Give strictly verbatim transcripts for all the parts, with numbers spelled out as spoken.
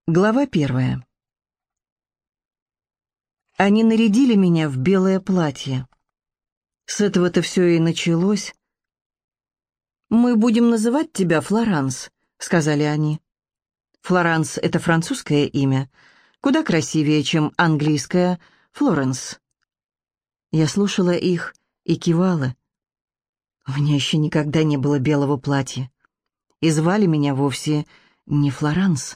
Глава первая. Они нарядили меня в белое платье. С этого-то все и началось. «Мы будем называть тебя Флоранс», — сказали они. Флоранс — это французское имя, куда красивее, чем английское Флоренс. Я слушала их и кивала. У меня еще никогда не было белого платья. И звали меня вовсе не Флоранс.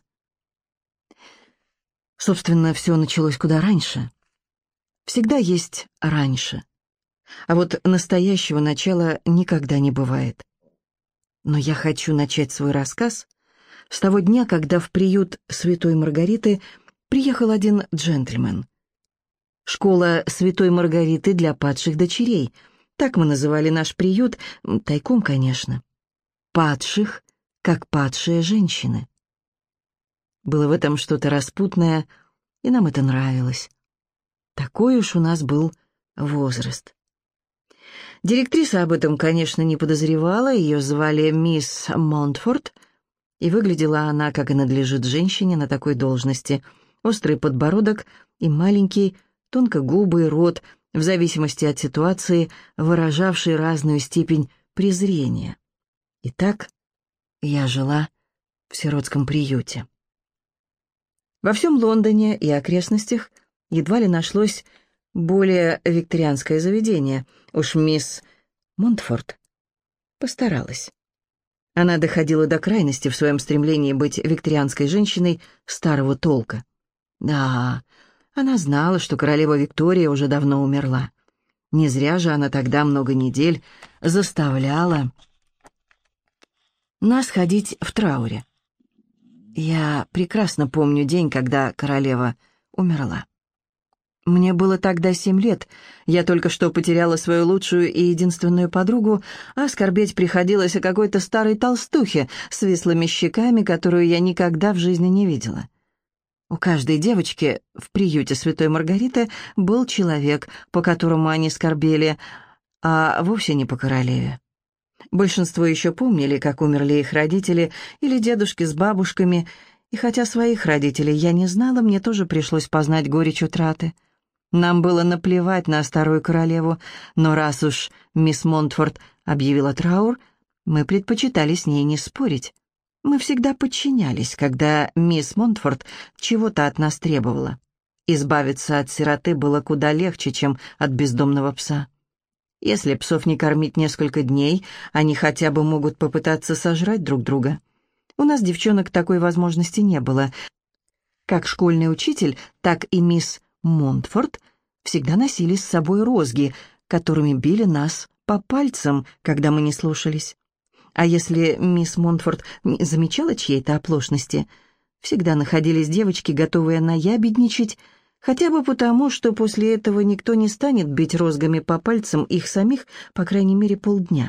Собственно, все началось куда раньше. Всегда есть раньше. А вот настоящего начала никогда не бывает. Но я хочу начать свой рассказ с того дня, когда в приют Святой Маргариты приехал один джентльмен. Школа Святой Маргариты для падших дочерей. Так мы называли наш приют, тайком, конечно. Падших, как падшие женщины. Было в этом что-то распутное, и нам это нравилось. Такой уж у нас был возраст. Директриса об этом, конечно, не подозревала, ее звали мисс Монтфорд, и выглядела она, как и надлежит женщине на такой должности, острый подбородок и маленький, тонкогубый рот, в зависимости от ситуации, выражавший разную степень презрения. Итак, я жила в сиротском приюте. Во всем Лондоне и окрестностях едва ли нашлось более викторианское заведение. Уж мисс Монтфорд постаралась. Она доходила до крайности в своем стремлении быть викторианской женщиной старого толка. Да, она знала, что королева Виктория уже давно умерла. Не зря же она тогда много недель заставляла нас ходить в трауре. Я прекрасно помню день, когда королева умерла. Мне было тогда семь лет, я только что потеряла свою лучшую и единственную подругу, а скорбеть приходилось о какой-то старой толстухе с вислыми щеками, которую я никогда в жизни не видела. У каждой девочки в приюте Святой Маргариты был человек, по которому они скорбели, а вовсе не по королеве. Большинство еще помнили, как умерли их родители или дедушки с бабушками, и хотя своих родителей я не знала, мне тоже пришлось познать горечь утраты. Нам было наплевать на старую королеву, но раз уж мисс Монтфорд объявила траур, мы предпочитали с ней не спорить. Мы всегда подчинялись, когда мисс Монтфорд чего-то от нас требовала. Избавиться от сироты было куда легче, чем от бездомного пса. Если псов не кормить несколько дней, они хотя бы могут попытаться сожрать друг друга. У нас, девчонок, такой возможности не было. Как школьный учитель, так и мисс Монтфорд всегда носили с собой розги, которыми били нас по пальцам, когда мы не слушались. А если мисс Монтфорд не замечала чьей-то оплошности, всегда находились девочки, готовые наябедничать, хотя бы потому, что после этого никто не станет бить розгами по пальцам их самих, по крайней мере, полдня.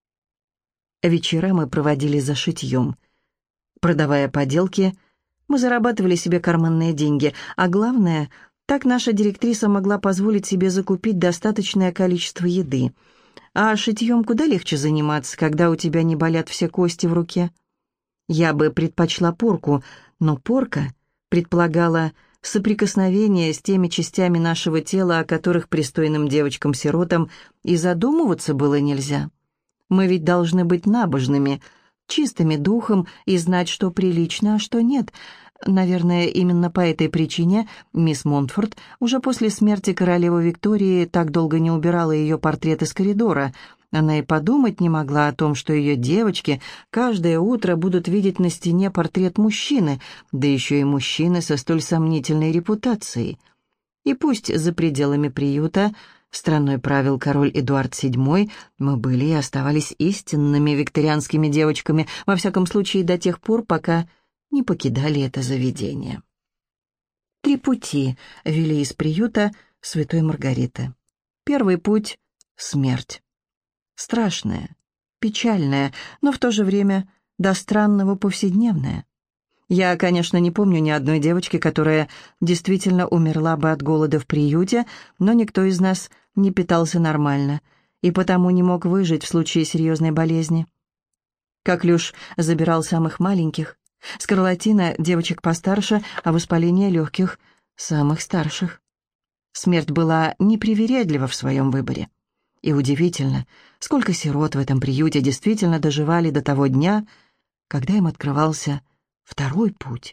Вечера мы проводили за шитьем. Продавая поделки, мы зарабатывали себе карманные деньги, а главное, так наша директриса могла позволить себе закупить достаточное количество еды. А шитьем куда легче заниматься, когда у тебя не болят все кости в руке. Я бы предпочла порку, но порка предполагала соприкосновение с теми частями нашего тела, о которых пристойным девочкам-сиротам и задумываться было нельзя. Мы ведь должны быть набожными, чистыми духом и знать, что прилично, а что нет. Наверное, именно по этой причине мисс Монтфорд уже после смерти королевы Виктории так долго не убирала ее портрет из коридора. Она и подумать не могла о том, что ее девочки каждое утро будут видеть на стене портрет мужчины, да еще и мужчины со столь сомнительной репутацией. И пусть за пределами приюта страной правил король Эдуард седьмой, мы были и оставались истинными викторианскими девочками, во всяком случае до тех пор, пока не покидали это заведение. Три пути вели из приюта Святой Маргариты. Первый путь — смерть. Страшная, печальная, но в то же время до странного повседневная. Я, конечно, не помню ни одной девочки, которая действительно умерла бы от голода в приюте, но никто из нас не питался нормально и потому не мог выжить в случае серьезной болезни. Коклюш забирал самых маленьких, скарлатина девочек постарше, а воспаление легких самых старших. Смерть была непривередлива в своем выборе. И удивительно, сколько сирот в этом приюте действительно доживали до того дня, когда им открывался второй путь.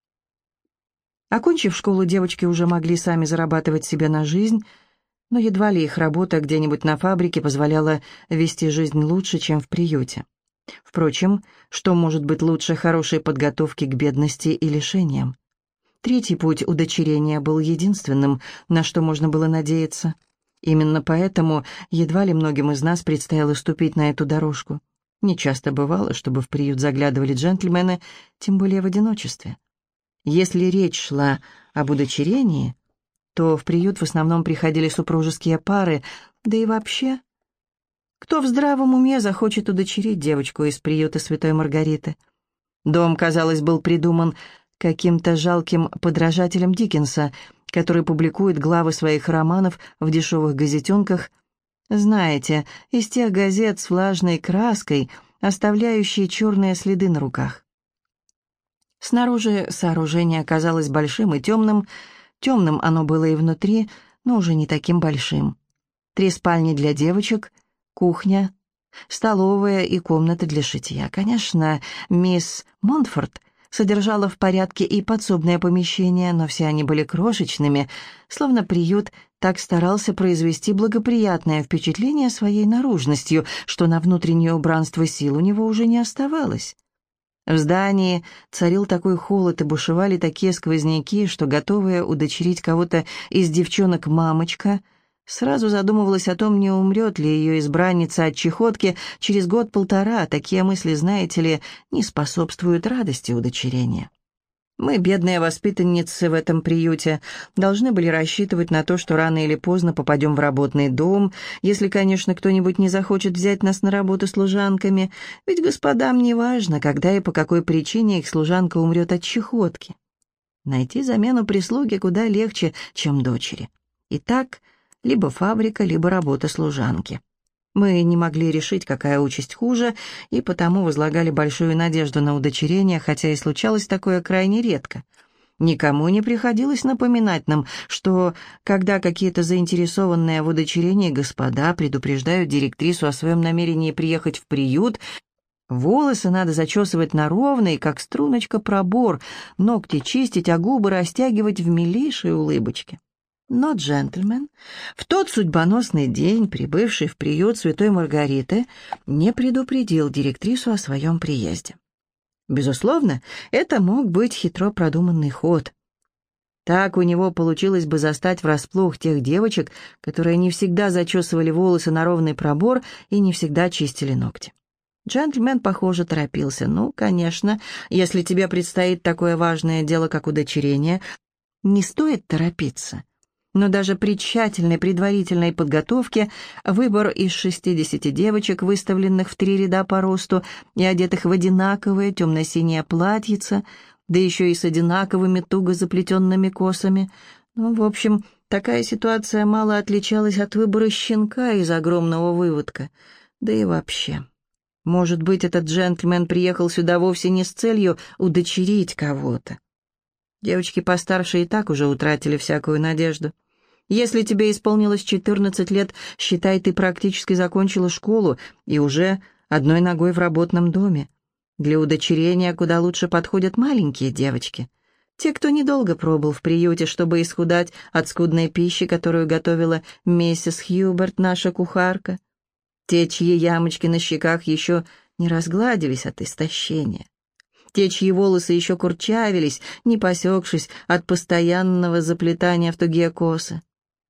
Окончив школу, девочки уже могли сами зарабатывать себе на жизнь, но едва ли их работа где-нибудь на фабрике позволяла вести жизнь лучше, чем в приюте. Впрочем, что может быть лучше хорошей подготовки к бедности и лишениям? Третий путь удочерения был единственным, на что можно было надеяться. Именно поэтому едва ли многим из нас предстояло ступить на эту дорожку. Не часто бывало, чтобы в приют заглядывали джентльмены, тем более в одиночестве. Если речь шла об удочерении, то в приют в основном приходили супружеские пары, да и вообще... Кто в здравом уме захочет удочерить девочку из приюта Святой Маргариты? Дом, казалось, был придуман каким-то жалким подражателем Диккенса, который публикует главы своих романов в дешевых газетенках. Знаете, из тех газет с влажной краской, оставляющие черные следы на руках. Снаружи сооружение оказалось большим и темным. Темным оно было и внутри, но уже не таким большим. Три спальни для девочек, кухня, столовая и комната для шитья. Конечно, мисс Монтфорд содержала в порядке и подсобное помещение, но все они были крошечными, словно приют так старался произвести благоприятное впечатление своей наружностью, что на внутреннее убранство сил у него уже не оставалось. В здании царил такой холод и бушевали такие сквозняки, что, готовая удочерить кого-то из девчонок мамочка, сразу задумывалась о том, не умрет ли ее избранница от чехотки через год-полтора. Такие мысли, знаете ли, не способствуют радости удочерения. Мы, бедные воспитанницы в этом приюте, должны были рассчитывать на то, что рано или поздно попадем в работный дом, если, конечно, кто-нибудь не захочет взять нас на работу служанками, ведь господам не важно, когда и по какой причине их служанка умрет от чехотки. Найти замену прислуги куда легче, чем дочери. Итак, либо фабрика, либо работа служанки. Мы не могли решить, какая участь хуже, и потому возлагали большую надежду на удочерение, хотя и случалось такое крайне редко. Никому не приходилось напоминать нам, что, когда какие-то заинтересованные в удочерении господа предупреждают директрису о своем намерении приехать в приют, волосы надо зачесывать на ровный, как струночка, пробор, ногти чистить, а губы растягивать в милейшей улыбочке. Но джентльмен, в тот судьбоносный день, прибывший в приют Святой Маргариты, не предупредил директрису о своем приезде. Безусловно, это мог быть хитро продуманный ход. Так у него получилось бы застать врасплох тех девочек, которые не всегда зачесывали волосы на ровный пробор и не всегда чистили ногти. Джентльмен, похоже, торопился. Ну, конечно, если тебе предстоит такое важное дело, как удочерение, не стоит торопиться. Но даже при тщательной предварительной подготовке выбор из шестидесяти девочек, выставленных в три ряда по росту и одетых в одинаковые темно-синие платьица, да еще и с одинаковыми туго заплетенными косами. Ну, в общем, такая ситуация мало отличалась от выбора щенка из огромного выводка. Да и вообще, может быть, этот джентльмен приехал сюда вовсе не с целью удочерить кого-то. Девочки постарше и так уже утратили всякую надежду. Если тебе исполнилось четырнадцать лет, считай, ты практически закончила школу и уже одной ногой в работном доме. Для удочерения куда лучше подходят маленькие девочки. Те, кто недолго пробыл в приюте, чтобы исхудать от скудной пищи, которую готовила миссис Хьюберт, наша кухарка. Те, чьи ямочки на щеках еще не разгладились от истощения. Те, чьи волосы еще курчавились, не посекшись от постоянного заплетания в тугие косы.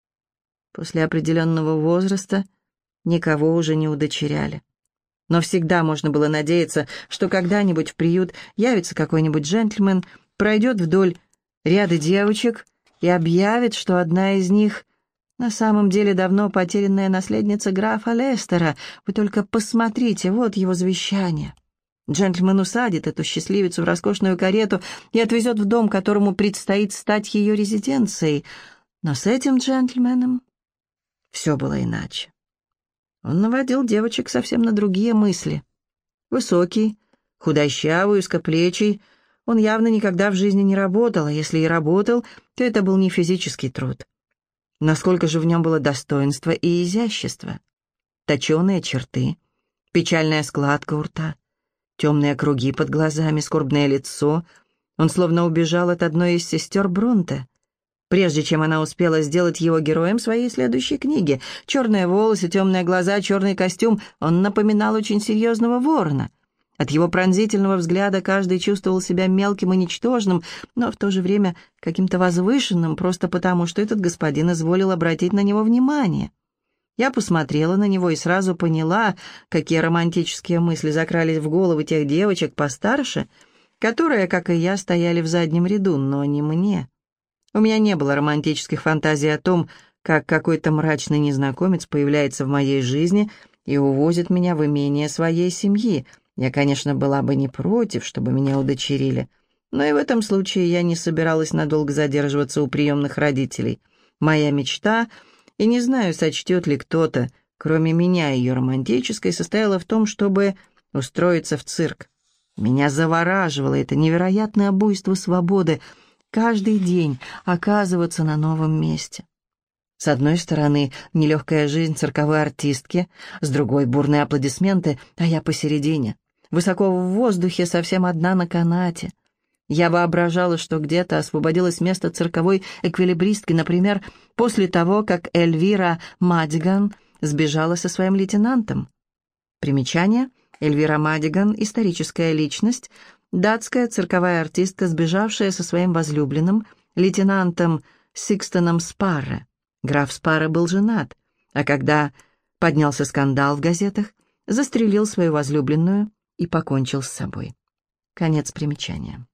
После определенного возраста никого уже не удочеряли. Но всегда можно было надеяться, что когда-нибудь в приют явится какой-нибудь джентльмен, пройдет вдоль ряда девочек и объявит, что одна из них на самом деле давно потерянная наследница графа Лестера. Вы только посмотрите, вот его завещание. Джентльмен усадит эту счастливицу в роскошную карету и отвезет в дом, которому предстоит стать ее резиденцией. Но с этим джентльменом все было иначе. Он наводил девочек совсем на другие мысли. Высокий, худощавый, узкоплечий, Он явно никогда в жизни не работал, а если и работал, то это был не физический труд. Насколько же в нем было достоинства и изящества. Точеные черты, печальная складка у рта, темные круги под глазами, скорбное лицо. Он словно убежал от одной из сестер Бронте, прежде чем она успела сделать его героем своей следующей книги. Черные волосы, темные глаза, черный костюм. Он напоминал очень серьезного ворона. От его пронзительного взгляда каждый чувствовал себя мелким и ничтожным, но в то же время каким-то возвышенным, просто потому, что этот господин изволил обратить на него внимание. Я посмотрела на него и сразу поняла, какие романтические мысли закрались в головы тех девочек постарше, которые, как и я, стояли в заднем ряду, но не мне. У меня не было романтических фантазий о том, как какой-то мрачный незнакомец появляется в моей жизни и увозит меня в имение своей семьи. Я, конечно, была бы не против, чтобы меня удочерили, но и в этом случае я не собиралась надолго задерживаться у приемных родителей. Моя мечта, и не знаю, сочтет ли кто-то, кроме меня, ее романтической, состояла в том, чтобы устроиться в цирк. Меня завораживало это невероятное буйство свободы, каждый день оказываться на новом месте. С одной стороны, нелегкая жизнь цирковой артистки, с другой — бурные аплодисменты, а я посередине, высоко в воздухе, совсем одна на канате. Я воображала, что где-то освободилось место цирковой эквилибристки, например, после того, как Эльвира Мадиган сбежала со своим лейтенантом. Примечание: Эльвира Мадиган — историческая личность, датская цирковая артистка, сбежавшая со своим возлюбленным, лейтенантом Сикстоном Спарре. Граф Спарре был женат, а когда поднялся скандал в газетах, застрелил свою возлюбленную и покончил с собой. Конец примечания.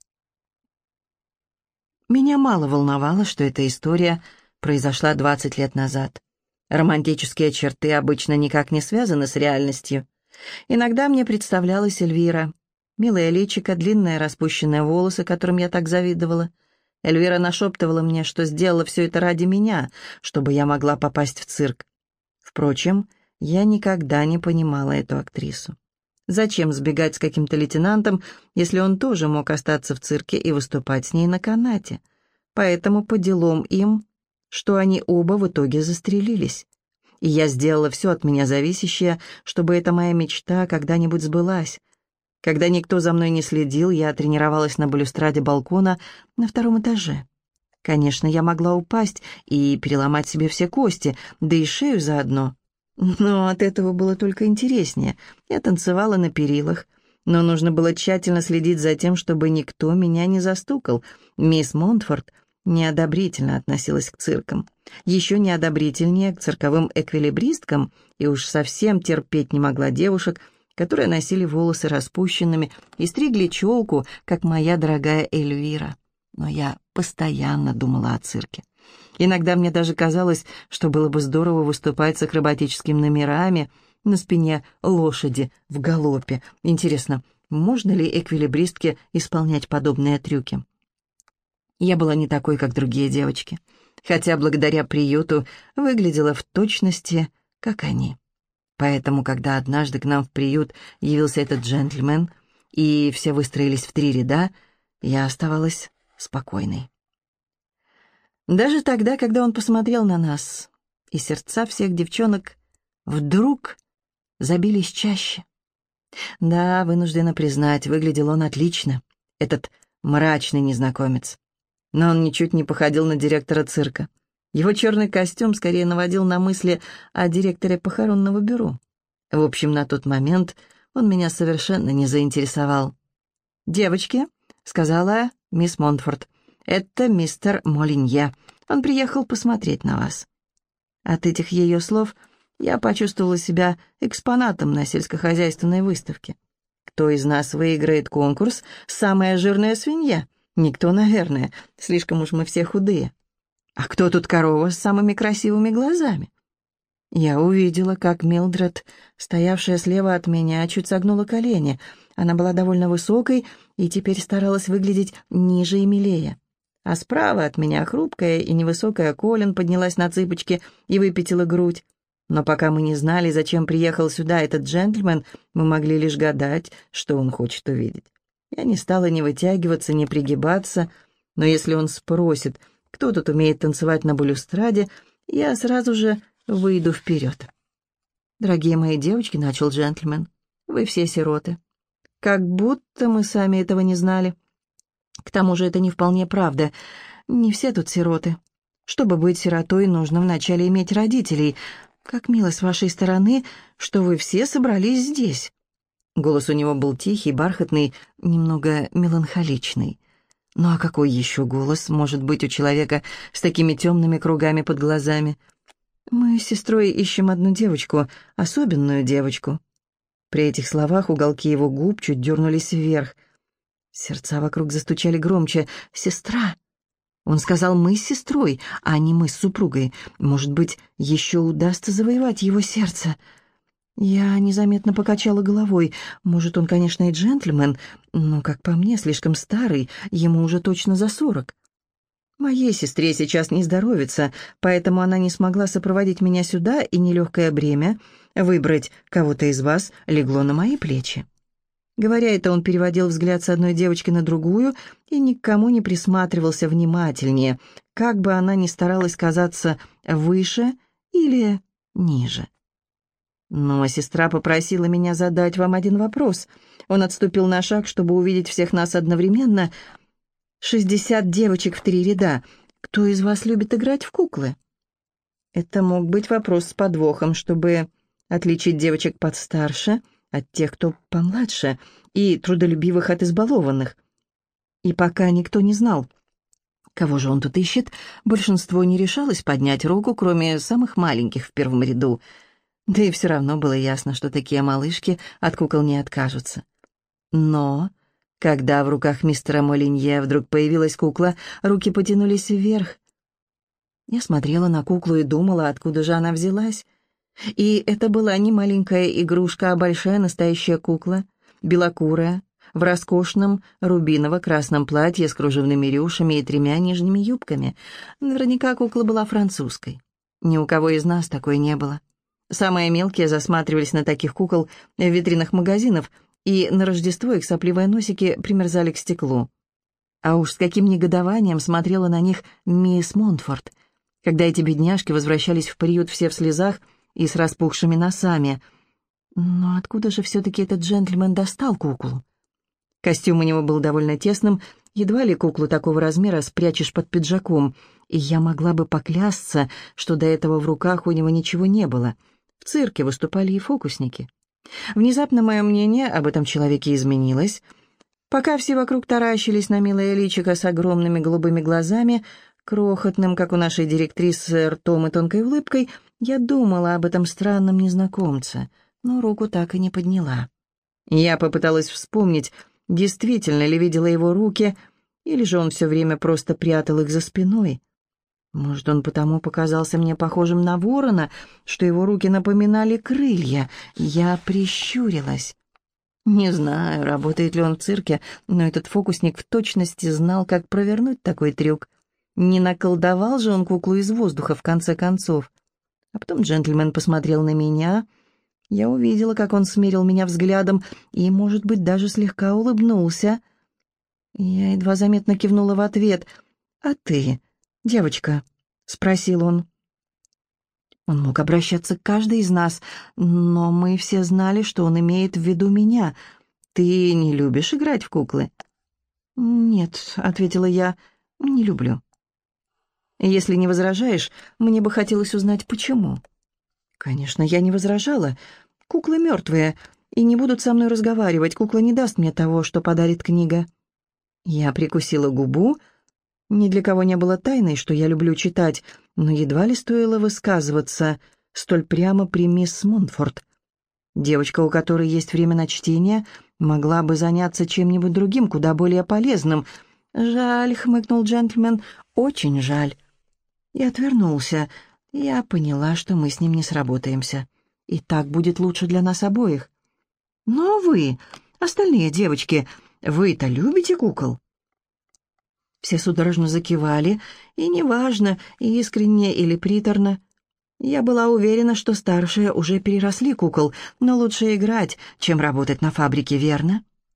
Меня мало волновало, что эта история произошла двадцать лет назад. Романтические черты обычно никак не связаны с реальностью. Иногда мне представлялась Эльвира. Милое личико, длинные распущенные волосы, которым я так завидовала. Эльвира нашептывала мне, что сделала все это ради меня, чтобы я могла попасть в цирк. Впрочем, я никогда не понимала эту актрису. Зачем сбегать с каким-то лейтенантом, если он тоже мог остаться в цирке и выступать с ней на канате? Поэтому по делам им, что они оба в итоге застрелились. И я сделала все от меня зависящее, чтобы эта моя мечта когда-нибудь сбылась. Когда никто за мной не следил, я тренировалась на балюстраде балкона на втором этаже. Конечно, я могла упасть и переломать себе все кости, да и шею заодно. Но от этого было только интереснее. Я танцевала на перилах, но нужно было тщательно следить за тем, чтобы никто меня не застукал. Мисс Монтфорд неодобрительно относилась к циркам. Еще неодобрительнее к цирковым эквилибристкам, и уж совсем терпеть не могла девушек, которые носили волосы распущенными и стригли челку, как моя дорогая Эльвира. Но я постоянно думала о цирке. Иногда мне даже казалось, что было бы здорово выступать с акробатическими номерами на спине лошади в галопе. Интересно, можно ли эквилибристке исполнять подобные трюки? Я была не такой, как другие девочки, хотя благодаря приюту выглядела в точности, как они. Поэтому, когда однажды к нам в приют явился этот джентльмен, и все выстроились в три ряда, я оставалась спокойной. Даже тогда, когда он посмотрел на нас, и сердца всех девчонок вдруг забились чаще. Да, вынуждена признать, выглядел он отлично, этот мрачный незнакомец. Но он ничуть не походил на директора цирка. Его черный костюм скорее наводил на мысли о директоре похоронного бюро. В общем, на тот момент он меня совершенно не заинтересовал. «Девочки», — сказала мисс Монтфорд, — «это мистер Молинье. Он приехал посмотреть на вас». От этих ее слов я почувствовала себя экспонатом на сельскохозяйственной выставке. Кто из нас выиграет конкурс «Самая жирная свинья»? Никто, наверное. Слишком уж мы все худые. А кто тут корова с самыми красивыми глазами? Я увидела, как Милдред, стоявшая слева от меня, чуть согнула колени. Она была довольно высокой и теперь старалась выглядеть ниже и милее. А справа от меня хрупкая и невысокая Колин поднялась на цыпочки и выпятила грудь. Но пока мы не знали, зачем приехал сюда этот джентльмен, мы могли лишь гадать, что он хочет увидеть. Я не стала ни вытягиваться, ни пригибаться, но если он спросит, кто тут умеет танцевать на балюстраде, я сразу же выйду вперед. «Дорогие мои девочки», — начал джентльмен, — «вы все сироты. Как будто мы сами этого не знали. К тому же это не вполне правда. Не все тут сироты. Чтобы быть сиротой, нужно вначале иметь родителей. Как мило с вашей стороны, что вы все собрались здесь». Голос у него был тихий, бархатный, немного меланхоличный. Ну а какой еще голос может быть у человека с такими темными кругами под глазами? «Мы с сестрой ищем одну девочку, особенную девочку». При этих словах уголки его губ чуть дернулись вверх. Сердца вокруг застучали громче. «Сестра!» Он сказал «мы с сестрой», а не «мы с супругой». Может быть, еще удастся завоевать его сердце. Я незаметно покачала головой. Может, он, конечно, и джентльмен, но, как по мне, слишком старый, ему уже точно за сорок. Моей сестре сейчас не здоровится, поэтому она не смогла сопроводить меня сюда, и нелегкое бремя выбрать кого-то из вас легло на мои плечи. Говоря это, он переводил взгляд с одной девочки на другую и ни к кому не присматривался внимательнее, как бы она ни старалась казаться выше или ниже. Но сестра попросила меня задать вам один вопрос. Он отступил на шаг, чтобы увидеть всех нас одновременно. «Шестьдесят девочек в три ряда. Кто из вас любит играть в куклы?» Это мог быть вопрос с подвохом, чтобы отличить девочек подстарше от тех, кто помладше, и трудолюбивых от избалованных. И пока никто не знал, кого же он тут ищет, большинство не решалось поднять руку, кроме самых маленьких в первом ряду. Да и все равно было ясно, что такие малышки от кукол не откажутся. Но когда в руках мистера Молинье вдруг появилась кукла, руки потянулись вверх. Я смотрела на куклу и думала, откуда же она взялась. И это была не маленькая игрушка, а большая настоящая кукла, белокурая, в роскошном рубиново-красном платье с кружевными рюшами и тремя нижними юбками. Наверняка кукла была французской. Ни у кого из нас такой не было. Самые мелкие засматривались на таких кукол в витринах магазинов, и на Рождество их сопливые носики примерзали к стеклу. А уж с каким негодованием смотрела на них мисс Монтфорд, когда эти бедняжки возвращались в приют все в слезах и с распухшими носами. Но откуда же все-таки этот джентльмен достал куклу? Костюм у него был довольно тесным, едва ли куклу такого размера спрячешь под пиджаком, и я могла бы поклясться, что до этого в руках у него ничего не было. В цирке выступали и фокусники. Внезапно мое мнение об этом человеке изменилось. Пока все вокруг таращились на милое личико с огромными голубыми глазами, крохотным, как у нашей директрисы, ртом и тонкой улыбкой, я думала об этом странном незнакомце, но руку так и не подняла. Я попыталась вспомнить, действительно ли видела его руки, или же он все время просто прятал их за спиной. Может, он потому показался мне похожим на ворона, что его руки напоминали крылья. Я прищурилась. Не знаю, работает ли он в цирке, но этот фокусник в точности знал, как провернуть такой трюк. Не наколдовал же он куклу из воздуха, в конце концов. А потом джентльмен посмотрел на меня. Я увидела, как он смерил меня взглядом и, может быть, даже слегка улыбнулся. Я едва заметно кивнула в ответ. «А ты, девочка?» — спросил он. Он мог обращаться к каждой из нас, но мы все знали, что он имеет в виду меня. «Ты не любишь играть в куклы?» «Нет», — ответила я, — «не люблю». «Если не возражаешь, мне бы хотелось узнать, почему». Конечно, я не возражала. Куклы мертвые и не будут со мной разговаривать. Кукла не даст мне того, что подарит книга. Я прикусила губу. Ни для кого не было тайной, что я люблю читать, но едва ли стоило высказываться столь прямо при мисс Монтфорд. Девочка, у которой есть время на чтение, могла бы заняться чем-нибудь другим, куда более полезным. «Жаль», — хмыкнул джентльмен, — «очень жаль». И отвернулся. Я поняла, что мы с ним не сработаемся. И так будет лучше для нас обоих. «Но вы, остальные девочки, вы-то любите кукол?» Все судорожно закивали, и неважно, искренне или приторно. Я была уверена, что старшие уже переросли кукол, но лучше играть, чем работать на фабрике, верно?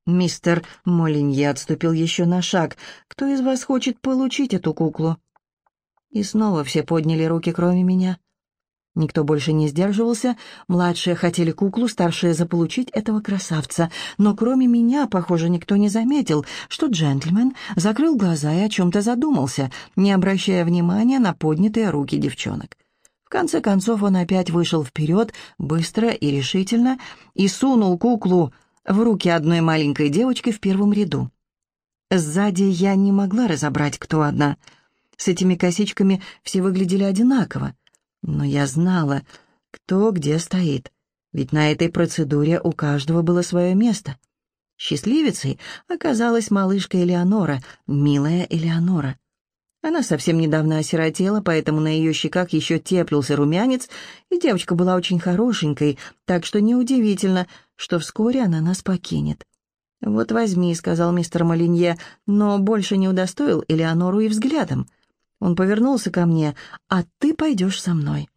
Мистер Молинье отступил еще на шаг. «Кто из вас хочет получить эту куклу?» И снова все подняли руки, кроме меня. Никто больше не сдерживался. Младшие хотели куклу, старшие заполучить этого красавца. Но кроме меня, похоже, никто не заметил, что джентльмен закрыл глаза и о чем-то задумался, не обращая внимания на поднятые руки девчонок. В конце концов он опять вышел вперед, быстро и решительно, и сунул куклу в руки одной маленькой девочки в первом ряду. Сзади я не могла разобрать, кто она. С этими косичками все выглядели одинаково. Но я знала, кто где стоит, ведь на этой процедуре у каждого было свое место. Счастливицей оказалась малышка Элеонора, милая Элеонора. Она совсем недавно осиротела, поэтому на ее щеках еще теплился румянец, и девочка была очень хорошенькой, так что неудивительно, что вскоре она нас покинет. «Вот возьми», — сказал мистер Молинье, но больше не удостоил Элеонору и взглядом. Он повернулся ко мне. «А ты пойдешь со мной».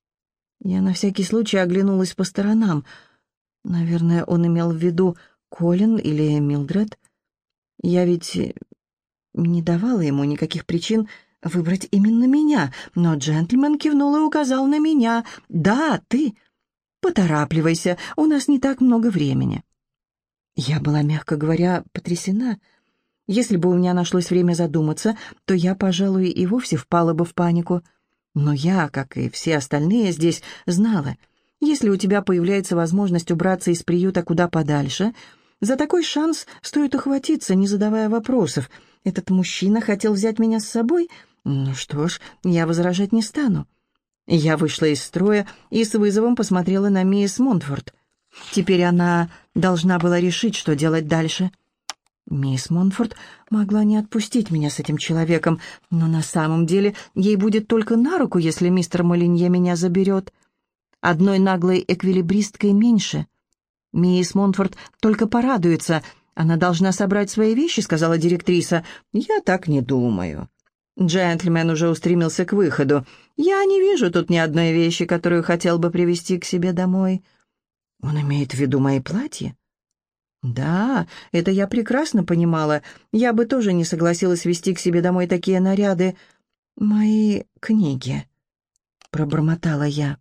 Я на всякий случай оглянулась по сторонам. Наверное, он имел в виду Колин или Милдред. Я ведь не давала ему никаких причин выбрать именно меня, но джентльмен кивнул и указал на меня. «Да, ты. Поторапливайся, у нас не так много времени». Я была, мягко говоря, потрясена. Если бы у меня нашлось время задуматься, то я, пожалуй, и вовсе впала бы в панику. Но я, как и все остальные здесь, знала, если у тебя появляется возможность убраться из приюта куда подальше, за такой шанс стоит ухватиться, не задавая вопросов. Этот мужчина хотел взять меня с собой? Ну что ж, я возражать не стану. Я вышла из строя и с вызовом посмотрела на мисс Монтфорд. Теперь она должна была решить, что делать дальше. Мисс Монтфорд могла не отпустить меня с этим человеком, но на самом деле ей будет только на руку, если мистер Молинье меня заберет. Одной наглой эквилибристкой меньше. Мисс Монтфорд только порадуется. Она должна собрать свои вещи, сказала директриса. Я так не думаю. Джентльмен уже устремился к выходу. Я не вижу тут ни одной вещи, которую хотел бы привезти к себе домой. Он имеет в виду мои платья? Да, это я прекрасно понимала. Я бы тоже не согласилась везти к себе домой такие наряды. Мои книги, пробормотала я.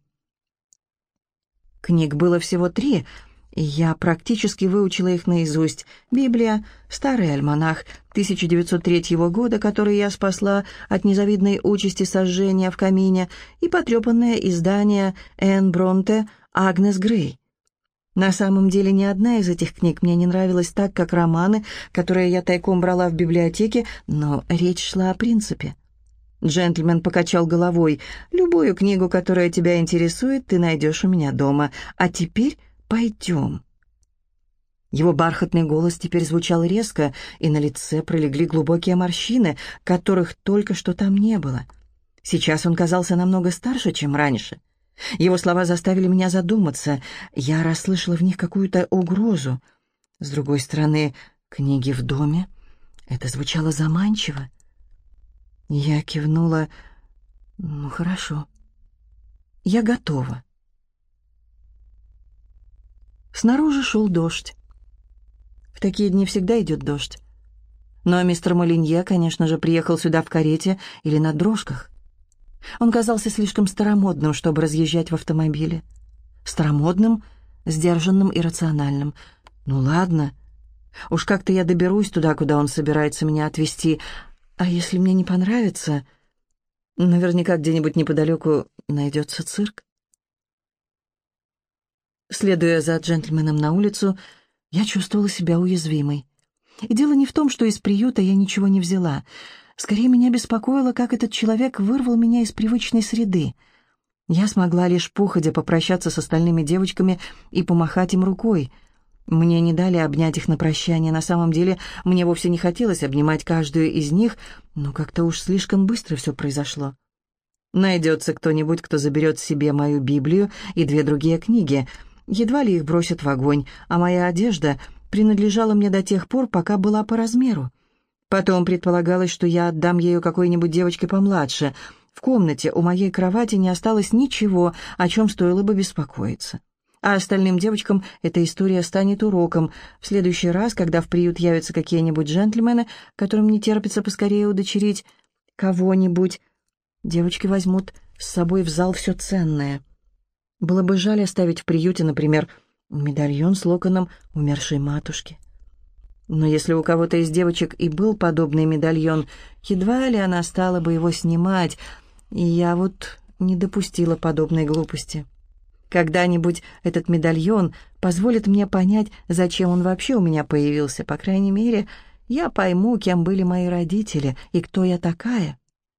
Книг было всего три, и я практически выучила их наизусть. Библия, старый альманах тысяча девятьсот третьего года, который я спасла от незавидной участи сожжения в камине, и потрепанное издание Энн Бронте «Агнес Грей». На самом деле ни одна из этих книг мне не нравилась так, как романы, которые я тайком брала в библиотеке, но речь шла о принципе. Джентльмен покачал головой. «Любую книгу, которая тебя интересует, ты найдешь у меня дома. А теперь пойдем». Его бархатный голос теперь звучал резко, и на лице пролегли глубокие морщины, которых только что там не было. Сейчас он казался намного старше, чем раньше. Его слова заставили меня задуматься. Я расслышала в них какую-то угрозу. С другой стороны, книги в доме — это звучало заманчиво. Я кивнула. «Ну, хорошо. Я готова». Снаружи шел дождь. В такие дни всегда идет дождь. Но мистер Молинье, конечно же, приехал сюда в карете или на дрожках. Он казался слишком старомодным, чтобы разъезжать в автомобиле. Старомодным, сдержанным и рациональным. Ну ладно, уж как-то я доберусь туда, куда он собирается меня отвезти. А если мне не понравится, наверняка где-нибудь неподалеку найдется цирк. Следуя за джентльменом на улицу, я чувствовала себя уязвимой. И дело не в том, что из приюта я ничего не взяла. Скорее, меня беспокоило, как этот человек вырвал меня из привычной среды. Я смогла лишь походя попрощаться с остальными девочками и помахать им рукой. Мне не дали обнять их на прощание. На самом деле, мне вовсе не хотелось обнимать каждую из них, но как-то уж слишком быстро все произошло. Найдется кто-нибудь, кто заберет себе мою Библию и две другие книги. Едва ли их бросят в огонь, а моя одежда принадлежала мне до тех пор, пока была по размеру. Потом предполагалось, что я отдам ее какой-нибудь девочке помладше. В комнате у моей кровати не осталось ничего, о чем стоило бы беспокоиться. А остальным девочкам эта история станет уроком. В следующий раз, когда в приют явятся какие-нибудь джентльмены, которым не терпится поскорее удочерить кого-нибудь, девочки возьмут с собой в зал все ценное. Было бы жаль оставить в приюте, например, медальон с локоном умершей матушки. Но если у кого-то из девочек и был подобный медальон, едва ли она стала бы его снимать, и я вот не допустила подобной глупости. Когда-нибудь этот медальон позволит мне понять, зачем он вообще у меня появился. По крайней мере, я пойму, кем были мои родители и кто я такая.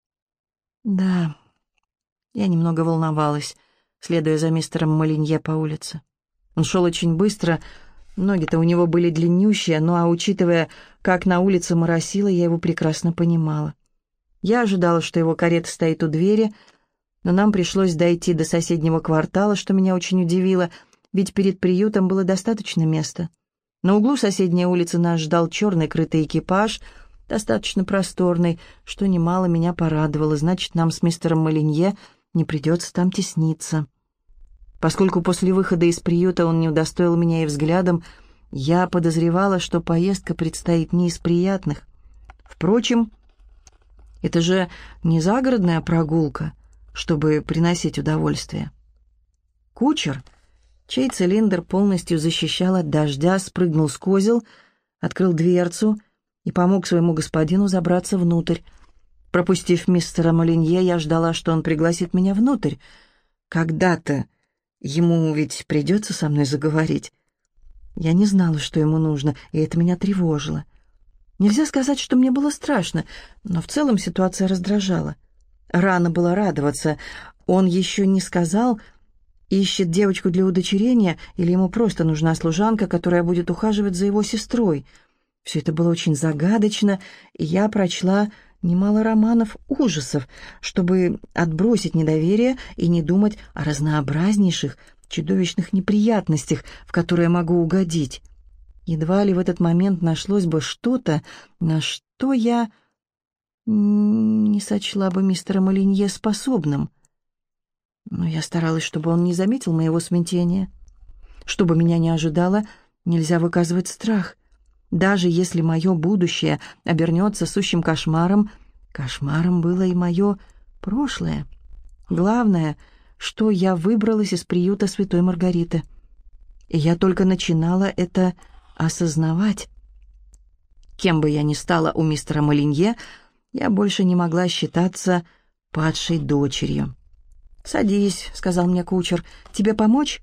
Да, я немного волновалась, следуя за мистером Молинье по улице. Он шел очень быстро, ноги-то у него были длиннющие, ну а учитывая, как на улице моросило, я его прекрасно понимала. Я ожидала, что его карета стоит у двери, но нам пришлось дойти до соседнего квартала, что меня очень удивило, ведь перед приютом было достаточно места. На углу соседней улицы нас ждал черный крытый экипаж, достаточно просторный, что немало меня порадовало, значит, нам с мистером Молинье не придется там тесниться. Поскольку после выхода из приюта он не удостоил меня и взглядом, я подозревала, что поездка предстоит не из приятных. Впрочем, это же не загородная прогулка, чтобы приносить удовольствие. Кучер, чей цилиндр полностью защищал от дождя, спрыгнул с козел, открыл дверцу и помог своему господину забраться внутрь. Пропустив мистера Молинье, я ждала, что он пригласит меня внутрь. Когда-то ему ведь придется со мной заговорить. Я не знала, что ему нужно, и это меня тревожило. Нельзя сказать, что мне было страшно, но в целом ситуация раздражала. Рано было радоваться. Он еще не сказал, ищет девочку для удочерения, или ему просто нужна служанка, которая будет ухаживать за его сестрой. Все это было очень загадочно, и я прочла немало романов ужасов, чтобы отбросить недоверие и не думать о разнообразнейших, чудовищных неприятностях, в которые могу угодить. Едва ли в этот момент нашлось бы что-то, на что я не сочла бы мистера Молинье способным. Но я старалась, чтобы он не заметил моего смятения. Чтобы меня не ожидало, нельзя выказывать страх. Даже если мое будущее обернется сущим кошмаром, кошмаром было и мое прошлое. Главное, что я выбралась из приюта Святой Маргариты. И я только начинала это осознавать. Кем бы я ни стала у мистера Молинье, я больше не могла считаться падшей дочерью. «Садись», — сказал мне кучер, — «тебе помочь?»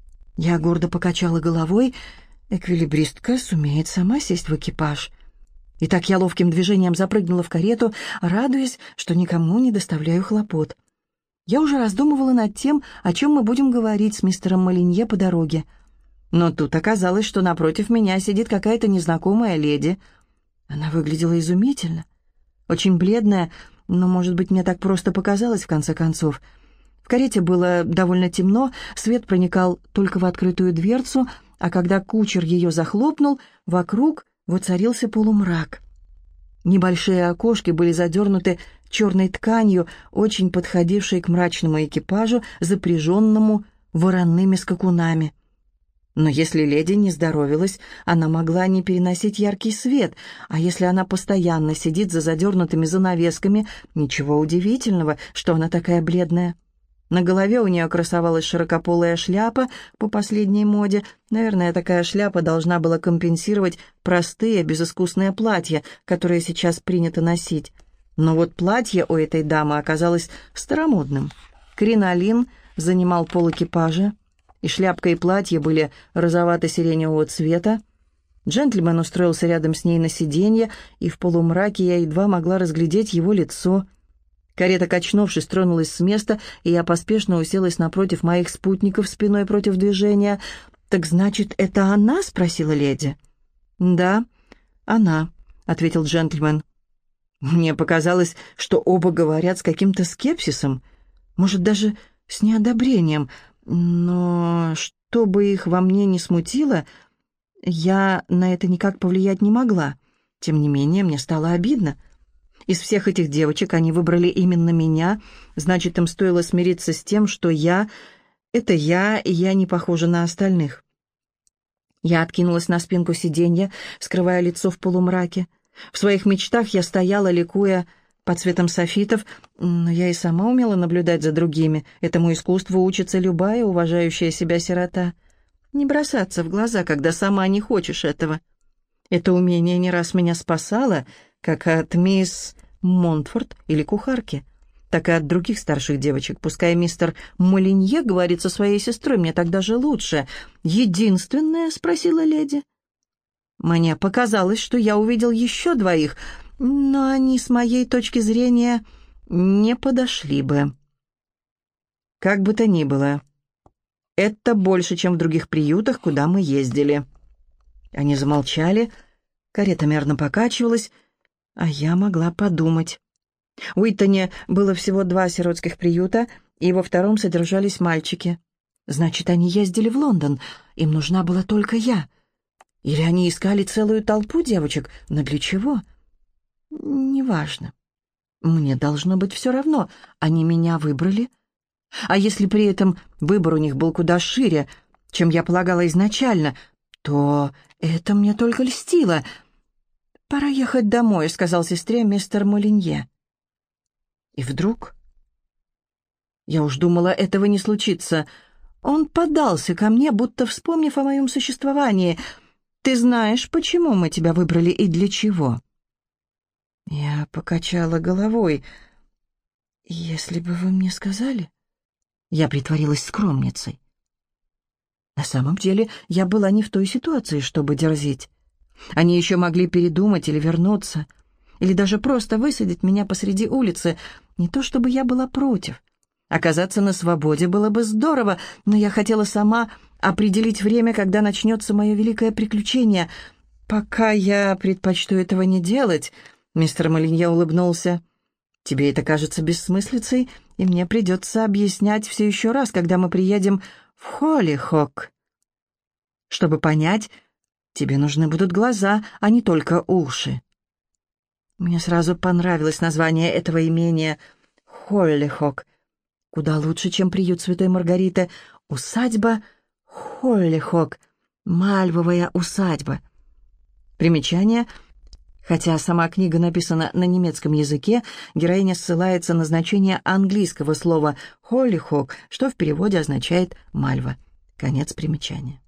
Я гордо покачала головой. Эквилибристка сумеет сама сесть в экипаж. И так я ловким движением запрыгнула в карету, радуясь, что никому не доставляю хлопот. Я уже раздумывала над тем, о чем мы будем говорить с мистером Молинье по дороге. Но тут оказалось, что напротив меня сидит какая-то незнакомая леди. Она выглядела изумительно. Очень бледная, но, может быть, мне так просто показалось в конце концов. В карете было довольно темно, свет проникал только в открытую дверцу, а когда кучер ее захлопнул, вокруг воцарился полумрак. Небольшие окошки были задернуты черной тканью, очень подходившей к мрачному экипажу, запряженному вороными скакунами. Но если леди не здоровилась, она могла не переносить яркий свет, а если она постоянно сидит за задернутыми занавесками, ничего удивительного, что она такая бледная. На голове у нее красовалась широкополая шляпа по последней моде. Наверное, такая шляпа должна была компенсировать простые, безыскусные платья, которые сейчас принято носить. Но вот платье у этой дамы оказалось старомодным. Кринолин занимал пол экипажа, и шляпка и платье были розовато-сиреневого цвета. Джентльмен устроился рядом с ней на сиденье, и в полумраке я едва могла разглядеть его лицо. Карета, качнувшись, тронулась с места, и я поспешно уселась напротив моих спутников спиной против движения. «Так значит, это она?» — спросила леди. «Да, она», — ответил джентльмен. Мне показалось, что оба говорят с каким-то скепсисом, может, даже с неодобрением, но что бы их во мне не смутило, я на это никак повлиять не могла. Тем не менее, мне стало обидно. Из всех этих девочек они выбрали именно меня, значит, им стоило смириться с тем, что я Это я, и я не похожа на остальных. Я откинулась на спинку сиденья, скрывая лицо в полумраке. В своих мечтах я стояла, ликуя под цветом софитов, но я и сама умела наблюдать за другими. Этому искусству учится любая уважающая себя сирота. Не бросаться в глаза, когда сама не хочешь этого. Это умение не раз меня спасало, как от мисс Монтфорд или кухарки, так и от других старших девочек. Пускай мистер Молинье говорит со своей сестрой, мне так даже лучше. «Единственное?» — спросила леди. Мне показалось, что я увидел еще двоих, но они, с моей точки зрения, не подошли бы. Как бы то ни было, это больше, чем в других приютах, куда мы ездили. Они замолчали, карета мерно покачивалась, а я могла подумать. В Уиттоне было всего два сиротских приюта, и во втором содержались мальчики. Значит, они ездили в Лондон, им нужна была только я. Или они искали целую толпу девочек, но для чего? Неважно. Мне должно быть все равно, они меня выбрали. А если при этом выбор у них был куда шире, чем я полагала изначально, то это мне только льстило. «Пора ехать домой», — сказал сестре мистер Молинье. И вдруг... Я уж думала, этого не случится. Он подался ко мне, будто вспомнив о моем существовании. «Ты знаешь, почему мы тебя выбрали и для чего?» Я покачала головой. «Если бы вы мне сказали...» Я притворилась скромницей. На самом деле, я была не в той ситуации, чтобы дерзить. Они еще могли передумать или вернуться, или даже просто высадить меня посреди улицы. Не то чтобы я была против. Оказаться на свободе было бы здорово, но я хотела сама определить время, когда начнется мое великое приключение. Пока я предпочту этого не делать, мистер Молинье улыбнулся. Тебе это кажется бессмыслицей, и мне придется объяснять все еще раз, когда мы приедем в Холлихок. Чтобы понять, тебе нужны будут глаза, а не только уши. Мне сразу понравилось название этого имения — Холлихок. Куда лучше, чем приют Святой Маргариты. Усадьба Холлихок. Мальвовая усадьба. Примечание. Хотя сама книга написана на немецком языке, героиня ссылается на значение английского слова «холлихок», что в переводе означает «мальва». Конец примечания.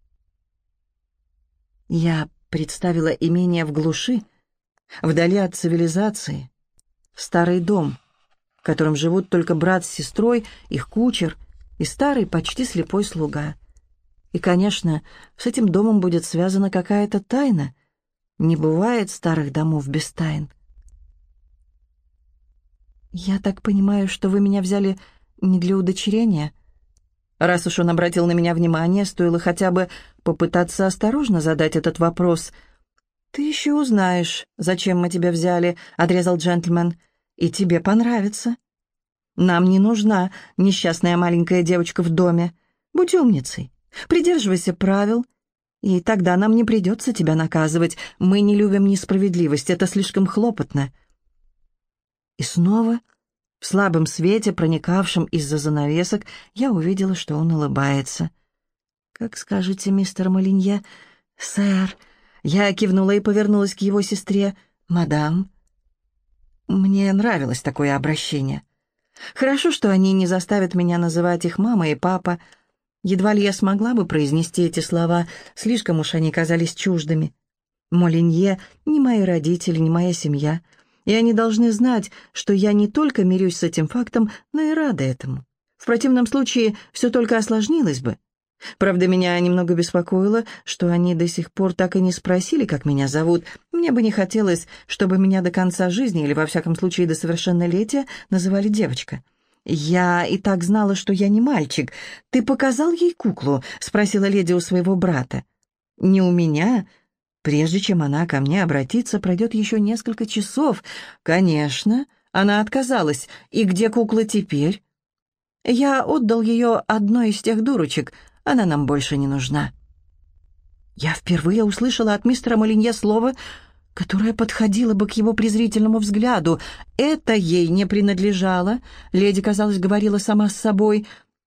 Я представила имение в глуши, вдали от цивилизации, старый дом, в котором живут только брат с сестрой, их кучер и старый, почти слепой слуга. И, конечно, с этим домом будет связана какая-то тайна. Не бывает старых домов без тайн. «Я так понимаю, что вы меня взяли не для удочерения?» Раз уж он обратил на меня внимание, стоило хотя бы попытаться осторожно задать этот вопрос. «Ты еще узнаешь, зачем мы тебя взяли», — отрезал джентльмен, — «и тебе понравится. Нам не нужна несчастная маленькая девочка в доме. Будь умницей, придерживайся правил, и тогда нам не придется тебя наказывать. Мы не любим несправедливость, это слишком хлопотно». И снова, в слабом свете, проникавшем из-за занавесок, я увидела, что он улыбается. «Как скажете, мистер Молинье?» «Сэр». Я кивнула и повернулась к его сестре. «Мадам». Мне нравилось такое обращение. Хорошо, что они не заставят меня называть их мама и папа. Едва ли я смогла бы произнести эти слова, слишком уж они казались чуждыми. Молинье — не мои родители, не моя семья, и они должны знать, что я не только мирюсь с этим фактом, но и рада этому. В противном случае все только осложнилось бы. Правда, меня немного беспокоило, что они до сих пор так и не спросили, как меня зовут. Мне бы не хотелось, чтобы меня до конца жизни, или во всяком случае до совершеннолетия, называли девочка. «Я и так знала, что я не мальчик. Ты показал ей куклу?» — спросила леди у своего брата. «Не у меня. Прежде чем она ко мне обратится, пройдет еще несколько часов». «Конечно». Она отказалась. «И где кукла теперь?» «Я отдал ее одной из тех дурочек. Она нам больше не нужна». Я впервые услышала от мистера Молинье слово, которое подходило бы к его презрительному взгляду. Это ей не принадлежало. Леди, казалось, говорила сама с собой.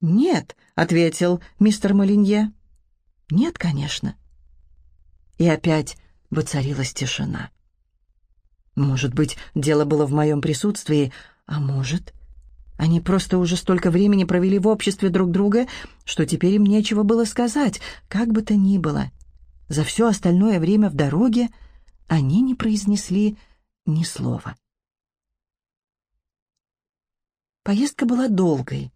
«Нет», — ответил мистер Молинье. «Нет, конечно». И опять воцарилась тишина. Может быть, дело было в моем присутствии, а может, они просто уже столько времени провели в обществе друг друга, что теперь им нечего было сказать, как бы то ни было. За все остальное время в дороге они не произнесли ни слова. Поездка была долгой.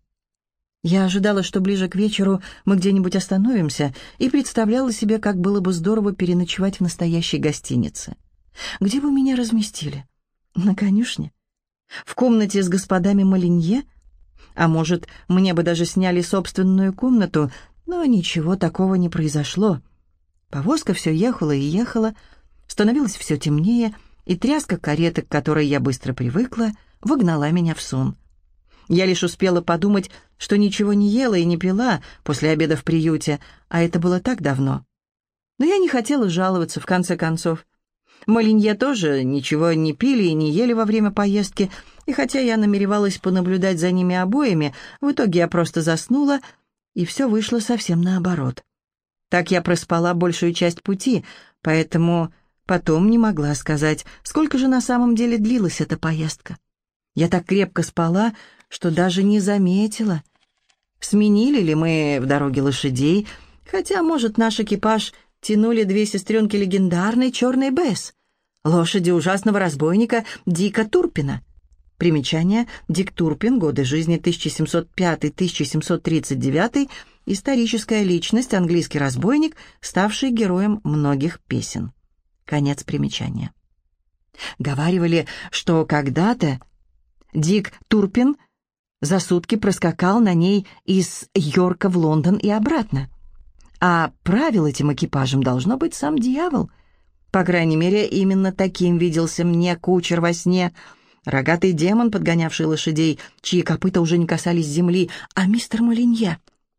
Я ожидала, что ближе к вечеру мы где-нибудь остановимся, и представляла себе, как было бы здорово переночевать в настоящей гостинице. Где бы меня разместили? На конюшне? В комнате с господами Молинье? А может, мне бы даже сняли собственную комнату, но ничего такого не произошло. Повозка все ехала и ехала, становилось все темнее, и тряска кареты, к которой я быстро привыкла, вогнала меня в сон. Я лишь успела подумать, что ничего не ела и не пила после обеда в приюте, а это было так давно. Но я не хотела жаловаться, в конце концов. Молинье тоже ничего не пили и не ели во время поездки, и хотя я намеревалась понаблюдать за ними обоими, в итоге я просто заснула, и все вышло совсем наоборот. Так я проспала большую часть пути, поэтому потом не могла сказать, сколько же на самом деле длилась эта поездка. Я так крепко спала, что даже не заметила, сменили ли мы в дороге лошадей, хотя, может, наш экипаж тянули две сестренки легендарной черной Бесс, лошади ужасного разбойника Дика Турпина. Примечание: Дик Турпин, годы жизни тысяча семьсот пятый — тысяча семьсот тридцать девятый, историческая личность, английский разбойник, ставший героем многих песен. Конец примечания. Говаривали, что когда-то Дик Турпин за сутки проскакал на ней из Йорка в Лондон и обратно. А правил этим экипажем должно быть сам дьявол. По крайней мере, именно таким виделся мне кучер во сне. Рогатый демон, подгонявший лошадей, чьи копыта уже не касались земли, а мистер Молинье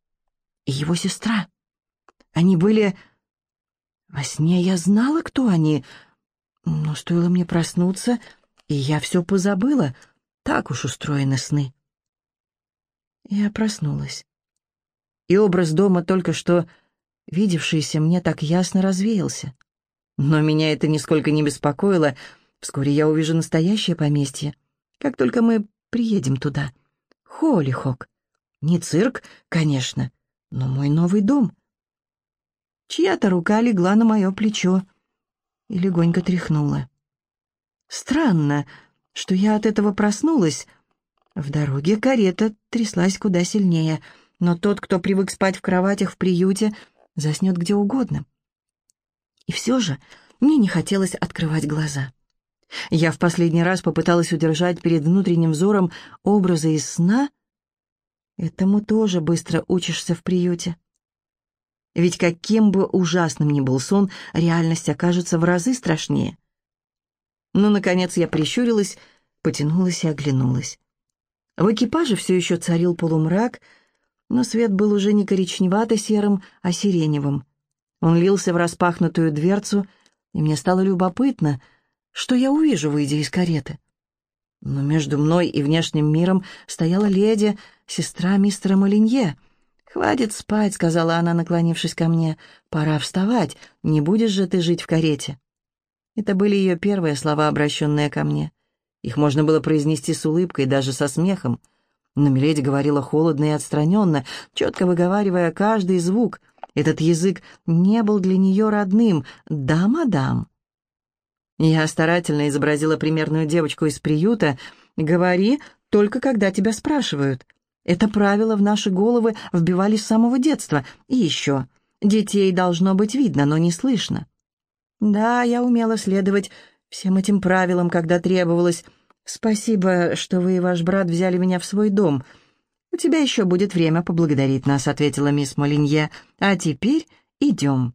и его сестра. Они были... Во сне я знала, кто они, но стоило мне проснуться, и я все позабыла. Так уж устроены сны. Я проснулась, и образ дома, только что видевшийся мне, так ясно развеялся. Но меня это нисколько не беспокоило. Вскоре я увижу настоящее поместье, как только мы приедем туда. Холлихок. Не цирк, конечно, но мой новый дом. Чья-то рука легла на мое плечо и легонько тряхнула. Странно, что я от этого проснулась. В дороге карета тряслась куда сильнее, но тот, кто привык спать в кроватях в приюте, заснет где угодно. И все же мне не хотелось открывать глаза. Я в последний раз попыталась удержать перед внутренним взором образы из сна. Этому тоже быстро учишься в приюте. Ведь каким бы ужасным ни был сон, реальность окажется в разы страшнее. Но, наконец, я прищурилась, потянулась и оглянулась. В экипаже все еще царил полумрак, но свет был уже не коричневато-серым, а сиреневым. Он лился в распахнутую дверцу, и мне стало любопытно, что я увижу, выйдя из кареты. Но между мной и внешним миром стояла леди, сестра мистера Молинье. «Хватит спать», — сказала она, наклонившись ко мне. «Пора вставать, не будешь же ты жить в карете». Это были ее первые слова, обращенные ко мне. Их можно было произнести с улыбкой, даже со смехом. Но миледи говорила холодно и отстраненно, четко выговаривая каждый звук. Этот язык не был для нее родным. «Да, мадам». Я старательно изобразила примерную девочку из приюта. «Говори, только когда тебя спрашивают». Это правило в наши головы вбивали с самого детства. И еще, детей должно быть видно, но не слышно. Да, я умела следовать всем этим правилам, когда требовалось. «Спасибо, что вы и ваш брат взяли меня в свой дом. У тебя еще будет время поблагодарить нас», — ответила мисс Молинье. «А теперь идем».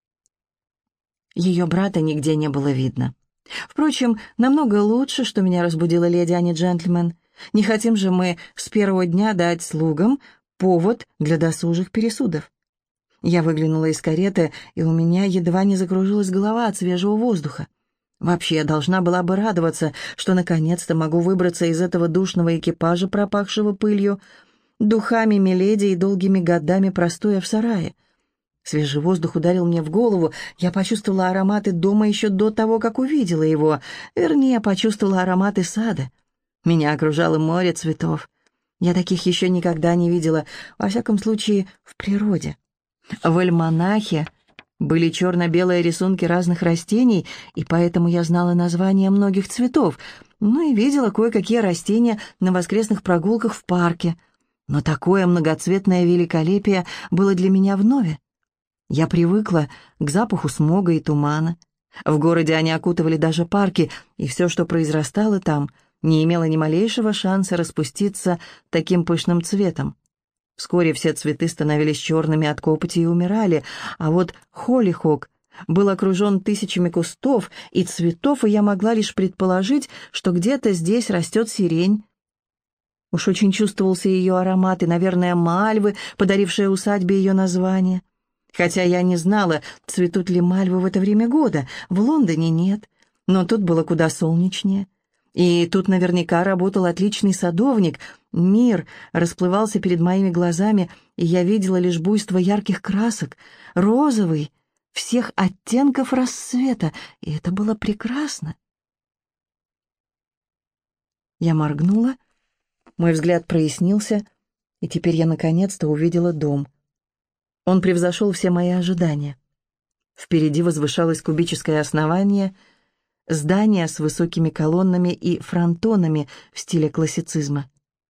Ее брата нигде не было видно. Впрочем, намного лучше, что меня разбудила леди, а не джентльмен. Не хотим же мы с первого дня дать слугам повод для досужих пересудов. Я выглянула из кареты, и у меня едва не закружилась голова от свежего воздуха. Вообще, я должна была бы радоваться, что наконец-то могу выбраться из этого душного экипажа, пропахшего пылью. духами миледи и долгими годами простоя в сарае. Свежий воздух ударил мне в голову. Я почувствовала ароматы дома еще до того, как увидела его. Вернее, почувствовала ароматы сада. Меня окружало море цветов. Я таких еще никогда не видела, во всяком случае, в природе. В альманахе были черно-белые рисунки разных растений, и поэтому я знала названия многих цветов, ну и видела кое-какие растения на воскресных прогулках в парке. Но такое многоцветное великолепие было для меня вновь. Я привыкла к запаху смога и тумана. В городе они окутывали даже парки, и все, что произрастало там, не имело ни малейшего шанса распуститься таким пышным цветом. Вскоре все цветы становились черными от копоти и умирали, а вот холлихок был окружен тысячами кустов и цветов, и я могла лишь предположить, что где-то здесь растет сирень. Уж очень чувствовался ее аромат, и, наверное, мальвы, подарившие усадьбе ее название. Хотя я не знала, цветут ли мальвы в это время года. В Лондоне нет, но тут было куда солнечнее. И тут наверняка работал отличный садовник. Мир расплывался перед моими глазами, и я видела лишь буйство ярких красок, розовый, всех оттенков рассвета, и это было прекрасно. Я моргнула, мой взгляд прояснился, и теперь я наконец-то увидела дом. Он превзошел все мои ожидания. Впереди возвышалось кубическое основание, здание с высокими колоннами и фронтонами в стиле классицизма.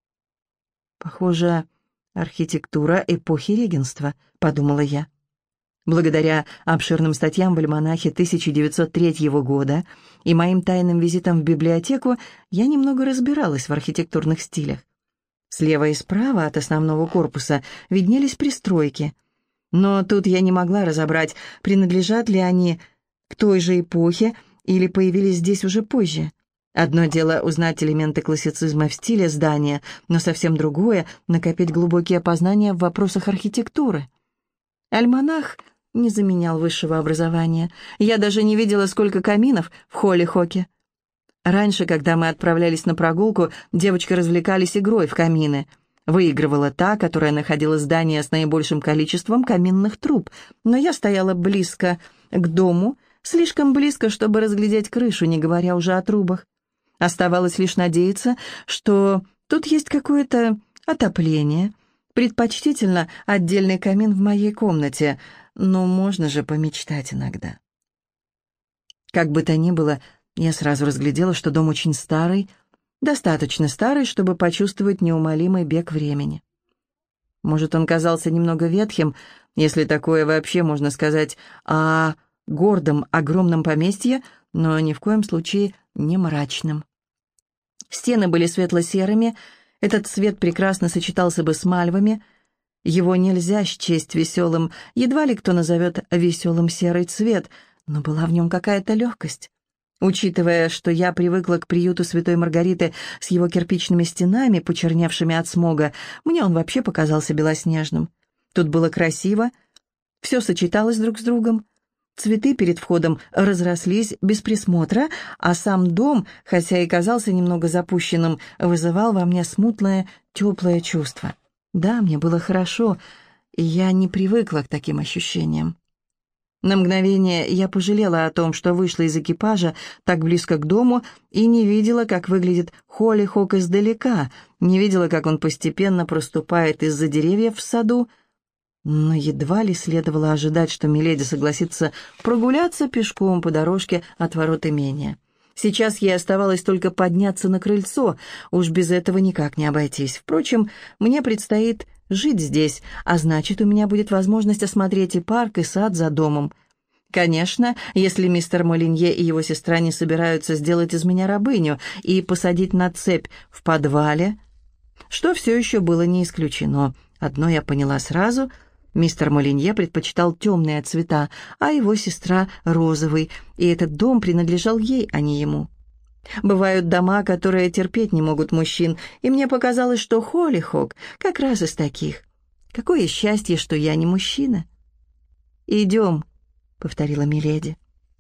«Похоже, архитектура эпохи регенства», — подумала я. Благодаря обширным статьям в альманахе тысяча девятьсот третьего года и моим тайным визитам в библиотеку я немного разбиралась в архитектурных стилях. Слева и справа от основного корпуса виднелись пристройки, но тут я не могла разобрать, принадлежат ли они к той же эпохе или появились здесь уже позже. Одно дело узнать элементы классицизма в стиле здания, но совсем другое — накопить глубокие познания в вопросах архитектуры. Альманах не заменял высшего образования. Я даже не видела, сколько каминов в холлихоке. Раньше, когда мы отправлялись на прогулку, девочки развлекались игрой в камины. Выигрывала та, которая находила здание с наибольшим количеством каминных труб, но я стояла близко к дому, слишком близко, чтобы разглядеть крышу, не говоря уже о трубах. Оставалось лишь надеяться, что тут есть какое-то отопление. Предпочтительно отдельный камин в моей комнате, но можно же помечтать иногда. Как бы то ни было, я сразу разглядела, что дом очень старый, достаточно старый, чтобы почувствовать неумолимый бег времени. Может, он казался немного ветхим, если такое вообще можно сказать о гордом, огромном поместье, но ни в коем случае не мрачным. Стены были светло-серыми, этот цвет прекрасно сочетался бы с мальвами. Его нельзя счесть веселым, едва ли кто назовет веселым серый цвет, но была в нем какая-то легкость. Учитывая, что я привыкла к приюту Святой Маргариты с его кирпичными стенами, почерневшими от смога, мне он вообще показался белоснежным. Тут было красиво, все сочеталось друг с другом. Цветы перед входом разрослись без присмотра, а сам дом, хотя и казался немного запущенным, вызывал во мне смутное, теплое чувство. Да, мне было хорошо, и я не привыкла к таким ощущениям. На мгновение я пожалела о том, что вышла из экипажа так близко к дому и не видела, как выглядит холлихок издалека, не видела, как он постепенно проступает из-за деревьев в саду, но едва ли следовало ожидать, что миледи согласится прогуляться пешком по дорожке от ворот имения. Сейчас ей оставалось только подняться на крыльцо, уж без этого никак не обойтись. Впрочем, мне предстоит жить здесь, а значит, у меня будет возможность осмотреть и парк, и сад за домом. Конечно, если мистер Молинье и его сестра не собираются сделать из меня рабыню и посадить на цепь в подвале, что все еще было не исключено. Одно я поняла сразу — мистер Молинье предпочитал темные цвета, а его сестра — розовый, и этот дом принадлежал ей, а не ему. Бывают дома, которые терпеть не могут мужчин, и мне показалось, что холлихок как раз из таких. Какое счастье, что я не мужчина. «Идем», — повторила миледи.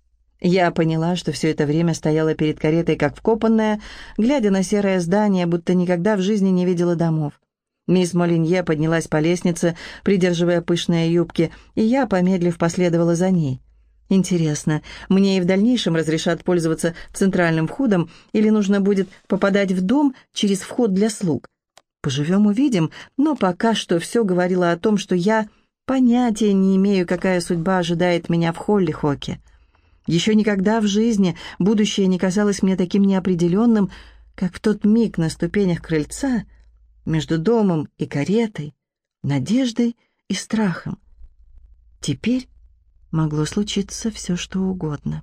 Я поняла, что все это время стояла перед каретой, как вкопанная, глядя на серое здание, будто никогда в жизни не видела домов. Мисс Молинье поднялась по лестнице, придерживая пышные юбки, и я, помедлив, последовала за ней. Интересно, мне и в дальнейшем разрешат пользоваться центральным входом или нужно будет попадать в дом через вход для слуг? Поживем увидим, но пока что все говорило о том, что я понятия не имею, какая судьба ожидает меня в Холлихоке. Еще никогда в жизни будущее не казалось мне таким неопределенным, как в тот миг на ступенях крыльца между домом и каретой, надеждой и страхом. Теперь могло случиться все, что угодно.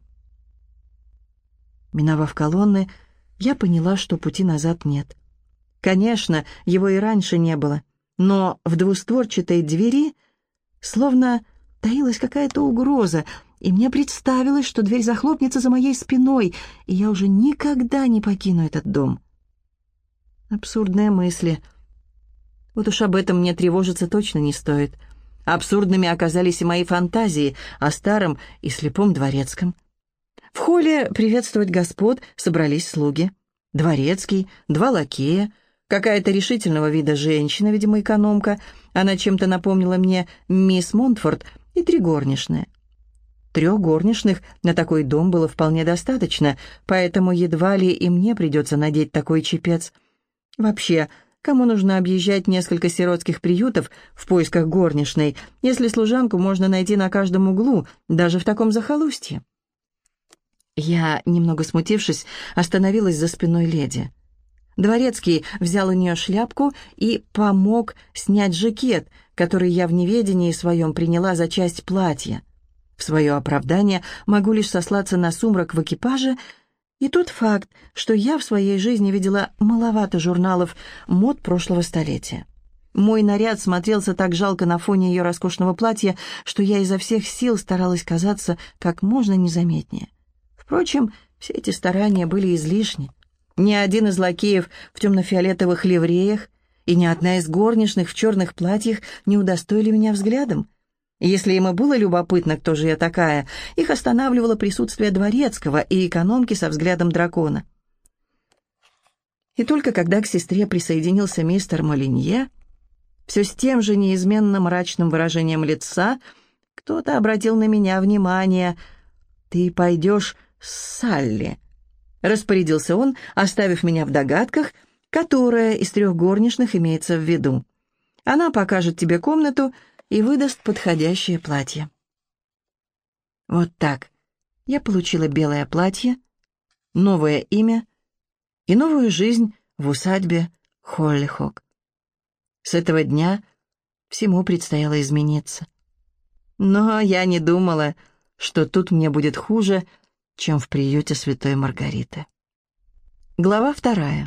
Миновав колонны, я поняла, что пути назад нет. Конечно, его и раньше не было, но в двустворчатой двери словно таилась какая-то угроза, и мне представилось, что дверь захлопнется за моей спиной, и я уже никогда не покину этот дом. Абсурдные мысли. Вот уж об этом мне тревожиться точно не стоит. Абсурдными оказались и мои фантазии о старом и слепом дворецком. В холле приветствовать господ собрались слуги. Дворецкий, два лакея, какая-то решительного вида женщина, видимо, экономка, она чем-то напомнила мне мисс Монтфорд, и три горничные. Трех горничных на такой дом было вполне достаточно, поэтому едва ли и мне придется надеть такой чепец. Вообще, кому нужно объезжать несколько сиротских приютов в поисках горничной, если служанку можно найти на каждом углу, даже в таком захолустье? Я, немного смутившись, остановилась за спиной леди. Дворецкий взял у нее шляпку и помог снять жакет, который я в неведении своем приняла за часть платья. В свое оправдание могу лишь сослаться на сумрак в экипаже и тот факт, что я в своей жизни видела маловато журналов мод прошлого столетия. Мой наряд смотрелся так жалко на фоне ее роскошного платья, что я изо всех сил старалась казаться как можно незаметнее. Впрочем, все эти старания были излишни. Ни один из лакеев в темно-фиолетовых ливреях и ни одна из горничных в черных платьях не удостоили меня взглядом. Если им и было любопытно, кто же я такая, их останавливало присутствие дворецкого и экономки со взглядом дракона. И только когда к сестре присоединился мистер Молинье, все с тем же неизменно мрачным выражением лица, кто-то обратил на меня внимание. «Ты пойдешь с Салли», — распорядился он, оставив меня в догадках, которая из трех горничных имеется в виду. «Она покажет тебе комнату и выдаст подходящее платье». Вот так я получила белое платье, новое имя и новую жизнь в усадьбе Холлихок. С этого дня всему предстояло измениться. Но я не думала, что тут мне будет хуже, чем в приюте Святой Маргариты. Глава вторая.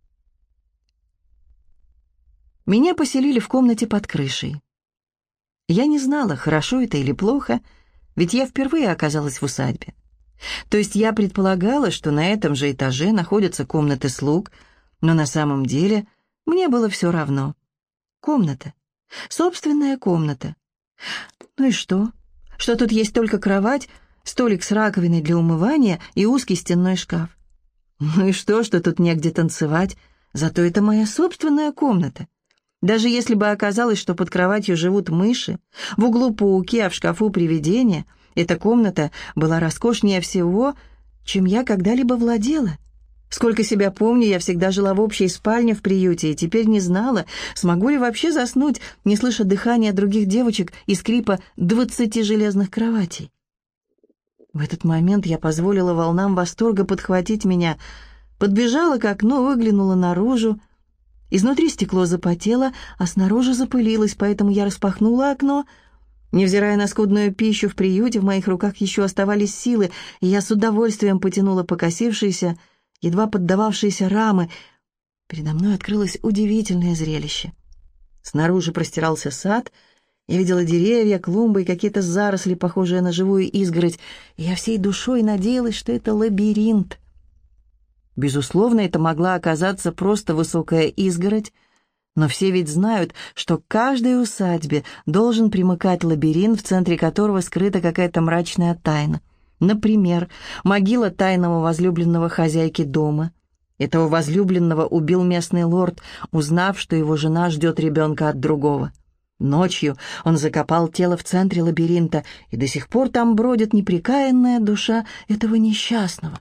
Меня поселили в комнате под крышей. Я не знала, хорошо это или плохо, ведь я впервые оказалась в усадьбе. То есть я предполагала, что на этом же этаже находятся комнаты слуг, но на самом деле мне было все равно. Комната. Собственная комната. Ну и что? Что тут есть только кровать, столик с раковиной для умывания и узкий стенной шкаф. Ну и что, что тут негде танцевать? Зато это моя собственная комната. Даже если бы оказалось, что под кроватью живут мыши, в углу пауки, а в шкафу привидения, эта комната была роскошнее всего, чем я когда-либо владела. Сколько себя помню, я всегда жила в общей спальне в приюте и теперь не знала, смогу ли вообще заснуть, не слыша дыхания других девочек и скрипа двадцати железных кроватей. В этот момент я позволила волнам восторга подхватить меня, подбежала к окну, выглянула наружу. Изнутри стекло запотело, а снаружи запылилось, поэтому я распахнула окно. Невзирая на скудную пищу в приюте, в моих руках еще оставались силы, и я с удовольствием потянула покосившиеся, едва поддававшиеся рамы. Передо мной открылось удивительное зрелище. Снаружи простирался сад, я видела деревья, клумбы и какие-то заросли, похожие на живую изгородь, и я всей душой надеялась, что это лабиринт. Безусловно, это могла оказаться просто высокая изгородь, но все ведь знают, что к каждой усадьбе должен примыкать лабиринт, в центре которого скрыта какая-то мрачная тайна. Например, могила тайного возлюбленного хозяйки дома, Этого возлюбленного убил местный лорд, узнав, что его жена ждет ребенка от другого. Ночью он закопал тело в центре лабиринта, и до сих пор там бродит непрекаянная душа этого несчастного.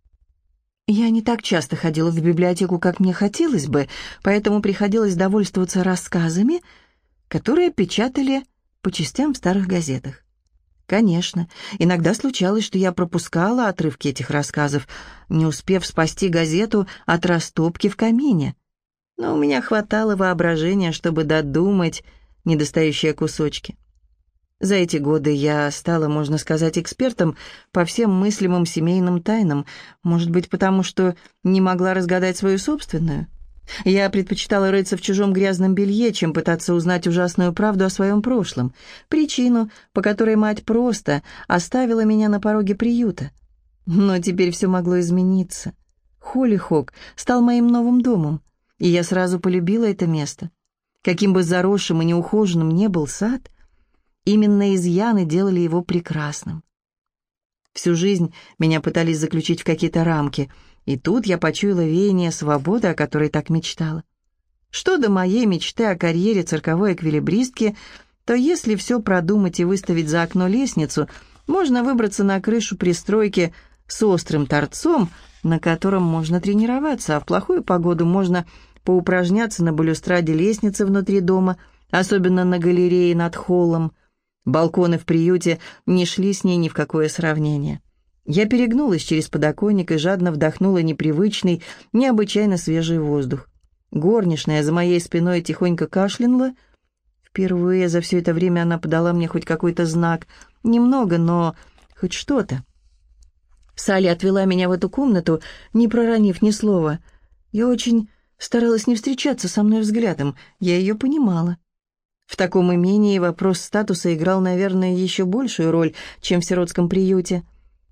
Я не так часто ходила в библиотеку, как мне хотелось бы, поэтому приходилось довольствоваться рассказами, которые печатали по частям в старых газетах. Конечно, иногда случалось, что я пропускала отрывки этих рассказов, не успев спасти газету от растопки в камине. Но у меня хватало воображения, чтобы додумать недостающие кусочки. За эти годы я стала, можно сказать, экспертом по всем мыслимым семейным тайнам, может быть, потому что не могла разгадать свою собственную. Я предпочитала рыться в чужом грязном белье, чем пытаться узнать ужасную правду о своем прошлом, причину, по которой мать просто оставила меня на пороге приюта. Но теперь все могло измениться. Холлихок стал моим новым домом, и я сразу полюбила это место. Каким бы заросшим и неухоженным ни был сад, именно изъяны делали его прекрасным. Всю жизнь меня пытались заключить в какие-то рамки, и тут я почуяла веяние свободы, о которой так мечтала. Что до моей мечты о карьере цирковой эквилибристки, то если все продумать и выставить за окно лестницу, можно выбраться на крышу пристройки с острым торцом, на котором можно тренироваться, а в плохую погоду можно поупражняться на балюстраде лестницы внутри дома, особенно на галерее над холлом. Балконы в приюте не шли с ней ни в какое сравнение. Я перегнулась через подоконник и жадно вдохнула непривычный, необычайно свежий воздух. Горничная за моей спиной тихонько кашлянула. Впервые за все это время она подала мне хоть какой-то знак. Немного, но хоть что-то. Салли отвела меня в эту комнату, не проронив ни слова. Я очень старалась не встречаться со мной взглядом. Я ее понимала. В таком имении вопрос статуса играл, наверное, еще большую роль, чем в сиротском приюте.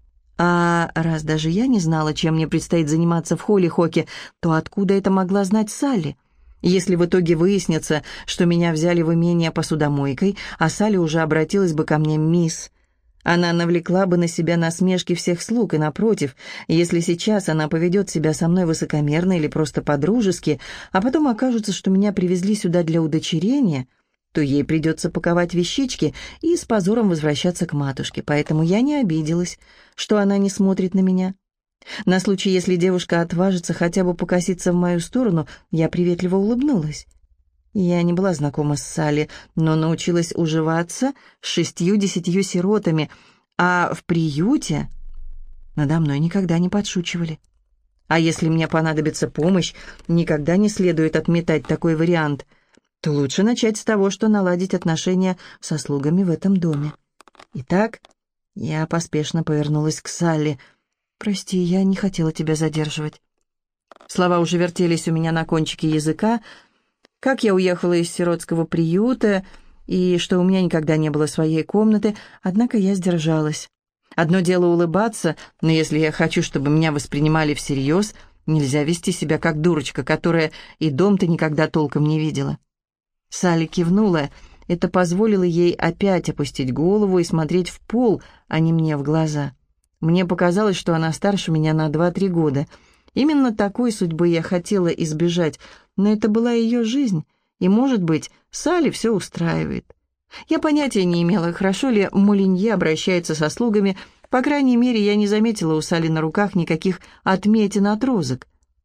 А раз даже я не знала, чем мне предстоит заниматься в Холлихоке, то откуда это могла знать Салли? Если в итоге выяснится, что меня взяли в имение посудомойкой, а Салли уже обратилась бы ко мне «мисс», она навлекла бы на себя насмешки всех слуг, и, напротив, если сейчас она поведет себя со мной высокомерно или просто по-дружески, а потом окажется, что меня привезли сюда для удочерения, то ей придется паковать вещички и с позором возвращаться к матушке, поэтому я не обиделась, что она не смотрит на меня. На случай, если девушка отважится хотя бы покоситься в мою сторону, я приветливо улыбнулась. Я не была знакома с Салли, но научилась уживаться с шестью-десятью сиротами, а в приюте надо мной никогда не подшучивали. А если мне понадобится помощь, никогда не следует отметать такой вариант — то лучше начать с того, что наладить отношения со слугами в этом доме. Итак, я поспешно повернулась к Салли. «Прости, я не хотела тебя задерживать». Слова уже вертелись у меня на кончике языка. Как я уехала из сиротского приюта, и что у меня никогда не было своей комнаты, однако я сдержалась. Одно дело улыбаться, но если я хочу, чтобы меня воспринимали всерьез, нельзя вести себя как дурочка, которая и дом-то никогда толком не видела. Салли кивнула. Это позволило ей опять опустить голову и смотреть в пол, а не мне в глаза. Мне показалось, что она старше меня на два-три года. Именно такой судьбы я хотела избежать, но это была ее жизнь, и, может быть, Салли все устраивает. Я понятия не имела, хорошо ли Молинье обращается со слугами, по крайней мере, я не заметила у Салли на руках никаких отметин от розок.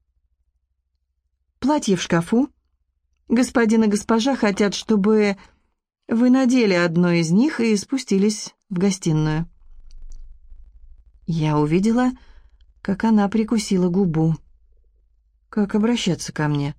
«Платье в шкафу. Господин и госпожа хотят, чтобы вы надели одно из них и спустились в гостиную». Я увидела, как она прикусила губу. Как обращаться ко мне?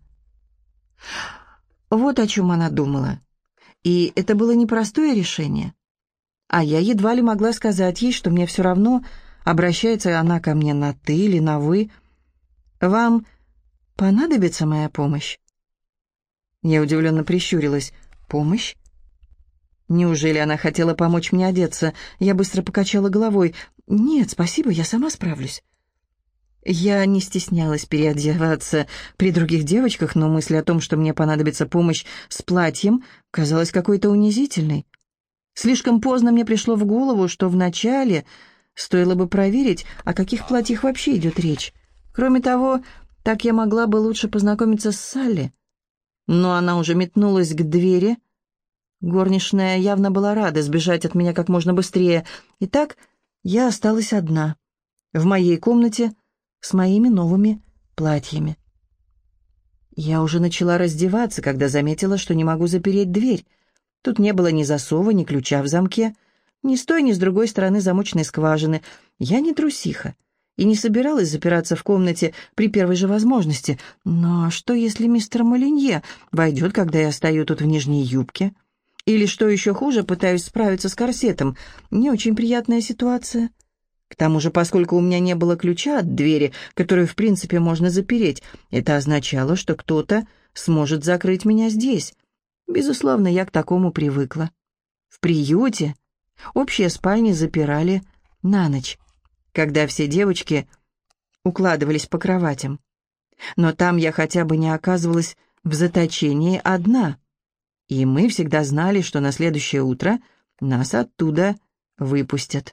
Вот о чем она думала. И это было непростое решение. А я едва ли могла сказать ей, что мне все равно, обращается она ко мне на «ты» или на «вы». «Вам понадобится моя помощь?» Я удивленно прищурилась. «Помощь?» Неужели она хотела помочь мне одеться? Я быстро покачала головой. «Нет, спасибо, я сама справлюсь». Я не стеснялась переодеваться при других девочках, но мысль о том, что мне понадобится помощь с платьем, казалась какой-то унизительной. Слишком поздно мне пришло в голову, что вначале стоило бы проверить, о каких платьях вообще идет речь. Кроме того, Так я могла бы лучше познакомиться с Салли. Но она уже метнулась к двери. Горничная явно была рада сбежать от меня как можно быстрее. Итак, я осталась одна, в моей комнате, с моими новыми платьями. Я уже начала раздеваться, когда заметила, что не могу запереть дверь. Тут не было ни засова, ни ключа в замке, ни с той, ни с другой стороны замочной скважины. Я не трусиха и не собиралась запираться в комнате при первой же возможности. Но что, если мистер Молинье войдет, когда я стою тут в нижней юбке? Или, что еще хуже, пытаюсь справиться с корсетом? Не очень приятная ситуация. К тому же, поскольку у меня не было ключа от двери, которую, в принципе, можно запереть, это означало, что кто-то сможет закрыть меня здесь. Безусловно, я к такому привыкла. В приюте общие спальни запирали на ночь, когда все девочки укладывались по кроватям. Но там я хотя бы не оказывалась в заточении одна, и мы всегда знали, что на следующее утро нас оттуда выпустят.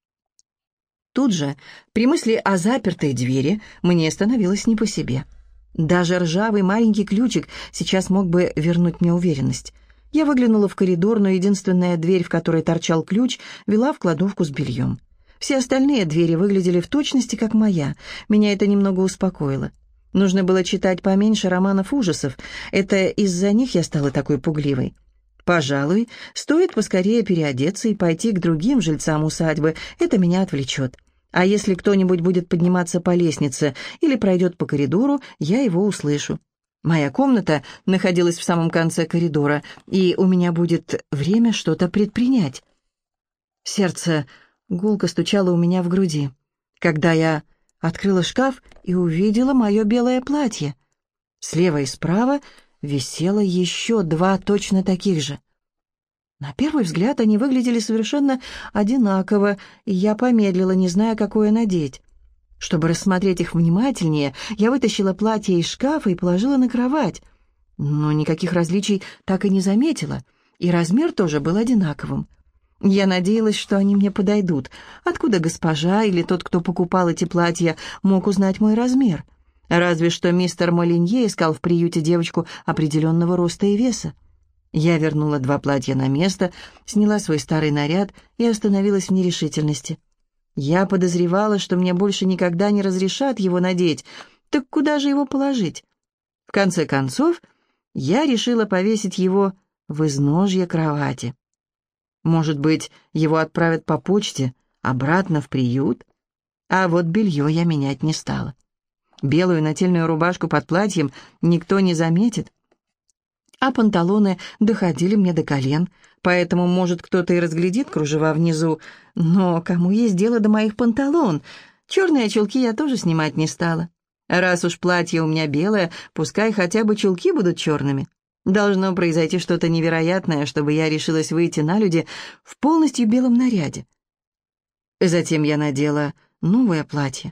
Тут же, при мысли о запертой двери, мне становилось не по себе. Даже ржавый маленький ключик сейчас мог бы вернуть мне уверенность. Я выглянула в коридор, но единственная дверь, в которой торчал ключ, вела в кладовку с бельем. Все остальные двери выглядели в точности, как моя. Меня это немного успокоило. Нужно было читать поменьше романов ужасов. Это из-за них я стала такой пугливой. Пожалуй, стоит поскорее переодеться и пойти к другим жильцам усадьбы. Это меня отвлечет. А если кто-нибудь будет подниматься по лестнице или пройдет по коридору, я его услышу. Моя комната находилась в самом конце коридора, и у меня будет время что-то предпринять. Сердце гулко стучало у меня в груди, когда я открыла шкаф и увидела мое белое платье. Слева и справа висело еще два точно таких же. На первый взгляд они выглядели совершенно одинаково, и я помедлила, не зная, какое надеть. Чтобы рассмотреть их внимательнее, я вытащила платье из шкафа и положила на кровать. Но никаких различий так и не заметила, и размер тоже был одинаковым. Я надеялась, что они мне подойдут. Откуда госпожа или тот, кто покупал эти платья, мог узнать мой размер? Разве что мистер Молинье искал в приюте девочку определенного роста и веса. Я вернула два платья на место, сняла свой старый наряд и остановилась в нерешительности. Я подозревала, что мне больше никогда не разрешат его надеть. Так куда же его положить? В конце концов, я решила повесить его в изножье кровати. Может быть, его отправят по почте обратно в приют? А вот белье я менять не стала. Белую нательную рубашку под платьем никто не заметит, а панталоны доходили мне до колен, поэтому, может, кто-то и разглядит кружева внизу, но кому есть дело до моих панталон? Черные чулки я тоже снимать не стала. Раз уж платье у меня белое, пускай хотя бы чулки будут черными. Должно произойти что-то невероятное, чтобы я решилась выйти на люди в полностью белом наряде. Затем я надела новое платье.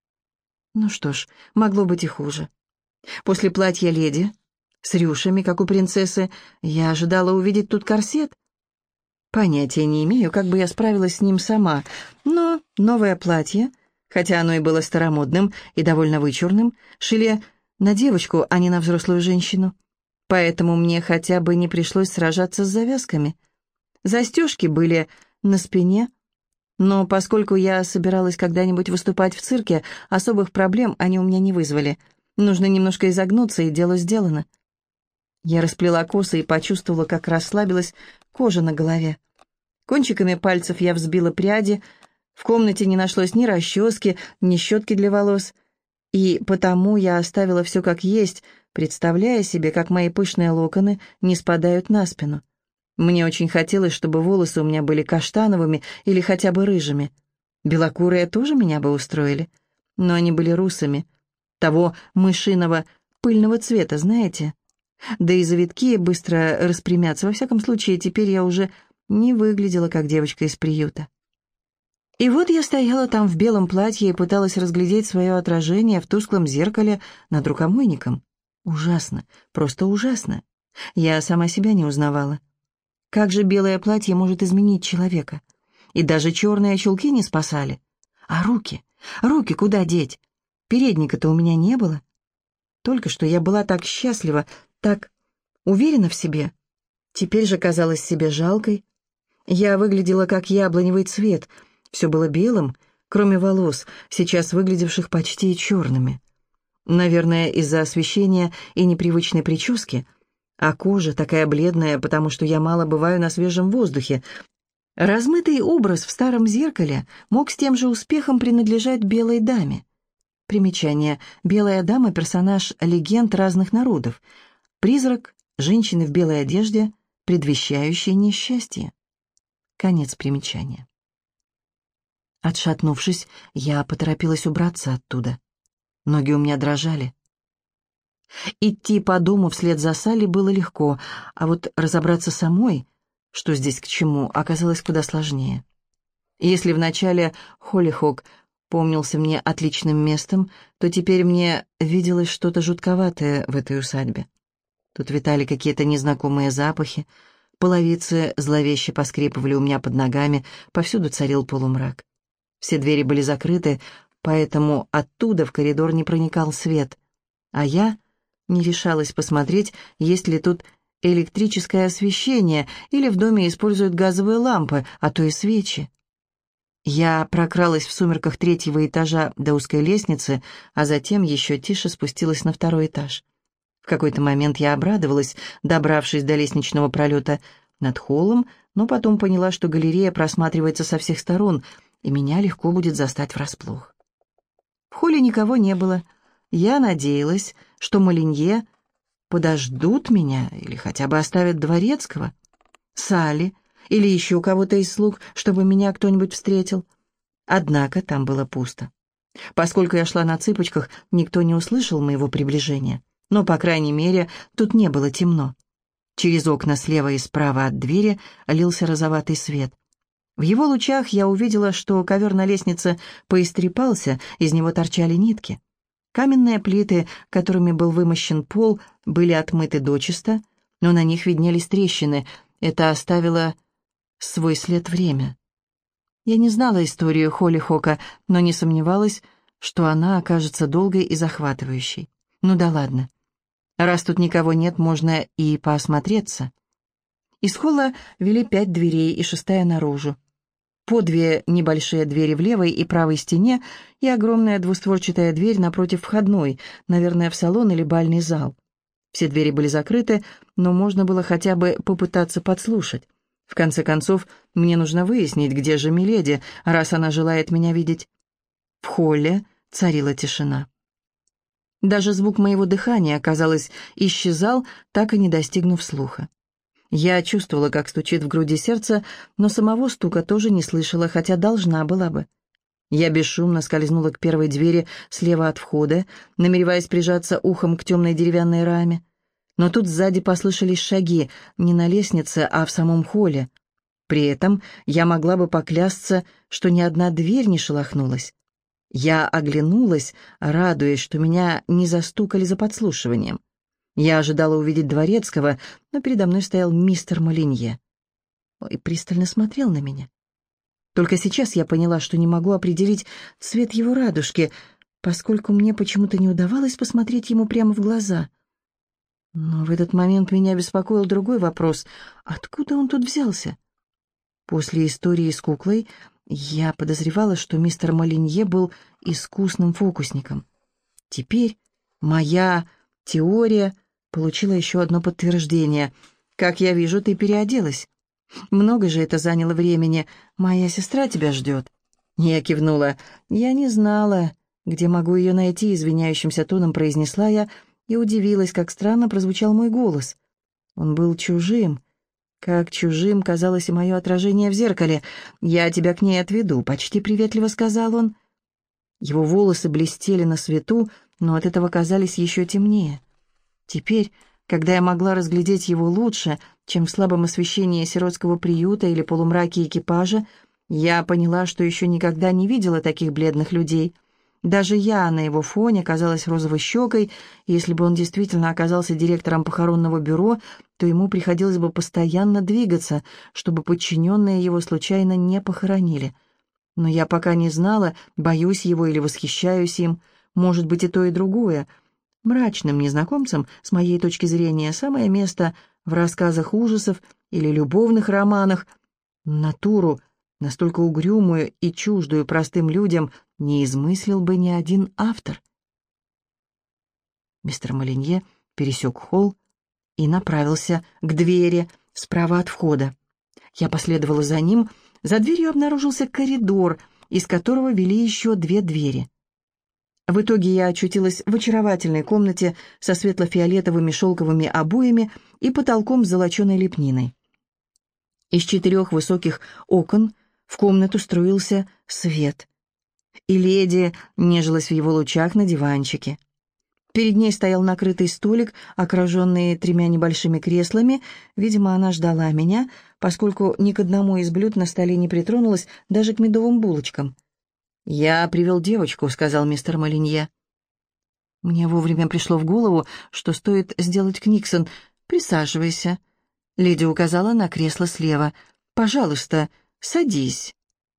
Ну что ж, могло быть и хуже. После платья леди, с рюшами, как у принцессы, я ожидала увидеть тут корсет. Понятия не имею, как бы я справилась с ним сама, но новое платье, хотя оно и было старомодным и довольно вычурным, шили на девочку, а не на взрослую женщину. Поэтому мне хотя бы не пришлось сражаться с завязками. Застежки были на спине, но поскольку я собиралась когда-нибудь выступать в цирке, особых проблем они у меня не вызвали. Нужно немножко изогнуться, и дело сделано. Я расплела косы и почувствовала, как расслабилась кожа на голове. Кончиками пальцев я взбила пряди. В комнате не нашлось ни расчески, ни щетки для волос, и потому я оставила все как есть, представляя себе, как мои пышные локоны не спадают на спину. Мне очень хотелось, чтобы волосы у меня были каштановыми или хотя бы рыжими. Белокурые тоже меня бы устроили, но они были русыми, того мышиного пыльного цвета, знаете? Да и завитки быстро распрямятся. Во всяком случае, теперь я уже не выглядела как девочка из приюта. И вот я стояла там в белом платье и пыталась разглядеть свое отражение в тусклом зеркале над рукомойником. Ужасно, просто ужасно. Я сама себя не узнавала. Как же белое платье может изменить человека? И даже черные чулки не спасали. А руки? Руки куда деть? Передника-то у меня не было. Только что я была так счастлива, так уверена в себе. Теперь же казалась себе жалкой. Я выглядела как яблоневый цвет. Все было белым, кроме волос, сейчас выглядевших почти черными. Наверное, из-за освещения и непривычной прически, а кожа такая бледная, потому что я мало бываю на свежем воздухе. Размытый образ в старом зеркале мог с тем же успехом принадлежать белой даме. Примечание. Белая дама — персонаж легенд разных народов. Призрак женщины в белой одежде, предвещающей несчастье. Конец примечания. Отшатнувшись, я поторопилась убраться оттуда. Ноги у меня дрожали. Идти по дому вслед за Салли было легко, а вот разобраться самой, что здесь к чему, оказалось куда сложнее. Если вначале Холлихок помнился мне отличным местом, то теперь мне виделось что-то жутковатое в этой усадьбе. Тут витали какие-то незнакомые запахи, половицы зловеще поскрипывали у меня под ногами, повсюду царил полумрак. Все двери были закрыты, поэтому оттуда в коридор не проникал свет, а я не решалась посмотреть, есть ли тут электрическое освещение или в доме используют газовые лампы, а то и свечи. Я прокралась в сумерках третьего этажа до узкой лестницы, а затем еще тише спустилась на второй этаж. В какой-то момент я обрадовалась, добравшись до лестничного пролета над холлом, но потом поняла, что галерея просматривается со всех сторон, и меня легко будет застать врасплох. В холле никого не было. Я надеялась, что Молинье подождут меня или хотя бы оставят дворецкого, Салли или еще у кого-то из слуг, чтобы меня кто-нибудь встретил. Однако там было пусто. Поскольку я шла на цыпочках, никто не услышал моего приближения, но, по крайней мере, тут не было темно. Через окна слева и справа от двери лился розоватый свет. В его лучах я увидела, что ковер на лестнице поистрепался, из него торчали нитки. Каменные плиты, которыми был вымощен пол, были отмыты дочисто, но на них виднелись трещины. Это оставило свой след время. Я не знала историю Холлихока, но не сомневалась, что она окажется долгой и захватывающей. Ну да ладно. Раз тут никого нет, можно и поосмотреться. Из холла вели пять дверей и шестая наружу. По две небольшие двери в левой и правой стене и огромная двустворчатая дверь напротив входной, наверное, в салон или бальный зал. Все двери были закрыты, но можно было хотя бы попытаться подслушать. В конце концов, мне нужно выяснить, где же миледи, раз она желает меня видеть. В холле царила тишина. Даже звук моего дыхания, казалось, исчезал, так и не достигнув слуха. Я чувствовала, как стучит в груди сердце, но самого стука тоже не слышала, хотя должна была бы. Я бесшумно скользнула к первой двери слева от входа, намереваясь прижаться ухом к темной деревянной раме. Но тут сзади послышались шаги, не на лестнице, а в самом холле. При этом я могла бы поклясться, что ни одна дверь не шелохнулась. Я оглянулась, радуясь, что меня не застукали за подслушиванием. Я ожидала увидеть дворецкого, но передо мной стоял мистер Молинье. И пристально смотрел на меня. Только сейчас я поняла, что не могу определить цвет его радужки, поскольку мне почему-то не удавалось посмотреть ему прямо в глаза. Но в этот момент меня беспокоил другой вопрос. Откуда он тут взялся? После истории с куклой я подозревала, что мистер Молинье был искусным фокусником. Теперь моя теория получила еще одно подтверждение. «Как я вижу, ты переоделась. Много же это заняло времени. Моя сестра тебя ждет». Я кивнула. «Я не знала, где могу ее найти», — извиняющимся тоном произнесла я и удивилась, как странно прозвучал мой голос. Он был чужим. Как чужим казалось и мое отражение в зеркале. «Я тебя к ней отведу», — почти приветливо сказал он. Его волосы блестели на свету, но от этого казались еще темнее. Теперь, когда я могла разглядеть его лучше, чем в слабом освещении сиротского приюта или полумраке экипажа, я поняла, что еще никогда не видела таких бледных людей. Даже я на его фоне казалась розовощекой, и если бы он действительно оказался директором похоронного бюро, то ему приходилось бы постоянно двигаться, чтобы подчиненные его случайно не похоронили. Но я пока не знала, боюсь его или восхищаюсь им, может быть и то, и другое. мрачным незнакомцам, с моей точки зрения, самое место в рассказах ужасов или любовных романах. Натуру, настолько угрюмую и чуждую простым людям, не измыслил бы ни один автор. Мистер Молинье пересек холл и направился к двери справа от входа. Я последовала за ним. За дверью обнаружился коридор, из которого вели еще две двери. В итоге я очутилась в очаровательной комнате со светло-фиолетовыми шелковыми обоями и потолком с золоченой лепниной. Из четырех высоких окон в комнату струился свет, и леди нежилась в его лучах на диванчике. Перед ней стоял накрытый столик, окруженный тремя небольшими креслами. Видимо, она ждала меня, поскольку ни к одному из блюд на столе не притронулась, даже к медовым булочкам. «Я привел девочку», — сказал мистер Молинье. Мне вовремя пришло в голову, что стоит сделать Книксон. «Присаживайся». Леди указала на кресло слева. «Пожалуйста, садись».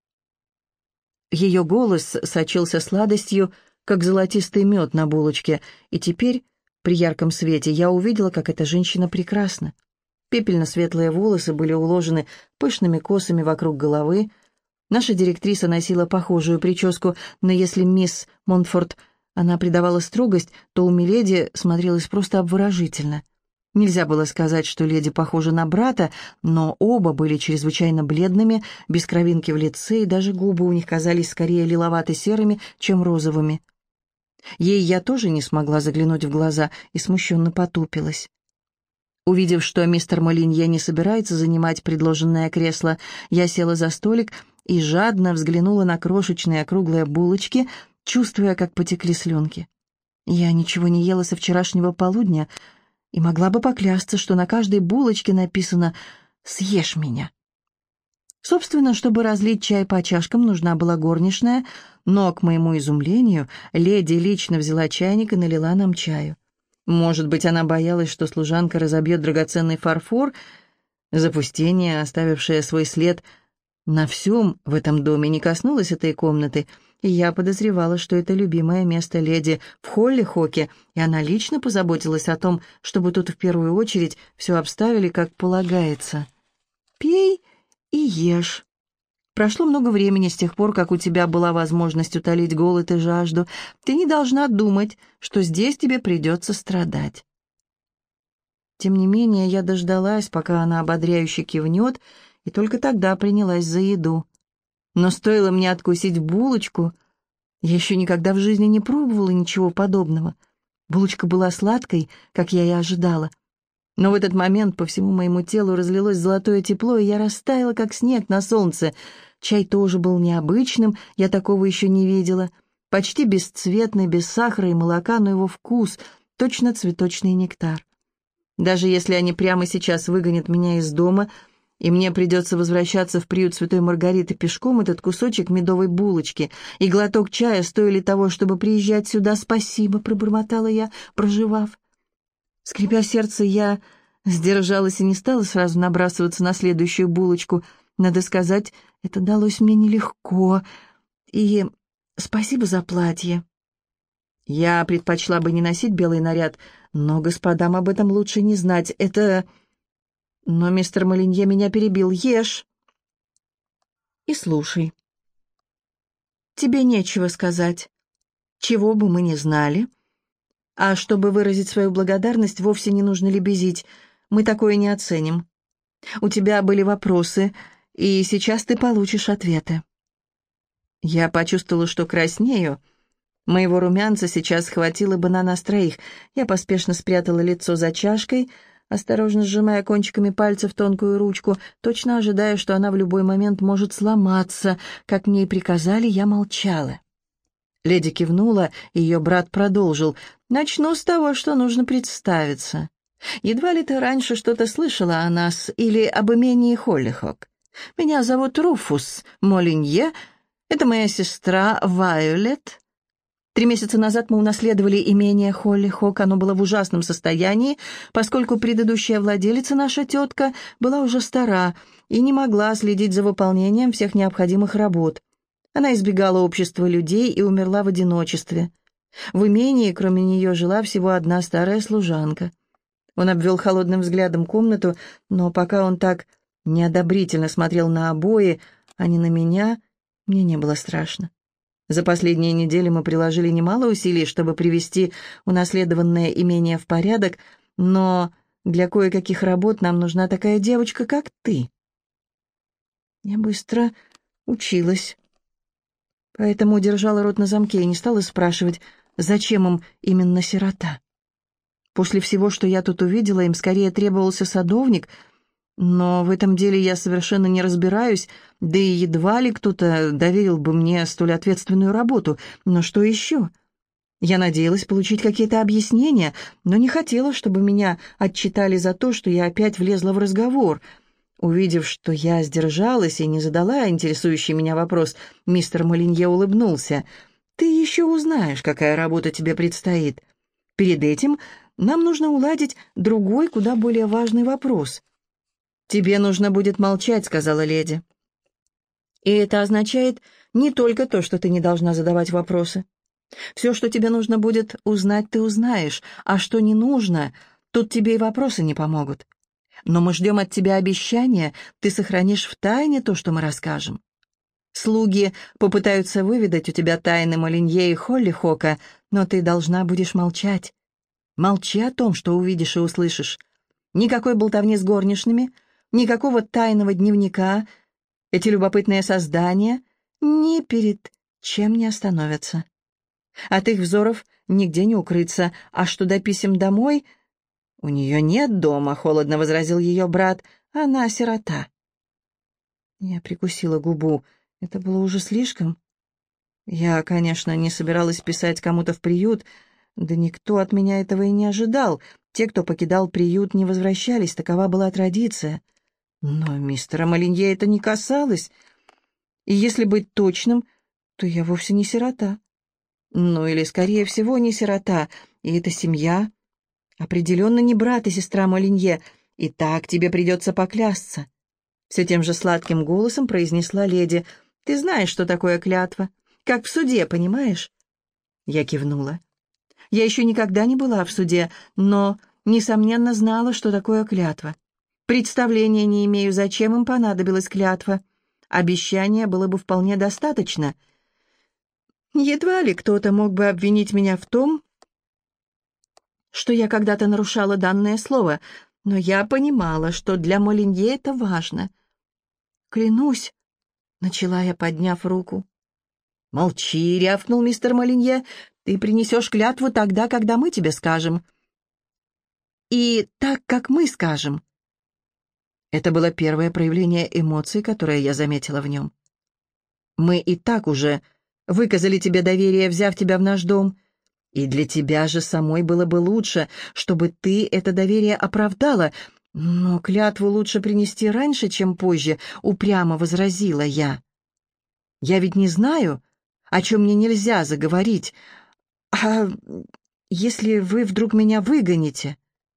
Ее голос сочился сладостью, как золотистый мед на булочке, и теперь, при ярком свете, я увидела, как эта женщина прекрасна. Пепельно-светлые волосы были уложены пышными косами вокруг головы. Наша директриса носила похожую прическу, но если мисс Монтфорт она придавала строгость, то у миледи смотрелась просто обворожительно. Нельзя было сказать, что леди похожа на брата, но оба были чрезвычайно бледными, без кровинки в лице, и даже губы у них казались скорее лиловато-серыми, чем розовыми. Ей я тоже не смогла заглянуть в глаза и смущенно потупилась. Увидев, что мистер Молинье не собирается занимать предложенное кресло, я села за столик и жадно взглянула на крошечные округлые булочки, чувствуя, как потекли слюнки. Я ничего не ела со вчерашнего полудня и могла бы поклясться, что на каждой булочке написано «Съешь меня». Собственно, чтобы разлить чай по чашкам, нужна была горничная, но, к моему изумлению, леди лично взяла чайник и налила нам чаю. Может быть, она боялась, что служанка разобьет драгоценный фарфор, запустение, оставившее свой след на всем в этом доме, не коснулось этой комнаты, и я подозревала, что это любимое место леди в Холлихоке, и она лично позаботилась о том, чтобы тут в первую очередь все обставили, как полагается. «Пей и ешь. Прошло много времени с тех пор, как у тебя была возможность утолить голод и жажду. Ты не должна думать, что здесь тебе придется страдать». Тем не менее, я дождалась, пока она ободряюще кивнет, и только тогда принялась за еду. Но стоило мне откусить булочку, я еще никогда в жизни не пробовала ничего подобного. Булочка была сладкой, как я и ожидала. Но в этот момент по всему моему телу разлилось золотое тепло, и я растаяла, как снег на солнце. Чай тоже был необычным, я такого еще не видела. Почти бесцветный, без сахара и молока, но его вкус — точно цветочный нектар. Даже если они прямо сейчас выгонят меня из дома, и мне придется возвращаться в приют Святой Маргариты пешком, этот кусочек медовой булочки и глоток чая стоили того, чтобы приезжать сюда. «Спасибо», — пробормотала я, проживав. Скрипя сердце, я сдержалась и не стала сразу набрасываться на следующую булочку. Надо сказать, это далось мне нелегко. И спасибо за платье. Я предпочла бы не носить белый наряд, но господам об этом лучше не знать. Это... Но мистер Молинье меня перебил. «Ешь и слушай. Тебе нечего сказать, чего бы мы ни знали. А чтобы выразить свою благодарность, вовсе не нужно лебезить. Мы такое не оценим. У тебя были вопросы, и сейчас ты получишь ответы». Я почувствовала, что краснею. Моего румянца сейчас хватило бы на нас троих. Я поспешно спрятала лицо за чашкой, осторожно сжимая кончиками пальцев тонкую ручку, точно ожидая, что она в любой момент может сломаться. Как мне и приказали, я молчала. Леди кивнула, и ее брат продолжил. «Начну с того, что нужно представиться. Едва ли ты раньше что-то слышала о нас или об имении Холлихок. Меня зовут Руфус Молинье, это моя сестра Вайолет. Три месяца назад мы унаследовали имение Холлихок. Оно было в ужасном состоянии, поскольку предыдущая владелица, наша тетка, была уже стара и не могла следить за выполнением всех необходимых работ. Она избегала общества людей и умерла в одиночестве. В имении, кроме нее, жила всего одна старая служанка. Он обвел холодным взглядом комнату, но пока он так неодобрительно смотрел на обои, а не на меня, мне не было страшно. За последние недели мы приложили немало усилий, чтобы привести унаследованное имение в порядок, но для кое-каких работ нам нужна такая девочка, как ты. Я быстро училась, поэтому держала рот на замке и не стала спрашивать, зачем им именно сирота. После всего, что я тут увидела, им скорее требовался садовник, но в этом деле я совершенно не разбираюсь, да и едва ли кто-то доверил бы мне столь ответственную работу. Но что еще? Я надеялась получить какие-то объяснения, но не хотела, чтобы меня отчитали за то, что я опять влезла в разговор. Увидев, что я сдержалась и не задала интересующий меня вопрос, мистер Молинье улыбнулся. «Ты еще узнаешь, какая работа тебе предстоит. Перед этим нам нужно уладить другой, куда более важный вопрос». «Тебе нужно будет молчать», — сказала леди. «И это означает не только то, что ты не должна задавать вопросы. Все, что тебе нужно будет узнать, ты узнаешь, а что не нужно, тут тебе и вопросы не помогут. Но мы ждем от тебя обещания, ты сохранишь в тайне то, что мы расскажем. Слуги попытаются выведать у тебя тайны Молинье и Холлихока, но ты должна будешь молчать. Молчи о том, что увидишь и услышишь. Никакой болтовни с горничными, никакого тайного дневника. Эти любопытные создания ни перед чем не остановятся. От их взоров нигде не укрыться, а что до писем домой... «У нее нет дома», — холодно возразил ее брат, — «она сирота». Я прикусила губу. Это было уже слишком. Я, конечно, не собиралась писать кому-то в приют, да никто от меня этого и не ожидал. Те, кто покидал приют, не возвращались, такова была традиция. Но мистера Молинье это не касалось. И если быть точным, то я вовсе не сирота. Ну, или, скорее всего, не сирота, и эта семья... Определенно не брат и сестра Молинье, и так тебе придется поклясться. Все тем же сладким голосом произнесла леди. Ты знаешь, что такое клятва? Как в суде, понимаешь? Я кивнула. Я еще никогда не была в суде, но, несомненно, знала, что такое клятва. Представления не имею, зачем им понадобилась клятва. Обещания было бы вполне достаточно. Едва ли кто-то мог бы обвинить меня в том, что я когда-то нарушала данное слово, но я понимала, что для Молинье это важно. «Клянусь», — начала я, подняв руку. «Молчи», — рявкнул мистер Молинье, — «ты принесешь клятву тогда, когда мы тебе скажем». «И так, как мы скажем». Это было первое проявление эмоций, которое я заметила в нем. «Мы и так уже выказали тебе доверие, взяв тебя в наш дом». И для тебя же самой было бы лучше, чтобы ты это доверие оправдала. Но клятву лучше принести раньше, чем позже, упрямо возразила я. Я ведь не знаю, о чем мне нельзя заговорить. А если вы вдруг меня выгоните?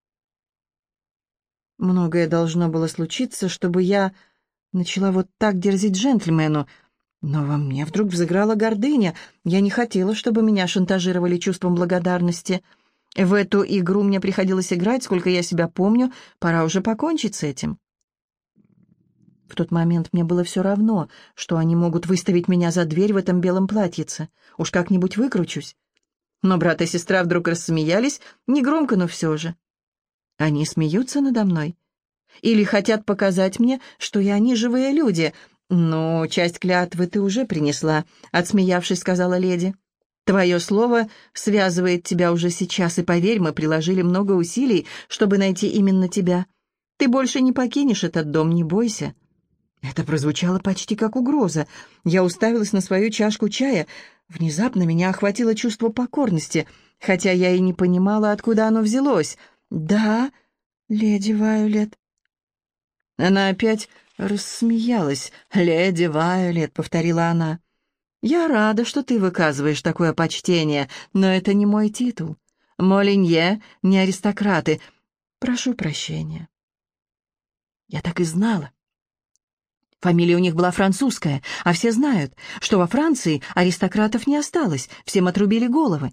Многое должно было случиться, чтобы я начала вот так дерзить джентльмену. Но во мне вдруг взыграла гордыня. Я не хотела, чтобы меня шантажировали чувством благодарности. В эту игру мне приходилось играть, сколько я себя помню. Пора уже покончить с этим. В тот момент мне было все равно, что они могут выставить меня за дверь в этом белом платьице. Уж как-нибудь выкручусь. Но брат и сестра вдруг рассмеялись, негромко, но все же. Они смеются надо мной. Или хотят показать мне, что я не живые люди. «Ну, часть клятвы ты уже принесла», — отсмеявшись, сказала леди. «Твое слово связывает тебя уже сейчас, и, поверь, мы приложили много усилий, чтобы найти именно тебя. Ты больше не покинешь этот дом, не бойся». Это прозвучало почти как угроза. Я уставилась на свою чашку чая. Внезапно меня охватило чувство покорности, хотя я и не понимала, откуда оно взялось. «Да, леди Вайолет». Она опять рассмеялась. «Леди Вайолет», — повторила она. «Я рада, что ты выказываешь такое почтение, но это не мой титул. Молинье не аристократы. Прошу прощения». Я так и знала. Фамилия у них была французская, а все знают, что во Франции аристократов не осталось, всем отрубили головы.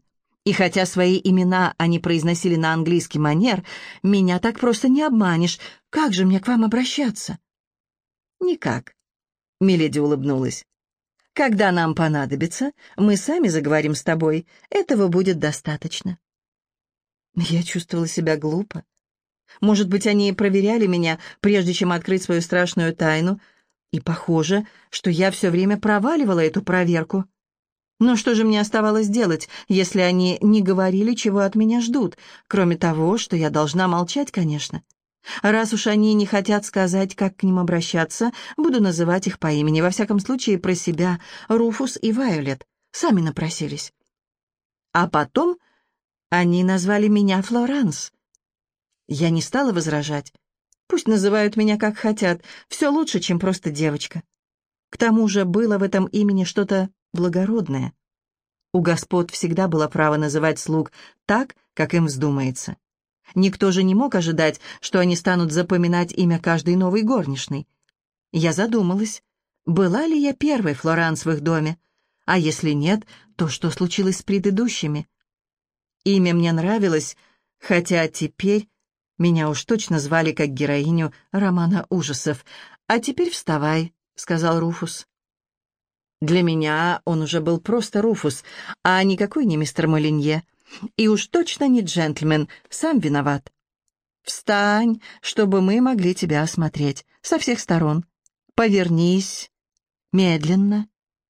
И хотя свои имена они произносили на английский манер, меня так просто не обманешь. Как же мне к вам обращаться?» «Никак», — миледи улыбнулась. «Когда нам понадобится, мы сами заговорим с тобой. Этого будет достаточно». Я чувствовала себя глупо. Может быть, они проверяли меня, прежде чем открыть свою страшную тайну, и похоже, что я все время проваливала эту проверку. Но что же мне оставалось делать, если они не говорили, чего от меня ждут, кроме того, что я должна молчать, конечно. Раз уж они не хотят сказать, как к ним обращаться, буду называть их по имени, во всяком случае про себя, Руфус и Вайолет. Сами напросились. А потом они назвали меня Флоранс. Я не стала возражать. Пусть называют меня как хотят, все лучше, чем просто девочка. К тому же было в этом имени что-то благородное. У господ всегда было право называть слуг так, как им вздумается. Никто же не мог ожидать, что они станут запоминать имя каждой новой горничной. Я задумалась, была ли я первой Флоранс в их доме, а если нет, то что случилось с предыдущими? Имя мне нравилось, хотя теперь меня уж точно звали как героиню романа ужасов. «А теперь вставай», — сказал Руфус. Для меня он уже был просто Руфус, а никакой не мистер Молинье. И уж точно не джентльмен, сам виноват. «Встань, чтобы мы могли тебя осмотреть со всех сторон. Повернись. Медленно».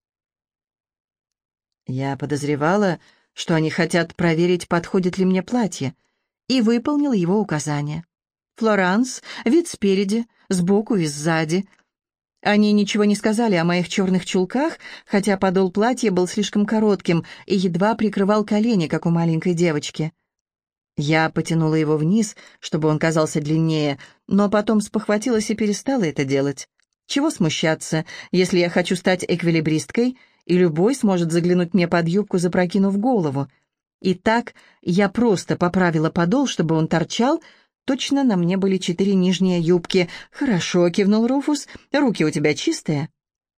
Я подозревала, что они хотят проверить, подходит ли мне платье, и выполнил его указание. «Флоранс, вид спереди, сбоку и сзади». Они ничего не сказали о моих черных чулках, хотя подол платья был слишком коротким и едва прикрывал колени, как у маленькой девочки. Я потянула его вниз, чтобы он казался длиннее, но потом спохватилась и перестала это делать. Чего смущаться, если я хочу стать эквилибристкой, и любой сможет заглянуть мне под юбку, запрокинув голову. И так я просто поправила подол, чтобы он торчал. Точно на мне были четыре нижние юбки. «Хорошо», — кивнул Руфус. «Руки у тебя чистые?»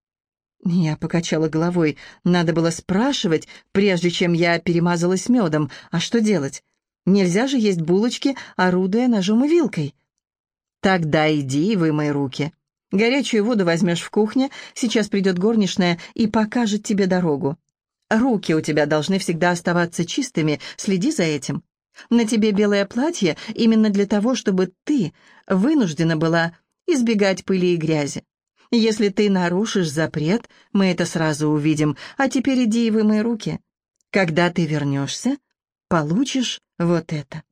Я покачала головой. Надо было спрашивать, прежде чем я перемазалась медом. А что делать? Нельзя же есть булочки, орудуя ножом и вилкой. «Тогда иди и вымой руки. Горячую воду возьмешь в кухне, сейчас придет горничная и покажет тебе дорогу. Руки у тебя должны всегда оставаться чистыми, следи за этим. На тебе белое платье именно для того, чтобы ты вынуждена была избегать пыли и грязи. Если ты нарушишь запрет, мы это сразу увидим. А теперь иди и вымой руки. Когда ты вернешься, получишь вот это».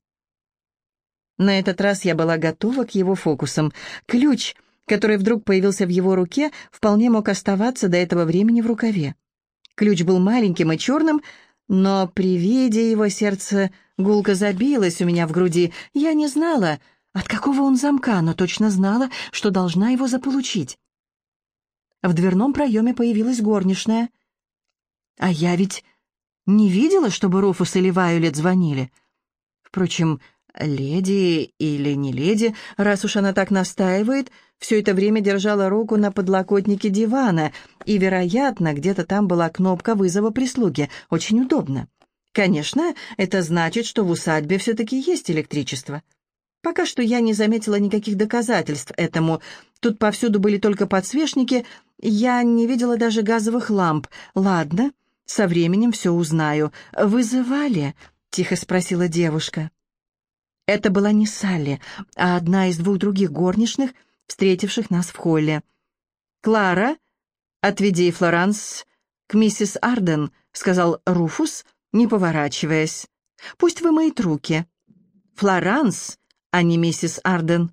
На этот раз я была готова к его фокусам. Ключ, который вдруг появился в его руке, вполне мог оставаться до этого времени в рукаве. Ключ был маленьким и черным, но при виде его сердце гулко забилось у меня в груди. Я не знала, от какого он замка, но точно знала, что должна его заполучить. В дверном проеме появилась горничная. А я ведь не видела, чтобы Руфус или Вайолет звонили. Впрочем, леди или не леди, раз уж она так настаивает, все это время держала руку на подлокотнике дивана, и, вероятно, где-то там была кнопка вызова прислуги. Очень удобно. Конечно, это значит, что в усадьбе все-таки есть электричество. Пока что я не заметила никаких доказательств этому. Тут повсюду были только подсвечники, я не видела даже газовых ламп. Ладно, со временем все узнаю. «Вызывали?» — тихо спросила девушка. Это была не Салли, а одна из двух других горничных, встретивших нас в холле. «Клара, отведи Флоранс к миссис Арден», — сказал Руфус, не поворачиваясь. «Пусть вымоет руки. Флоранс, а не миссис Арден».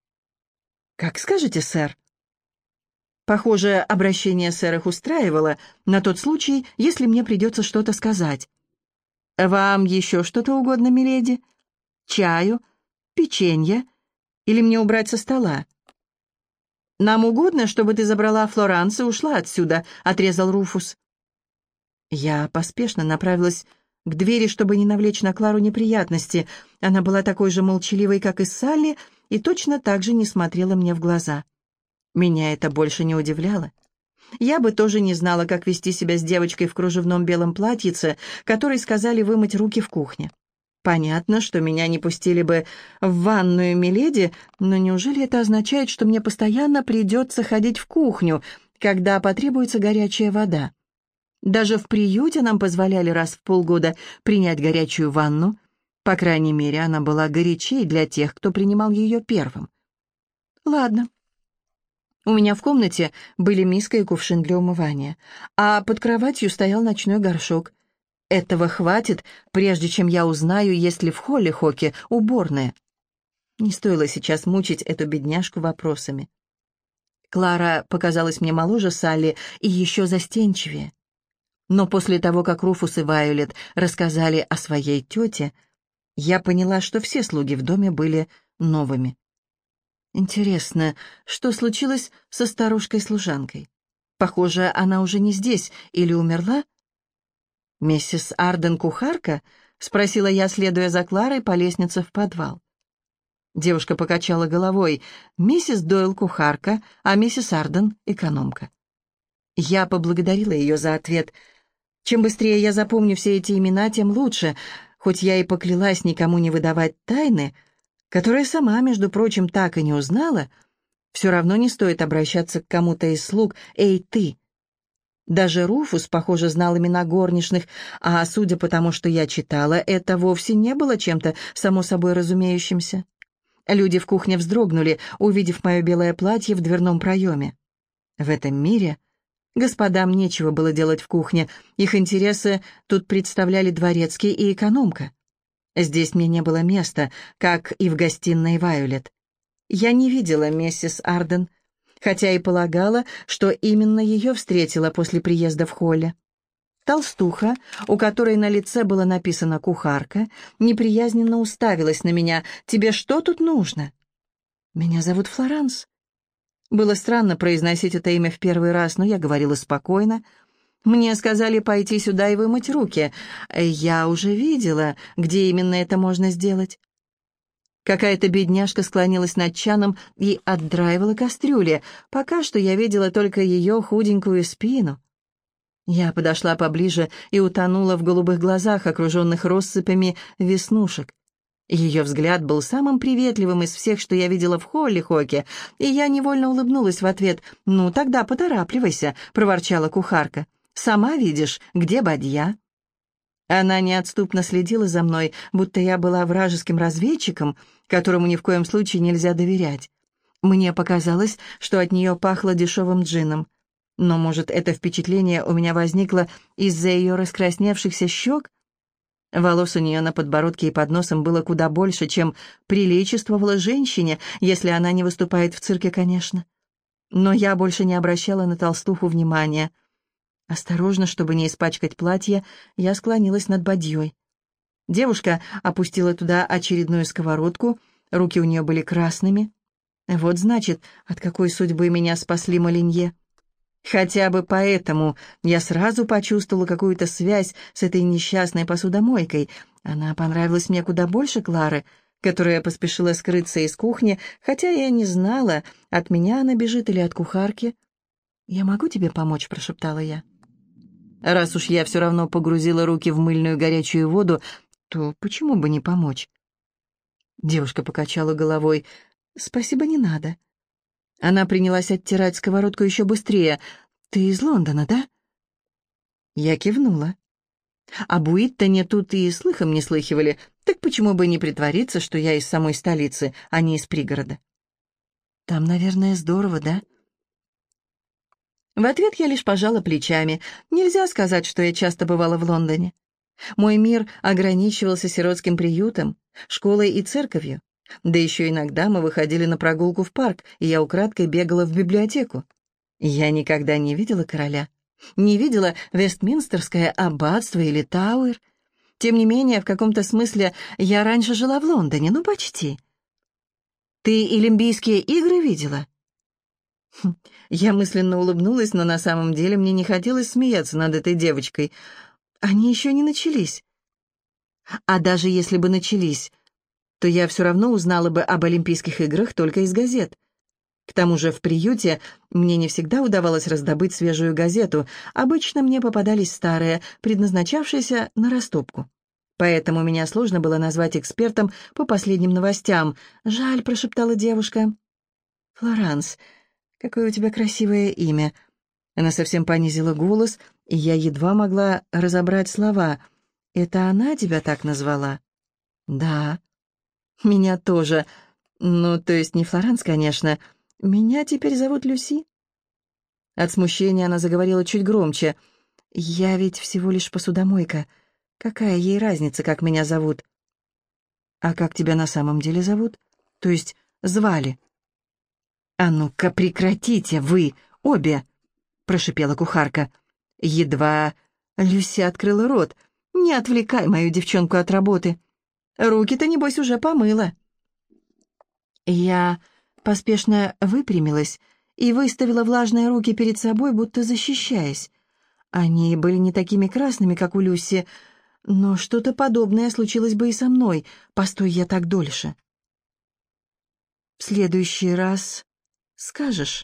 «Как скажете, сэр». Похоже, обращение сэр их устраивало на тот случай, если мне придется что-то сказать. «Вам еще что-то угодно, миледи? Чаю? Печенье? Или мне убрать со стола?» «Нам угодно, чтобы ты забрала Флоранс и ушла отсюда», — отрезал Руфус. Я поспешно направилась к двери, чтобы не навлечь на Клару неприятности. Она была такой же молчаливой, как и Салли, и точно так же не смотрела мне в глаза. Меня это больше не удивляло. Я бы тоже не знала, как вести себя с девочкой в кружевном белом платьице, которой сказали вымыть руки в кухне. Понятно, что меня не пустили бы в ванную миледи, но неужели это означает, что мне постоянно придется ходить в кухню, когда потребуется горячая вода? Даже в приюте нам позволяли раз в полгода принять горячую ванну. По крайней мере, она была горячей для тех, кто принимал ее первым. Ладно. У меня в комнате были миска и кувшин для умывания, а под кроватью стоял ночной горшок. Этого хватит, прежде чем я узнаю, есть ли в Холлихоке уборная. Не стоило сейчас мучить эту бедняжку вопросами. Клара показалась мне моложе Салли и еще застенчивее. Но после того, как Руфус и Вайолет рассказали о своей тете, я поняла, что все слуги в доме были новыми. Интересно, что случилось со старушкой-служанкой? Похоже, она уже не здесь или умерла? «Миссис Арден кухарка?» — спросила я, следуя за Кларой по лестнице в подвал. Девушка покачала головой. «Миссис Дойл кухарка, а миссис Арден экономка». Я поблагодарила ее за ответ. Чем быстрее я запомню все эти имена, тем лучше, хоть я и поклялась никому не выдавать тайны, которые сама, между прочим, так и не узнала, все равно не стоит обращаться к кому-то из слуг «Эй, ты!». Даже Руфус, похоже, знал имена горничных, а судя по тому, что я читала, это вовсе не было чем-то само собой разумеющимся. Люди в кухне вздрогнули, увидев мое белое платье в дверном проеме. В этом мире господам нечего было делать в кухне, их интересы тут представляли дворецкий и экономка. Здесь мне не было места, как и в гостиной Вайолет. Я не видела миссис Арден, хотя и полагала, что именно ее встретила после приезда в холле. Толстуха, у которой на лице было написано «кухарка», неприязненно уставилась на меня. «Тебе что тут нужно?» «Меня зовут Флоранс». Было странно произносить это имя в первый раз, но я говорила спокойно. «Мне сказали пойти сюда и вымыть руки. Я уже видела, где именно это можно сделать». Какая-то бедняжка склонилась над чаном и отдраивала кастрюли. Пока что я видела только ее худенькую спину. Я подошла поближе и утонула в голубых глазах, окруженных россыпями веснушек. Ее взгляд был самым приветливым из всех, что я видела в Холлихоке, и я невольно улыбнулась в ответ. «Ну, тогда поторапливайся», — проворчала кухарка. «Сама видишь, где бадья?» Она неотступно следила за мной, будто я была вражеским разведчиком, которому ни в коем случае нельзя доверять. Мне показалось, что от нее пахло дешевым джином. Но, может, это впечатление у меня возникло из-за ее раскрасневшихся щек? Волос у нее на подбородке и под носом было куда больше, чем приличествовало женщине, если она не выступает в цирке, конечно. Но я больше не обращала на толстуху внимания. Осторожно, чтобы не испачкать платье, я склонилась над бадьей. Девушка опустила туда очередную сковородку, руки у нее были красными. Вот значит, от какой судьбы меня спасли Молинье. Хотя бы поэтому я сразу почувствовала какую-то связь с этой несчастной посудомойкой. Она понравилась мне куда больше Клары, которая поспешила скрыться из кухни, хотя я не знала, от меня она бежит или от кухарки. «Я могу тебе помочь?» — прошептала я. «Раз уж я все равно погрузила руки в мыльную горячую воду, то почему бы не помочь?» Девушка покачала головой. «Спасибо, не надо». Она принялась оттирать сковородку еще быстрее. «Ты из Лондона, да?» Я кивнула. Об Уиттоне тут и слыхом не слыхивали, так почему бы не притвориться, что я из самой столицы, а не из пригорода? «Там, наверное, здорово, да?» В ответ я лишь пожала плечами. Нельзя сказать, что я часто бывала в Лондоне. Мой мир ограничивался сиротским приютом, школой и церковью. Да еще иногда мы выходили на прогулку в парк, и я украдкой бегала в библиотеку. Я никогда не видела короля, не видела Вестминстерское аббатство или Тауэр. Тем не менее, в каком-то смысле я раньше жила в Лондоне, ну почти. Ты и Олимпийские игры видела? Хм, я мысленно улыбнулась, но на самом деле мне не хотелось смеяться над этой девочкой. Они еще не начались. А даже если бы начались, то я все равно узнала бы об Олимпийских играх только из газет. К тому же в приюте мне не всегда удавалось раздобыть свежую газету, обычно мне попадались старые, предназначавшиеся на растопку. Поэтому меня сложно было назвать экспертом по последним новостям. «Жаль», — прошептала девушка. «Флоранс, какое у тебя красивое имя». Она совсем понизила голос, и я едва могла разобрать слова. «Это она тебя так назвала?» «Да». «Меня тоже. Ну, то есть не Флоранс, конечно. Меня теперь зовут Люси». От смущения она заговорила чуть громче. «Я ведь всего лишь посудомойка. Какая ей разница, как меня зовут?» «А как тебя на самом деле зовут? То есть звали?» «А ну-ка прекратите, вы обе!» — прошипела кухарка. Едва Люси открыла рот. «Не отвлекай мою девчонку от работы. Руки-то, небось, уже помыла». Я поспешно выпрямилась и выставила влажные руки перед собой, будто защищаясь. Они были не такими красными, как у Люси, но что-то подобное случилось бы и со мной, постой я так дольше. «В следующий раз скажешь?»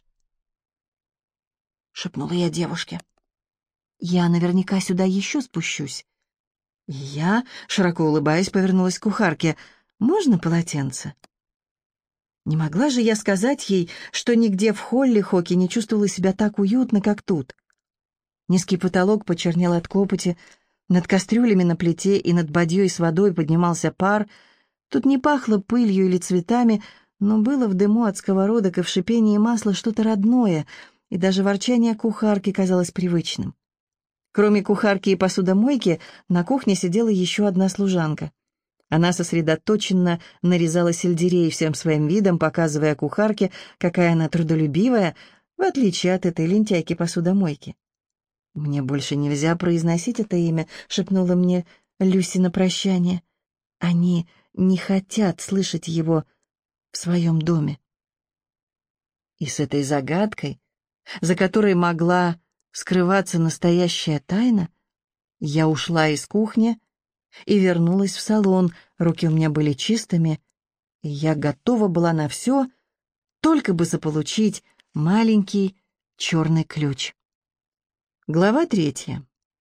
— шепнула я девушке. «Я наверняка сюда еще спущусь». И я, широко улыбаясь, повернулась к кухарке. «Можно полотенце?» Не могла же я сказать ей, что нигде в Холли-Хоке не чувствовала себя так уютно, как тут. Низкий потолок почернел от копоти, над кастрюлями на плите и над бадьей с водой поднимался пар. Тут не пахло пылью или цветами, но было в дыму от сковородок и в шипении масла что-то родное, и даже ворчание кухарки казалось привычным. Кроме кухарки и посудомойки, на кухне сидела еще одна служанка. Она сосредоточенно нарезала сельдерей всем своим видом, показывая кухарке, какая она трудолюбивая, в отличие от этой лентяйки-посудомойки. «Мне больше нельзя произносить это имя», — шепнула мне Люси на прощание. «Они не хотят слышать его в своем доме». И с этой загадкой, за которой могла скрываться настоящая тайна, я ушла из кухни и вернулась в салон. Руки у меня были чистыми, и я готова была на все, только бы заполучить маленький черный ключ. Глава третья.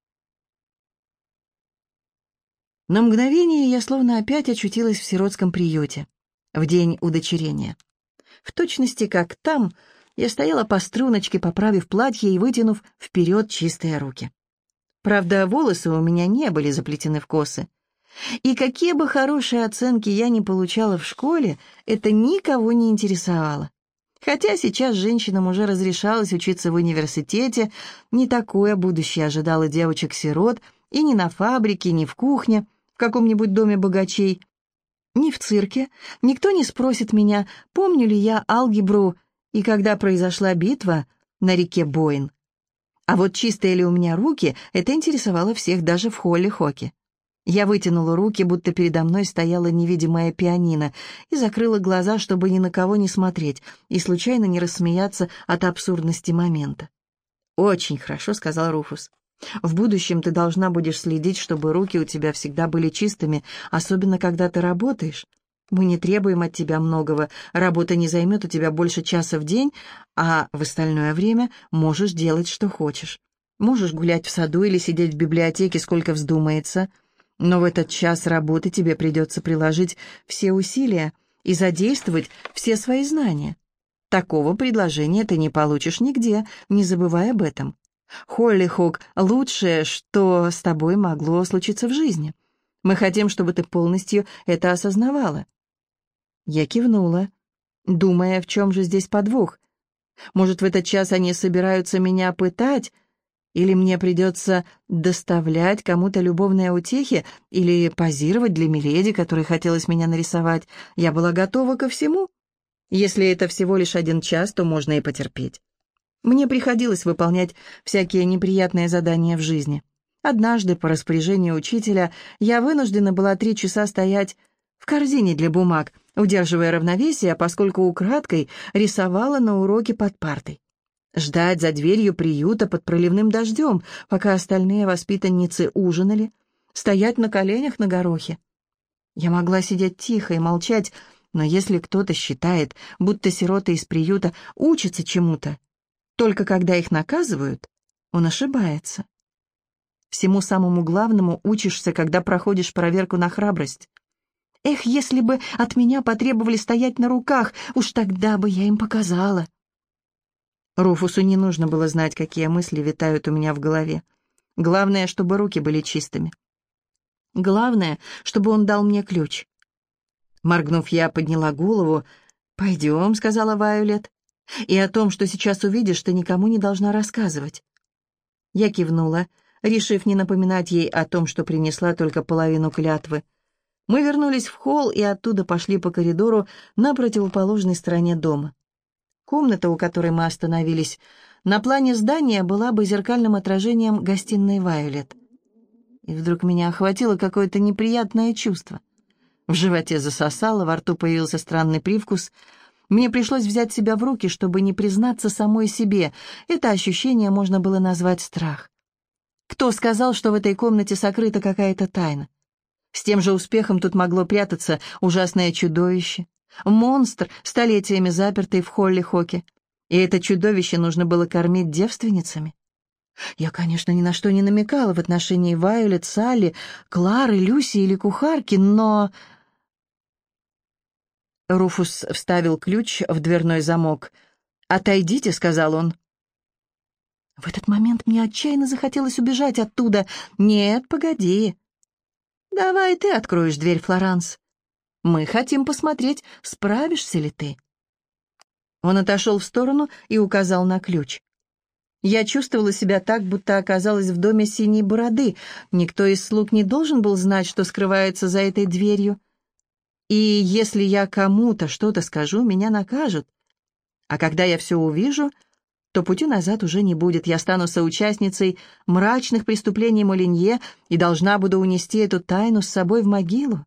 На мгновение я словно опять очутилась в сиротском приюте, в день удочерения. В точности, как там, я стояла по струночке, поправив платье и вытянув вперед чистые руки. Правда, волосы у меня не были заплетены в косы. И какие бы хорошие оценки я ни получала в школе, это никого не интересовало. Хотя сейчас женщинам уже разрешалось учиться в университете, не такое будущее ожидало девочек-сирот и ни на фабрике, ни в кухне, в каком-нибудь доме богачей, ни в цирке. Никто не спросит меня, помню ли я алгебру и когда произошла битва на реке Бойн. А вот чистые ли у меня руки, это интересовало всех даже в Холли-Хоке. Я вытянула руки, будто передо мной стояла невидимая пианино, и закрыла глаза, чтобы ни на кого не смотреть и случайно не рассмеяться от абсурдности момента. «Очень хорошо», — сказал Руфус. «В будущем ты должна будешь следить, чтобы руки у тебя всегда были чистыми, особенно когда ты работаешь. Мы не требуем от тебя многого, работа не займет у тебя больше часа в день, а в остальное время можешь делать, что хочешь. Можешь гулять в саду или сидеть в библиотеке, сколько вздумается». Но в этот час работы тебе придется приложить все усилия и задействовать все свои знания. Такого предложения ты не получишь нигде, не забывай об этом. Холли-Хок — лучшее, что с тобой могло случиться в жизни. Мы хотим, чтобы ты полностью это осознавала». Я кивнула, думая, в чем же здесь подвох. Может, в этот час они собираются меня пытать, или мне придется доставлять кому-то любовные утехи, или позировать для миледи, которой хотелось меня нарисовать. Я была готова ко всему. Если это всего лишь один час, то можно и потерпеть. Мне приходилось выполнять всякие неприятные задания в жизни. Однажды, по распоряжению учителя, я вынуждена была три часа стоять в корзине для бумаг, удерживая равновесие, поскольку украдкой рисовала на уроке под партой. Ждать за дверью приюта под проливным дождем, пока остальные воспитанницы ужинали, стоять на коленях на горохе. Я могла сидеть тихо и молчать, Но если кто-то считает, будто сироты из приюта учатся чему-то, только когда их наказывают, он ошибается. Всему самому главному учишься, когда проходишь проверку на храбрость. Эх, если бы от меня потребовали стоять на руках, уж тогда бы я им показала. Руфусу не нужно было знать, какие мысли витают у меня в голове. Главное, чтобы руки были чистыми. Главное, чтобы он дал мне ключ. Моргнув, я подняла голову. «Пойдем», — сказала Вайолет. «И о том, что сейчас увидишь, ты никому не должна рассказывать». Я кивнула, решив не напоминать ей о том, что принесла только половину клятвы. Мы вернулись в холл и оттуда пошли по коридору на противоположной стороне дома. Комната, у которой мы остановились, на плане здания была бы зеркальным отражением гостиной Вайолет. И вдруг меня охватило какое-то неприятное чувство. В животе засосало, во рту появился странный привкус. Мне пришлось взять себя в руки, чтобы не признаться самой себе. Это ощущение можно было назвать страх. Кто сказал, что в этой комнате сокрыта какая-то тайна? С тем же успехом тут могло прятаться ужасное чудовище, монстр, столетиями запертый в Холли-Хоке. И это чудовище нужно было кормить девственницами. Я, конечно, ни на что не намекала в отношении Вайолет, Салли, Клары, Люси или кухарки, но... Руфус вставил ключ в дверной замок. «Отойдите», — сказал он. В этот момент мне отчаянно захотелось убежать оттуда. «Нет, погоди. Давай ты откроешь дверь, Флоранс. Мы хотим посмотреть, справишься ли ты». Он отошел в сторону и указал на ключ. Я чувствовала себя так, будто оказалась в доме синей бороды. Никто из слуг не должен был знать, что скрывается за этой дверью. И если я кому-то что-то скажу, меня накажут. А когда я все увижу, то пути назад уже не будет. Я стану соучастницей мрачных преступлений Молинье и должна буду унести эту тайну с собой в могилу.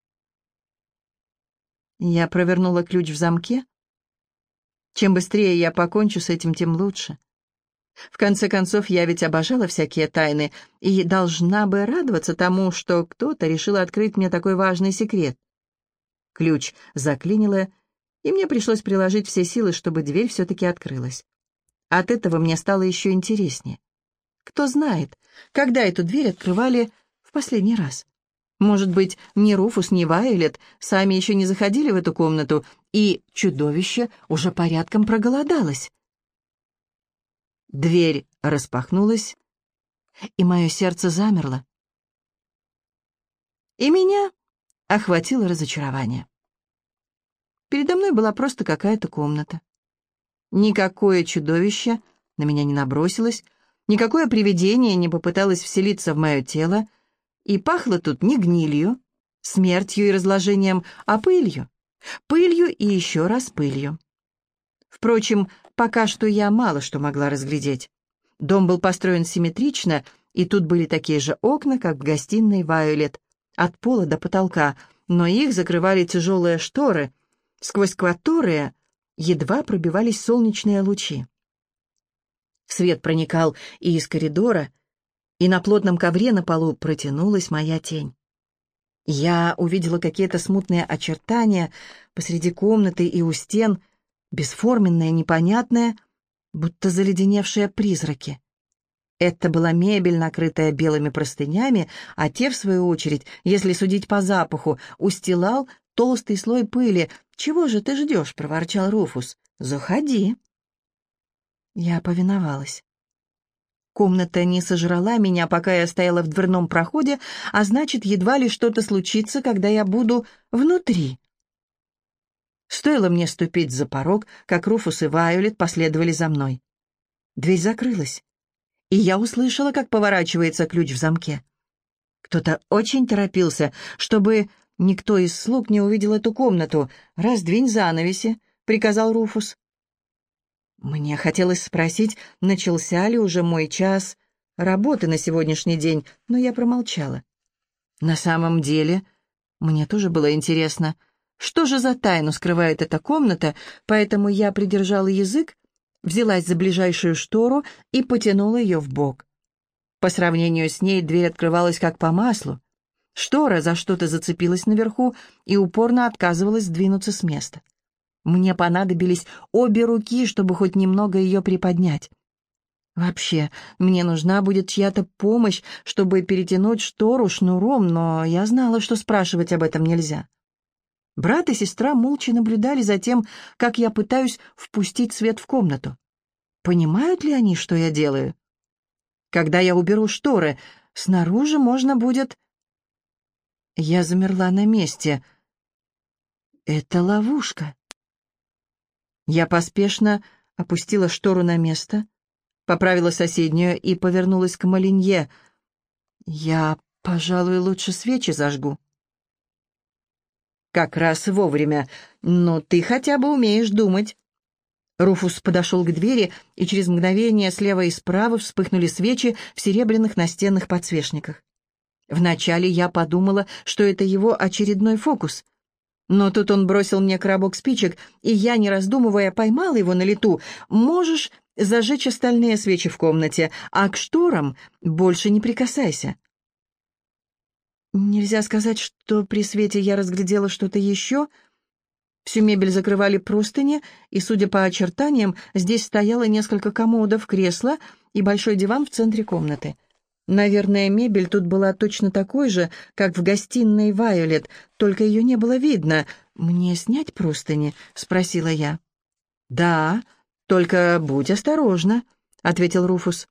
Я провернула ключ в замке. Чем быстрее я покончу с этим, тем лучше. В конце концов, я ведь обожала всякие тайны и должна бы радоваться тому, что кто-то решил открыть мне такой важный секрет. Ключ заклинило, и мне пришлось приложить все силы, чтобы дверь все-таки открылась. От этого мне стало еще интереснее. Кто знает, когда эту дверь открывали в последний раз? Может быть, ни Руфус, ни Вайолет сами еще не заходили в эту комнату, и чудовище уже порядком проголодалось. Дверь распахнулась, и мое сердце замерло. И меня охватило разочарование. Передо мной была просто какая-то комната. Никакое чудовище на меня не набросилось, никакое привидение не попыталось вселиться в мое тело, и пахло тут не гнилью, смертью и разложением, а пылью. Пылью и еще раз пылью. Впрочем, пока что я мало что могла разглядеть. Дом был построен симметрично, и тут были такие же окна, как в гостиной Вайолет, от пола до потолка, но их закрывали тяжелые шторы, сквозь которые едва пробивались солнечные лучи. Свет проникал и из коридора, и на плотном ковре на полу протянулась моя тень. Я увидела какие-то смутные очертания посреди комнаты и у стен, бесформенные, непонятные, будто заледеневшие призраки. Это была мебель, накрытая белыми простынями, а те, в свою очередь, если судить по запаху, устилал толстый слой пыли. «Чего же ты ждешь?» — проворчал Руфус. «Заходи». Я повиновалась. Комната не сожрала меня, пока я стояла в дверном проходе, а значит, едва ли что-то случится, когда я буду внутри. Стоило мне ступить за порог, как Руфус и Вайолет последовали за мной. Дверь закрылась, и я услышала, как поворачивается ключ в замке. Кто-то очень торопился, чтобы никто из слуг не увидел эту комнату. «Раздвинь занавеси», — приказал Руфус. Мне хотелось спросить, начался ли уже мой час работы на сегодняшний день, но я промолчала. На самом деле, мне тоже было интересно, что же за тайну скрывает эта комната, поэтому я придержала язык, взялась за ближайшую штору и потянула ее вбок. По сравнению с ней дверь открывалась как по маслу. Штора за что-то зацепилась наверху и упорно отказывалась сдвинуться с места. Мне понадобились обе руки, чтобы хоть немного ее приподнять. Вообще, мне нужна будет чья-то помощь, чтобы перетянуть штору шнуром, но я знала, что спрашивать об этом нельзя. Брат и сестра молча наблюдали за тем, как я пытаюсь впустить свет в комнату. Понимают ли они, что я делаю? Когда я уберу шторы, снаружи можно будет... Я замерла на месте. Это ловушка. Я поспешно опустила штору на место, поправила соседнюю и повернулась к Малинье. Я, пожалуй, лучше свечи зажгу. Как раз вовремя. Но ты хотя бы умеешь думать. Руфус подошел к двери, и через мгновение слева и справа вспыхнули свечи в серебряных настенных подсвечниках. Вначале я подумала, что это его очередной фокус. Но тут он бросил мне коробок спичек, и я, не раздумывая, поймала его на лету. «Можешь зажечь остальные свечи в комнате, а к шторам больше не прикасайся». Нельзя сказать, что при свете я разглядела что-то еще. Всю мебель закрывали простыни, и, судя по очертаниям, здесь стояло несколько комодов, кресла и большой диван в центре комнаты. Наверное, мебель тут была точно такой же, как в гостиной Вайолет, только ее не было видно. «Мне снять простыни?» — спросила я. «Да, только будь осторожна», — ответил Руфус.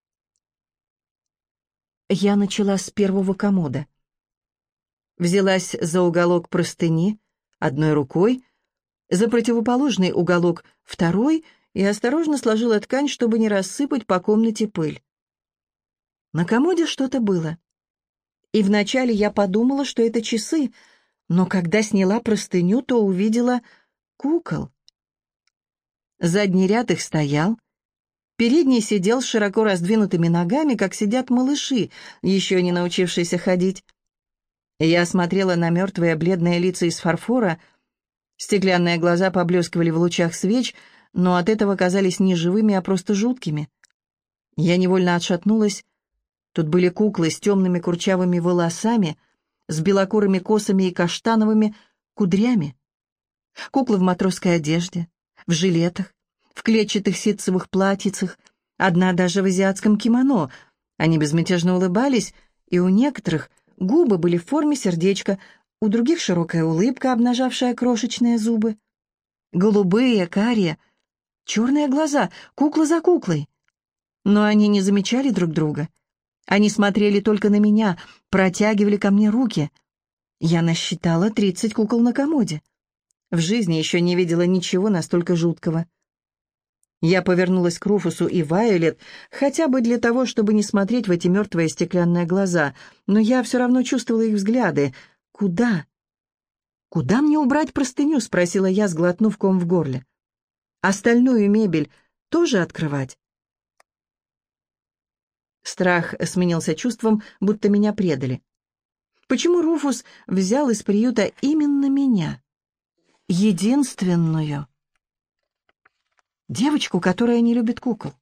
Я начала с первого комода. Взялась за уголок простыни одной рукой, за противоположный уголок второй и осторожно сложила ткань, чтобы не рассыпать по комнате пыль. На комоде что-то было. И вначале я подумала, что это часы, но когда сняла простыню, то увидела кукол. Задний ряд их стоял. Передний сидел с широко раздвинутыми ногами, как сидят малыши, еще не научившиеся ходить. Я смотрела на мертвые бледные лица из фарфора. Стеклянные глаза поблескивали в лучах свеч, но от этого казались не живыми, а просто жуткими. Я невольно отшатнулась. Тут были куклы с темными курчавыми волосами, с белокурыми косами и каштановыми кудрями. Куклы в матросской одежде, в жилетах, в клетчатых ситцевых платьицах, одна даже в азиатском кимоно. Они безмятежно улыбались, и у некоторых губы были в форме сердечка, у других широкая улыбка, обнажавшая крошечные зубы. Голубые, карие, черные глаза, кукла за куклой. Но они не замечали друг друга. Они смотрели только на меня, протягивали ко мне руки. Я насчитала тридцать кукол на комоде. В жизни еще не видела ничего настолько жуткого. Я повернулась к Руфусу и Вайолет, хотя бы для того, чтобы не смотреть в эти мертвые стеклянные глаза, но я все равно чувствовала их взгляды. «Куда?» «Куда мне убрать простыню?» — спросила я, сглотнув ком в горле. «Остальную мебель тоже открывать?» Страх сменился чувством, будто меня предали. Почему Руфус взял из приюта именно меня? Единственную. Девочку, которая не любит кукол.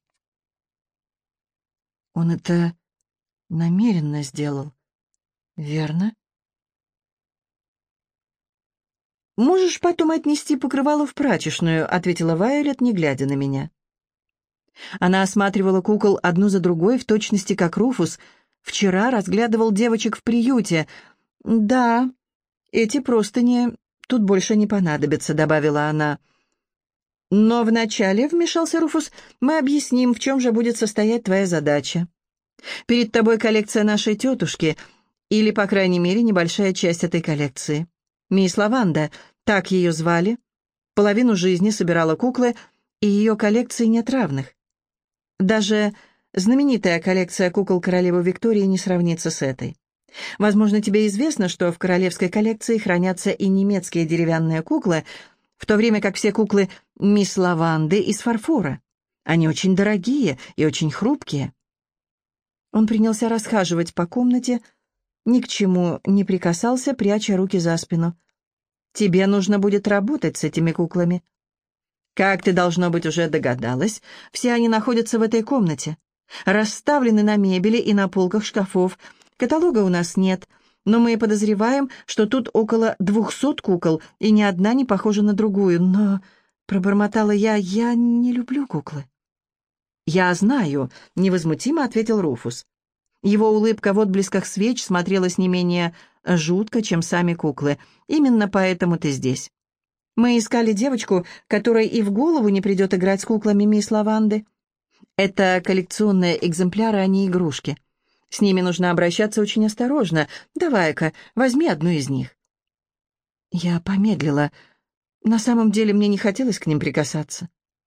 Он это намеренно сделал, верно? «Можешь потом отнести покрывало в прачечную», — ответила Вайолет, не глядя на меня. Она осматривала кукол одну за другой, в точности как Руфус. Вчера разглядывал девочек в приюте. «Да, эти простыни тут больше не понадобятся», — добавила она. «Но вначале, — вмешался Руфус, — мы объясним, в чем же будет состоять твоя задача. Перед тобой коллекция нашей тетушки, или, по крайней мере, небольшая часть этой коллекции. Мисс Лаванда, так ее звали, половину жизни собирала куклы, и ее коллекции нет равных. Даже знаменитая коллекция кукол королевы Виктории не сравнится с этой. Возможно, тебе известно, что в королевской коллекции хранятся и немецкие деревянные куклы, в то время как все куклы мисс Лаванды из фарфора. Они очень дорогие и очень хрупкие». Он принялся расхаживать по комнате, ни к чему не прикасался, пряча руки за спину. «Тебе нужно будет работать с этими куклами. Как ты, должно быть, уже догадалась, все они находятся в этой комнате, расставлены на мебели и на полках шкафов. Каталога у нас нет, но мы подозреваем, что тут около двухсот кукол, и ни одна не похожа на другую. Но, — пробормотала я, — я не люблю куклы». «Я знаю», — невозмутимо ответил Руфус. Его улыбка в отблесках свеч смотрелась не менее жутко, чем сами куклы. «Именно поэтому ты здесь. Мы искали девочку, которой и в голову не придет играть с куклами мисс Лаванды. Это коллекционные экземпляры, а не игрушки. С ними нужно обращаться очень осторожно. Давай-ка, возьми одну из них». Я помедлила. На самом деле мне не хотелось к ним прикасаться.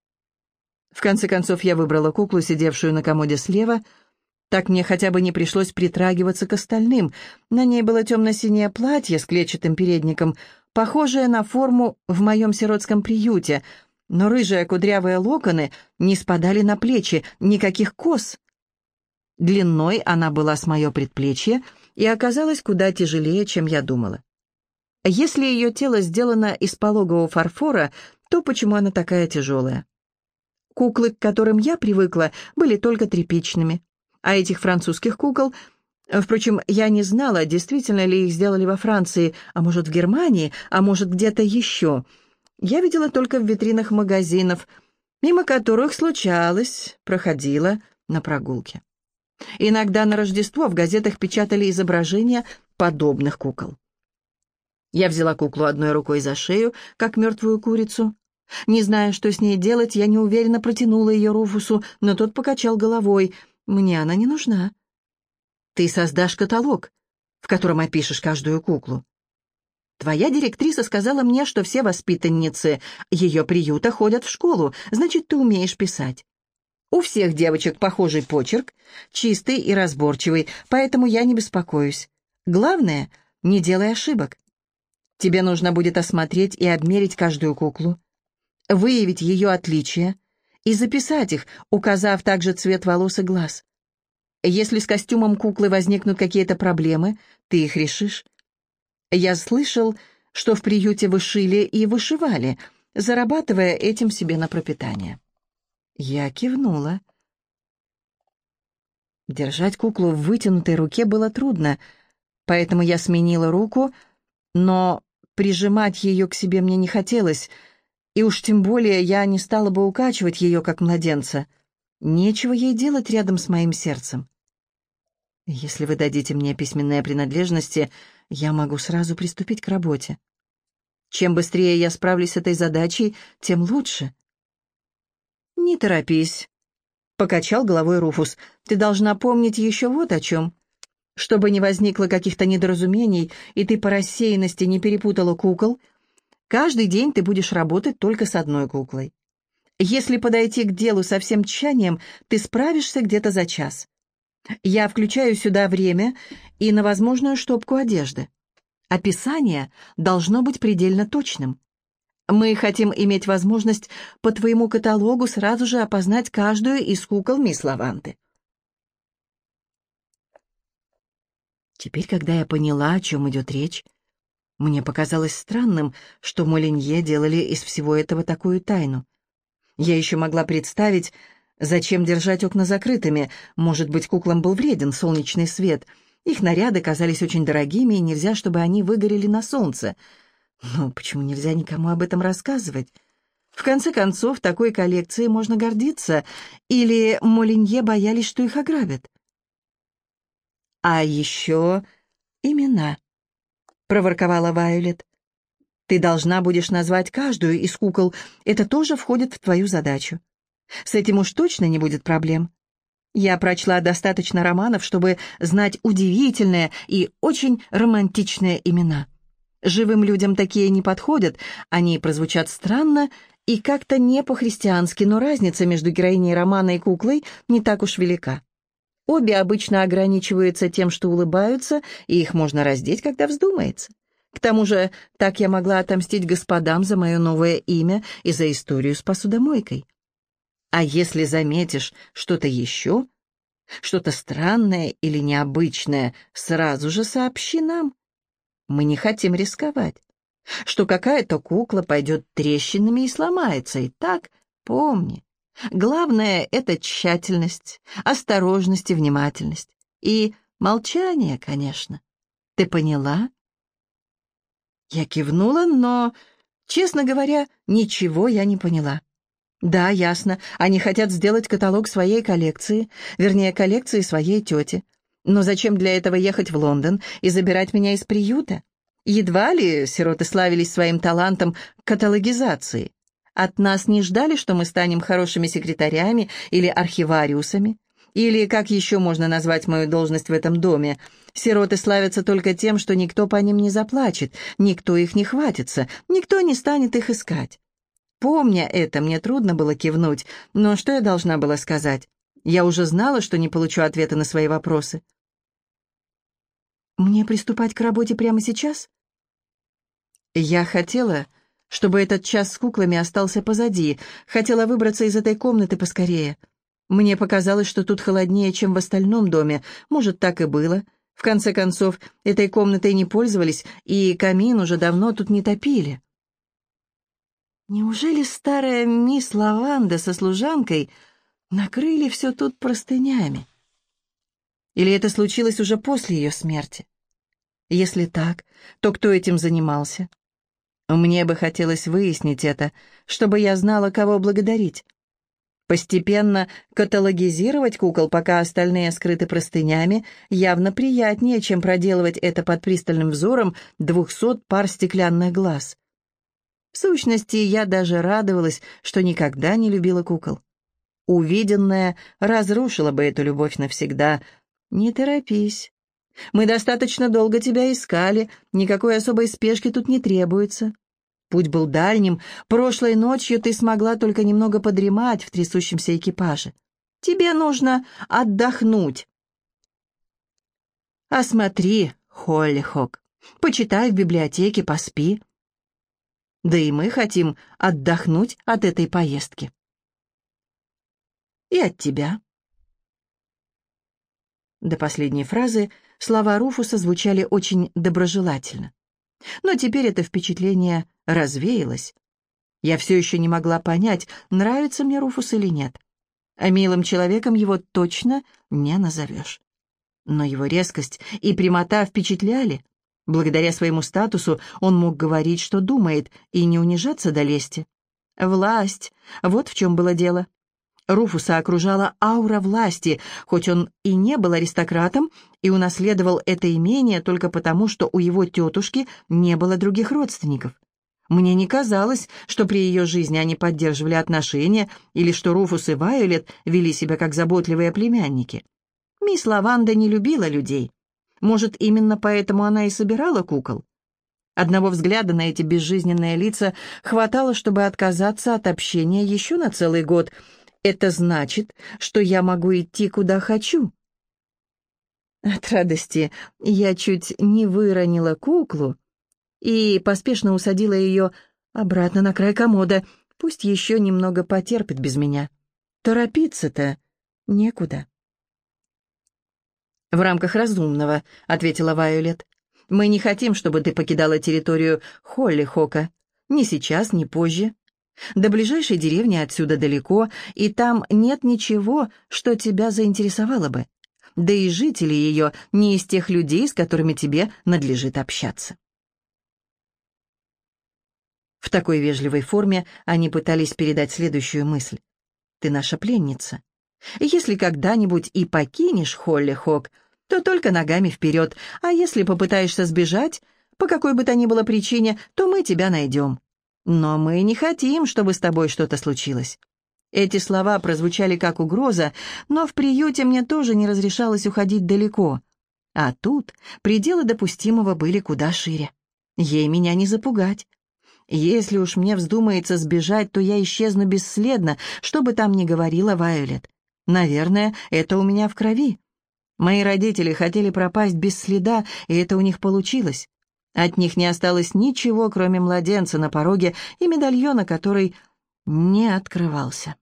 В конце концов я выбрала куклу, сидевшую на комоде слева. Так мне хотя бы не пришлось притрагиваться к остальным. На ней было темно-синее платье с клетчатым передником, похожее на форму в моем сиротском приюте, но рыжие кудрявые локоны не спадали на плечи, никаких кос. Длиной она была с мое предплечье и оказалась куда тяжелее, чем я думала. Если ее тело сделано из пологового фарфора, то почему она такая тяжелая? Куклы, к которым я привыкла, были только тряпичными. А этих французских кукол... Впрочем, я не знала, действительно ли их сделали во Франции, а может, в Германии, а может, где-то еще. Я видела только в витринах магазинов, мимо которых случалось, проходила на прогулке. Иногда на Рождество в газетах печатали изображения подобных кукол. Я взяла куклу одной рукой за шею, как мертвую курицу. Не зная, что с ней делать, я неуверенно протянула ее Руфусу, но тот покачал головой. «Мне она не нужна». «Ты создашь каталог, в котором опишешь каждую куклу. Твоя директриса сказала мне, что все воспитанницы ее приюта ходят в школу, значит, ты умеешь писать. У всех девочек похожий почерк, чистый и разборчивый, поэтому я не беспокоюсь. Главное, не делай ошибок. Тебе нужно будет осмотреть и обмерить каждую куклу, выявить ее отличия и записать их, указав также цвет волос и глаз. Если с костюмом куклы возникнут какие-то проблемы, ты их решишь. Я слышал, что в приюте вы шили и вышивали, зарабатывая этим себе на пропитание». Я кивнула. Держать куклу в вытянутой руке было трудно, поэтому я сменила руку, но прижимать ее к себе мне не хотелось, и уж тем более я не стала бы укачивать ее, как младенца. Нечего ей делать рядом с моим сердцем. «Если вы дадите мне письменные принадлежности, я могу сразу приступить к работе. Чем быстрее я справлюсь с этой задачей, тем лучше». «Не торопись», — покачал головой Руфус. «Ты должна помнить еще вот о чем. Чтобы не возникло каких-то недоразумений, и ты по рассеянности не перепутала кукол, каждый день ты будешь работать только с одной куклой. Если подойти к делу со всем тщанием, ты справишься где-то за час. Я включаю сюда время и на возможную штопку одежды. Описание должно быть предельно точным. Мы хотим иметь возможность по твоему каталогу сразу же опознать каждую из кукол мисс Лаванды». Теперь, когда я поняла, о чем идет речь, мне показалось странным, что Молинье делали из всего этого такую тайну. Я еще могла представить, зачем держать окна закрытыми. Может быть, куклам был вреден солнечный свет. Их наряды казались очень дорогими, и нельзя, чтобы они выгорели на солнце. Но почему нельзя никому об этом рассказывать? В конце концов, такой коллекцией можно гордиться. Или Молинье боялись, что их ограбят? «А еще имена», — проворковала Вайолет. «Ты должна будешь назвать каждую из кукол. Это тоже входит в твою задачу. С этим уж точно не будет проблем. Я прочла достаточно романов, чтобы знать удивительные и очень романтичные имена. Живым людям такие не подходят, они прозвучат странно и как-то не по-христиански, но разница между героиней романа и куклой не так уж велика. Обе обычно ограничиваются тем, что улыбаются, и их можно раздеть, когда вздумается. К тому же, так я могла отомстить господам за мое новое имя и за историю с посудомойкой. А если заметишь что-то еще, что-то странное или необычное, сразу же сообщи нам. Мы не хотим рисковать, что какая-то кукла пойдет трещинами и сломается. И так помни, главное — это тщательность, осторожность и внимательность. И молчание, конечно. Ты поняла?» Я кивнула, но, честно говоря, ничего я не поняла. Да, ясно, они хотят сделать каталог своей коллекции, вернее, коллекции своей тети. Но зачем для этого ехать в Лондон и забирать меня из приюта? Едва ли сироты славились своим талантом к каталогизации. От нас не ждали, что мы станем хорошими секретарями или архивариусами. Или, как еще можно назвать мою должность в этом доме, сироты славятся только тем, что никто по ним не заплачет, никто их не хватится, никто не станет их искать. Помня это, мне трудно было кивнуть, но что я должна была сказать? Я уже знала, что не получу ответа на свои вопросы. «Мне приступать к работе прямо сейчас?» Я хотела, чтобы этот час с куклами остался позади, хотела выбраться из этой комнаты поскорее. Мне показалось, что тут холоднее, чем в остальном доме. Может, так и было. В конце концов, этой комнатой не пользовались, и камин уже давно тут не топили. Неужели старая мисс Лаванда со служанкой накрыли все тут простынями? Или это случилось уже после ее смерти? Если так, то кто этим занимался? Мне бы хотелось выяснить это, чтобы я знала, кого благодарить. Постепенно каталогизировать кукол, пока остальные скрыты простынями, явно приятнее, чем проделывать это под пристальным взором двухсот пар стеклянных глаз. В сущности, я даже радовалась, что никогда не любила кукол. Увиденное разрушило бы эту любовь навсегда. Не торопись. Мы достаточно долго тебя искали, никакой особой спешки тут не требуется. Путь был дальним, прошлой ночью ты смогла только немного подремать в трясущемся экипаже. Тебе нужно отдохнуть. Осмотри, Холлихок, почитай в библиотеке, поспи. Да и мы хотим отдохнуть от этой поездки. И от тебя. До последней фразы слова Руфуса звучали очень доброжелательно. Но теперь это впечатление развеялось. Я все еще не могла понять, нравится мне Руфус или нет. А милым человеком его точно не назовешь. Но его резкость и прямота впечатляли. Благодаря своему статусу он мог говорить, что думает, и не унижаться до лести. Власть — вот в чем было дело. Руфуса окружала аура власти, хоть он и не был аристократом и унаследовал это имение только потому, что у его тетушки не было других родственников. Мне не казалось, что при ее жизни они поддерживали отношения или что Руфус и Вайолет вели себя как заботливые племянники. Мисс Лаванда не любила людей. Может, именно поэтому она и собирала кукол? Одного взгляда на эти безжизненные лица хватало, чтобы отказаться от общения еще на целый год. Это значит, что я могу идти, куда хочу. От радости я чуть не выронила куклу и поспешно усадила ее обратно на край комода. Пусть еще немного потерпит без меня. Торопиться-то некуда. «В рамках разумного», — ответила Вайолет. «Мы не хотим, чтобы ты покидала территорию Холлихока. Ни сейчас, ни позже. До ближайшей деревни отсюда далеко, и там нет ничего, что тебя заинтересовало бы. Да и жители ее не из тех людей, с которыми тебе надлежит общаться». В такой вежливой форме они пытались передать следующую мысль. «Ты наша пленница. Если когда-нибудь и покинешь Холлихок, то только ногами вперед, а если попытаешься сбежать, по какой бы то ни было причине, то мы тебя найдем. Но мы не хотим, чтобы с тобой что-то случилось». Эти слова прозвучали как угроза, но в приюте мне тоже не разрешалось уходить далеко. А тут пределы допустимого были куда шире. Ей меня не запугать. Если уж мне вздумается сбежать, то я исчезну бесследно, что бы там ни говорила Вайолет. Наверное, это у меня в крови. Мои родители хотели пропасть без следа, и это у них получилось. От них не осталось ничего, кроме младенца на пороге и медальона, который не открывался.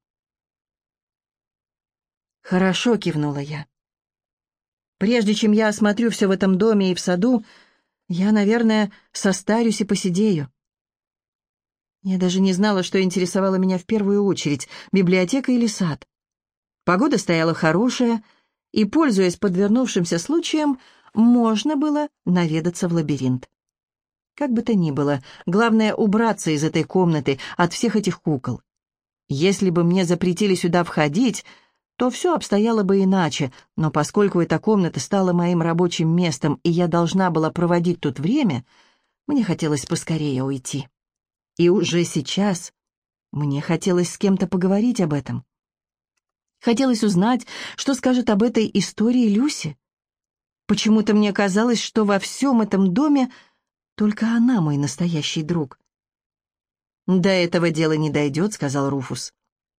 «Хорошо», — кивнула я. «Прежде чем я осмотрю все в этом доме и в саду, я, наверное, состарюсь и посидею». Я даже не знала, что интересовало меня в первую очередь, библиотека или сад. Погода стояла хорошая, и, пользуясь подвернувшимся случаем, можно было наведаться в лабиринт. Как бы то ни было, главное убраться из этой комнаты, от всех этих кукол. Если бы мне запретили сюда входить, то все обстояло бы иначе, но поскольку эта комната стала моим рабочим местом, и я должна была проводить тут время, мне хотелось поскорее уйти. И уже сейчас мне хотелось с кем-то поговорить об этом. Хотелось узнать, что скажет об этой истории Люси. Почему-то мне казалось, что во всем этом доме только она мой настоящий друг. «До этого дела не дойдет», — сказал Руфус.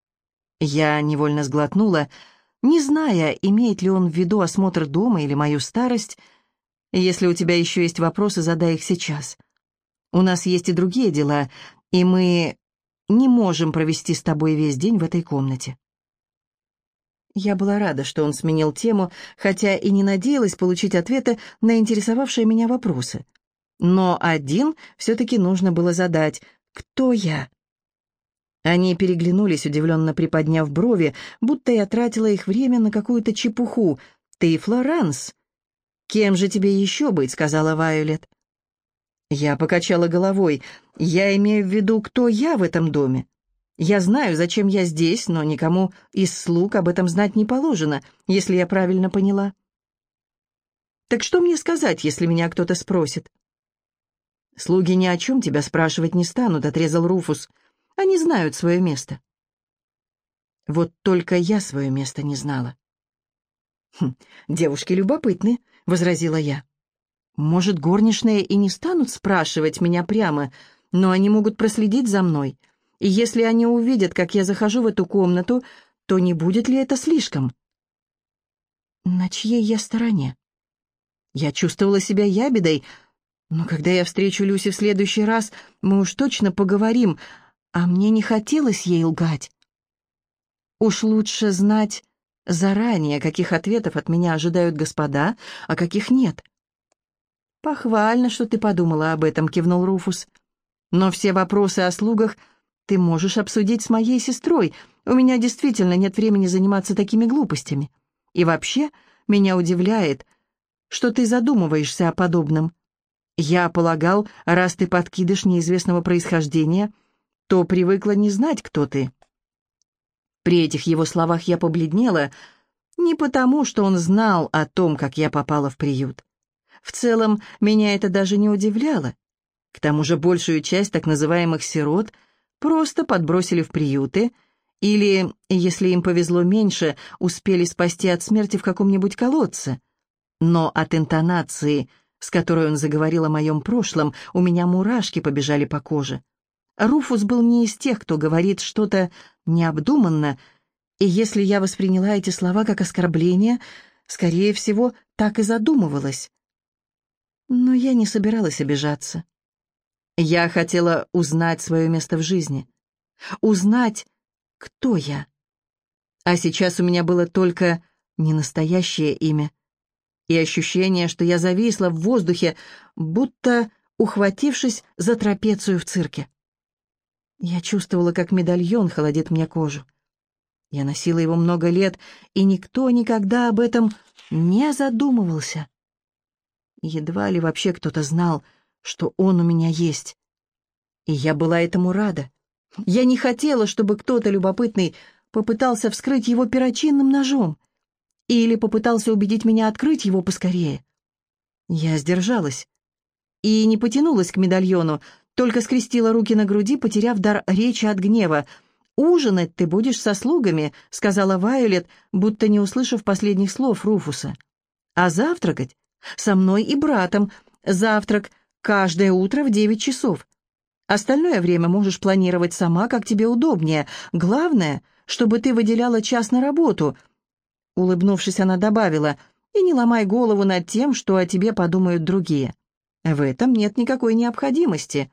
Я невольно сглотнула, не зная, имеет ли он в виду осмотр дома или мою старость. «Если у тебя еще есть вопросы, задай их сейчас. У нас есть и другие дела, и мы не можем провести с тобой весь день в этой комнате». Я была рада, что он сменил тему, хотя и не надеялась получить ответы на интересовавшие меня вопросы. Но один все-таки нужно было задать: «Кто я?» Они переглянулись, удивленно приподняв брови, будто я тратила их время на какую-то чепуху. «Ты Флоранс?» «Кем же тебе еще быть?» — сказала Вайолет. Я покачала головой. «Я имею в виду, кто я в этом доме. Я знаю, зачем я здесь, но никому из слуг об этом знать не положено, если я правильно поняла». «Так что мне сказать, если меня кто-то спросит?» «Слуги ни о чем тебя спрашивать не станут», — отрезал Руфус. «Они знают свое место». Вот только я свое место не знала. «Хм, девушки любопытны», — возразила я. «Может, горничные и не станут спрашивать меня прямо, но они могут проследить за мной, и если они увидят, как я захожу в эту комнату, то не будет ли это слишком?» На чьей я стороне? Я чувствовала себя ябедой, но когда я встречу Люси в следующий раз, мы уж точно поговорим, а мне не хотелось ей лгать. Уж лучше знать заранее, каких ответов от меня ожидают господа, а каких нет. «Похвально, что ты подумала об этом», — кивнул Руфус. «Но все вопросы о слугах ты можешь обсудить с моей сестрой. У меня действительно нет времени заниматься такими глупостями. И вообще, меня удивляет, что ты задумываешься о подобном. Я полагал, раз ты подкидыш неизвестного происхождения, то привыкла не знать, кто ты». При этих его словах я побледнела, не потому, что он знал о том, как я попала в приют. В целом, меня это даже не удивляло. К тому же большую часть так называемых сирот просто подбросили в приюты или, если им повезло меньше, успели спасти от смерти в каком-нибудь колодце. Но от интонации, с которой он заговорил о моем прошлом, у меня мурашки побежали по коже. Руфус был не из тех, кто говорит что-то необдуманно, и если я восприняла эти слова как оскорбление, скорее всего, так и задумывалась. Но я не собиралась обижаться. Я хотела узнать свое место в жизни, узнать, кто я. А сейчас у меня было только ненастоящее имя и ощущение, что я зависла в воздухе, будто ухватившись за трапецию в цирке. Я чувствовала, как медальон холодит мне кожу. Я носила его много лет, и никто никогда об этом не задумывался. Едва ли вообще кто-то знал, что он у меня есть. И я была этому рада. Я не хотела, чтобы кто-то любопытный попытался вскрыть его перочинным ножом или попытался убедить меня открыть его поскорее. Я сдержалась и не потянулась к медальону, только скрестила руки на груди, потеряв дар речи от гнева. «Ужинать ты будешь со слугами», — сказала Вайолет, будто не услышав последних слов Руфуса. «А завтракать? Со мной и братом. Завтрак каждое утро в девять часов. Остальное время можешь планировать сама, как тебе удобнее. Главное, чтобы ты выделяла час на работу». Улыбнувшись, она добавила: «И не ломай голову над тем, что о тебе подумают другие. В этом нет никакой необходимости».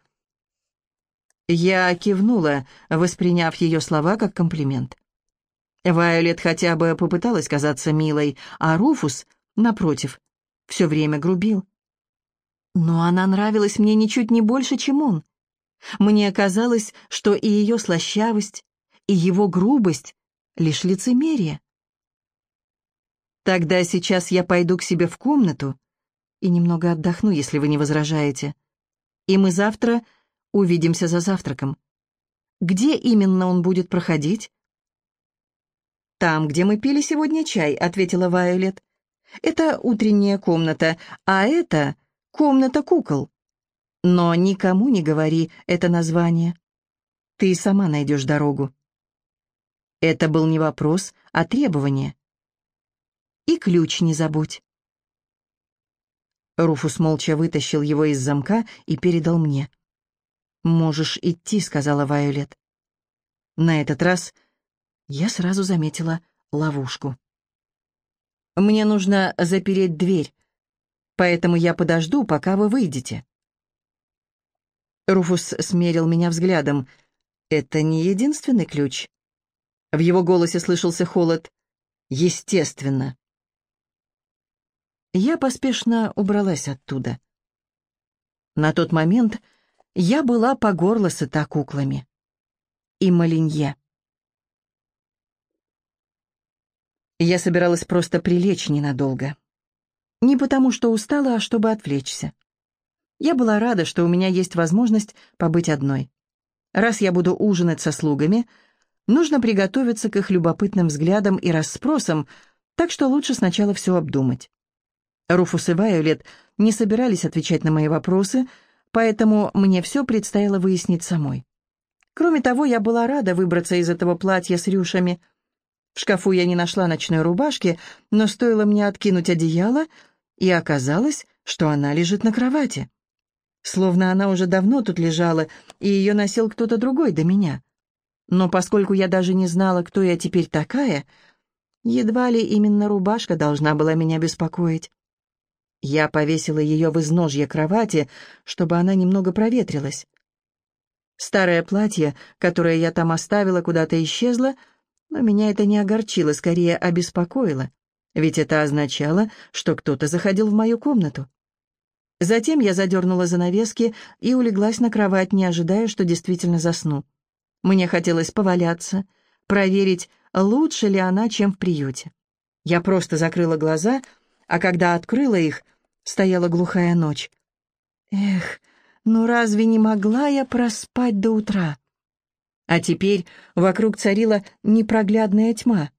Я кивнула, восприняв ее слова как комплимент. Вайолет хотя бы попыталась казаться милой, а Руфус, напротив, все время грубил. Но она нравилась мне ничуть не больше, чем он. Мне казалось, что и ее слащавость, и его грубость — лишь лицемерие. «Тогда сейчас я пойду к себе в комнату и немного отдохну, если вы не возражаете. И мы завтра увидимся за завтраком. Где именно он будет проходить?» «Там, где мы пили сегодня чай», — ответила Вайолет. «Это утренняя комната, а это комната кукол. Но никому не говори это название. Ты сама найдешь дорогу». Это был не вопрос, а требование. «И ключ не забудь». Руфус молча вытащил его из замка и передал мне. «Можешь идти», — сказала Вайолет. На этот раз я сразу заметила ловушку. «Мне нужно запереть дверь, поэтому я подожду, пока вы выйдете». Руфус смерил меня взглядом. «Это не единственный ключ». В его голосе слышался холод. «Естественно». Я поспешно убралась оттуда. На тот момент я была по горло сыта куклами. И Малинье. Я собиралась просто прилечь ненадолго. Не потому, что устала, а чтобы отвлечься. Я была рада, что у меня есть возможность побыть одной. Раз я буду ужинать со слугами, нужно приготовиться к их любопытным взглядам и расспросам, так что лучше сначала все обдумать. Руфус и Вайолет не собирались отвечать на мои вопросы, поэтому мне все предстояло выяснить самой. Кроме того, я была рада выбраться из этого платья с рюшами. В шкафу я не нашла ночной рубашки, но стоило мне откинуть одеяло, и оказалось, что она лежит на кровати. Словно она уже давно тут лежала, и ее носил кто-то другой до меня. Но поскольку я даже не знала, кто я теперь такая, едва ли именно рубашка должна была меня беспокоить. Я повесила ее в изножье кровати, чтобы она немного проветрилась. Старое платье, которое я там оставила, куда-то исчезло, но меня это не огорчило, скорее обеспокоило, ведь это означало, что кто-то заходил в мою комнату. Затем я задернула занавески и улеглась на кровать, не ожидая, что действительно засну. Мне хотелось поваляться, проверить, лучше ли она, чем в приюте. Я просто закрыла глаза, а когда открыла их, стояла глухая ночь. Эх, ну разве не могла я проспать до утра? А теперь вокруг царила непроглядная тьма.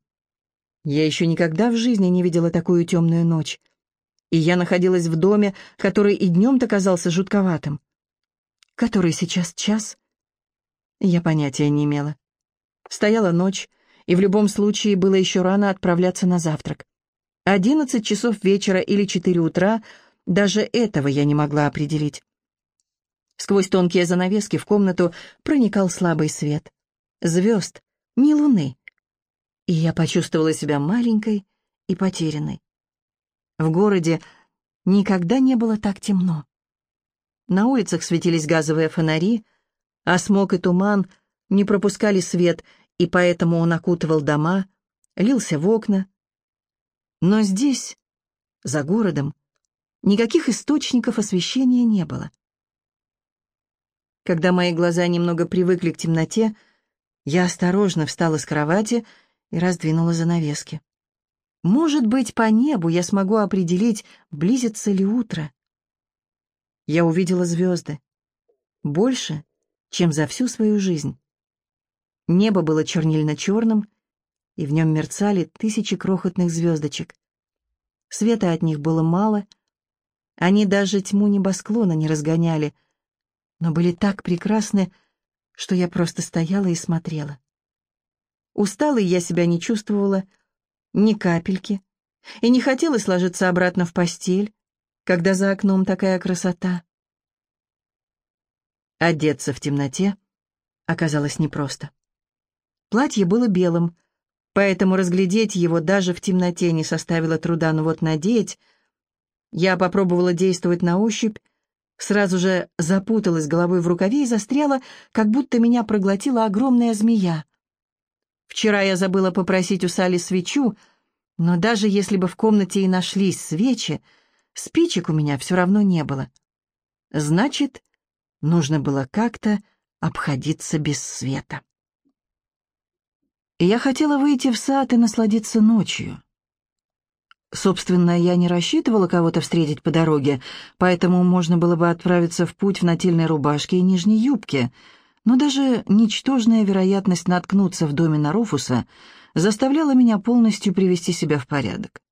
Я еще никогда в жизни не видела такую темную ночь. И я находилась в доме, который и днем-то казался жутковатым. Который сейчас час? Я понятия не имела. Стояла ночь, и в любом случае было еще рано отправляться на завтрак. Одиннадцать часов вечера или четыре утра, даже этого я не могла определить. Сквозь тонкие занавески в комнату проникал слабый свет. Звезд, не луны. И я почувствовала себя маленькой и потерянной. В городе никогда не было так темно. На улицах светились газовые фонари, а смог и туман не пропускали свет, и поэтому он окутывал дома, лился в окна. Но здесь, за городом, никаких источников освещения не было. Когда мои глаза немного привыкли к темноте, я осторожно встала с кровати и раздвинула занавески. Может быть, по небу я смогу определить, близится ли утро. Я увидела звезды. Больше, чем за всю свою жизнь. Небо было чернильно-черным, и в нем мерцали тысячи крохотных звездочек. Света от них было мало, они даже тьму небосклона не разгоняли, но были так прекрасны, что я просто стояла и смотрела. Усталой я себя не чувствовала, ни капельки, и не хотелось ложиться обратно в постель, когда за окном такая красота. Одеться в темноте оказалось непросто. Платье было белым, поэтому разглядеть его даже в темноте не составило труда, но вот надеть... Я попробовала действовать на ощупь, сразу же запуталась головой в рукаве и застряла, как будто меня проглотила огромная змея. Вчера я забыла попросить у Салли свечу, но даже если бы в комнате и нашлись свечи, спичек у меня все равно не было. Значит, нужно было как-то обходиться без света. Я хотела выйти в сад и насладиться ночью. Собственно, я не рассчитывала кого-то встретить по дороге, поэтому можно было бы отправиться в путь в нательной рубашке и нижней юбке, но даже ничтожная вероятность наткнуться в доме на Руфуса заставляла меня полностью привести себя в порядок.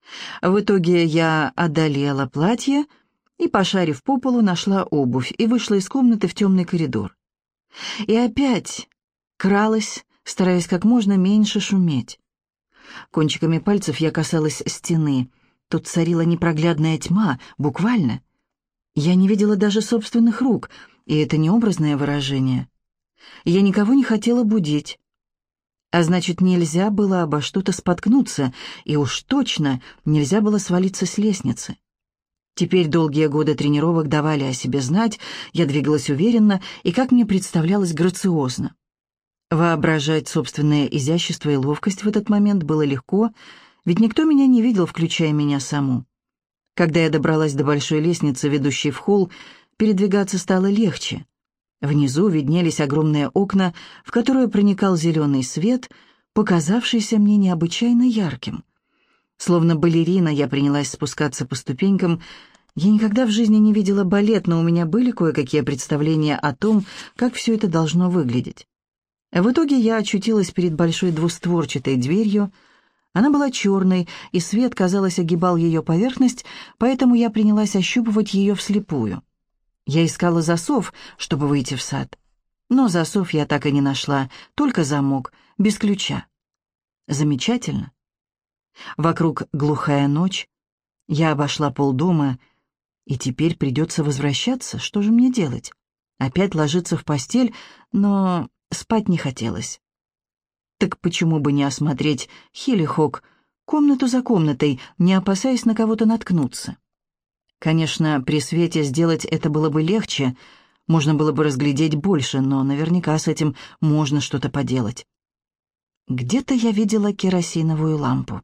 В итоге я одолела платье и, пошарив по полу, нашла обувь и вышла из комнаты в темный коридор. И опять кралась, стараясь как можно меньше шуметь. Кончиками пальцев я касалась стены. Тут царила непроглядная тьма, буквально. Я не видела даже собственных рук, и это не образное выражение. Я никого не хотела будить. А значит, нельзя было обо что-то споткнуться, и уж точно нельзя было свалиться с лестницы. Теперь долгие годы тренировок давали о себе знать, я двигалась уверенно и, как мне представлялось, грациозно. Воображать собственное изящество и ловкость в этот момент было легко, ведь никто меня не видел, включая меня саму. Когда я добралась до большой лестницы, ведущей в холл, передвигаться стало легче. Внизу виднелись огромные окна, в которые проникал зеленый свет, показавшийся мне необычайно ярким. Словно балерина я принялась спускаться по ступенькам. Я никогда в жизни не видела балет, но у меня были кое-какие представления о том, как все это должно выглядеть. В итоге я очутилась перед большой двустворчатой дверью. Она была черной, и свет, казалось, огибал ее поверхность, поэтому я принялась ощупывать ее вслепую. Я искала засов, чтобы выйти в сад. Но засов я так и не нашла, только замок, без ключа. Замечательно. Вокруг глухая ночь. Я обошла полдома, и теперь придется возвращаться. Что же мне делать? Опять ложиться в постель, но спать не хотелось. Так почему бы не осмотреть Хиллихок комнату за комнатой, не опасаясь на кого-то наткнуться? Конечно, при свете сделать это было бы легче, можно было бы разглядеть больше, но наверняка с этим можно что-то поделать. Где-то я видела керосиновую лампу.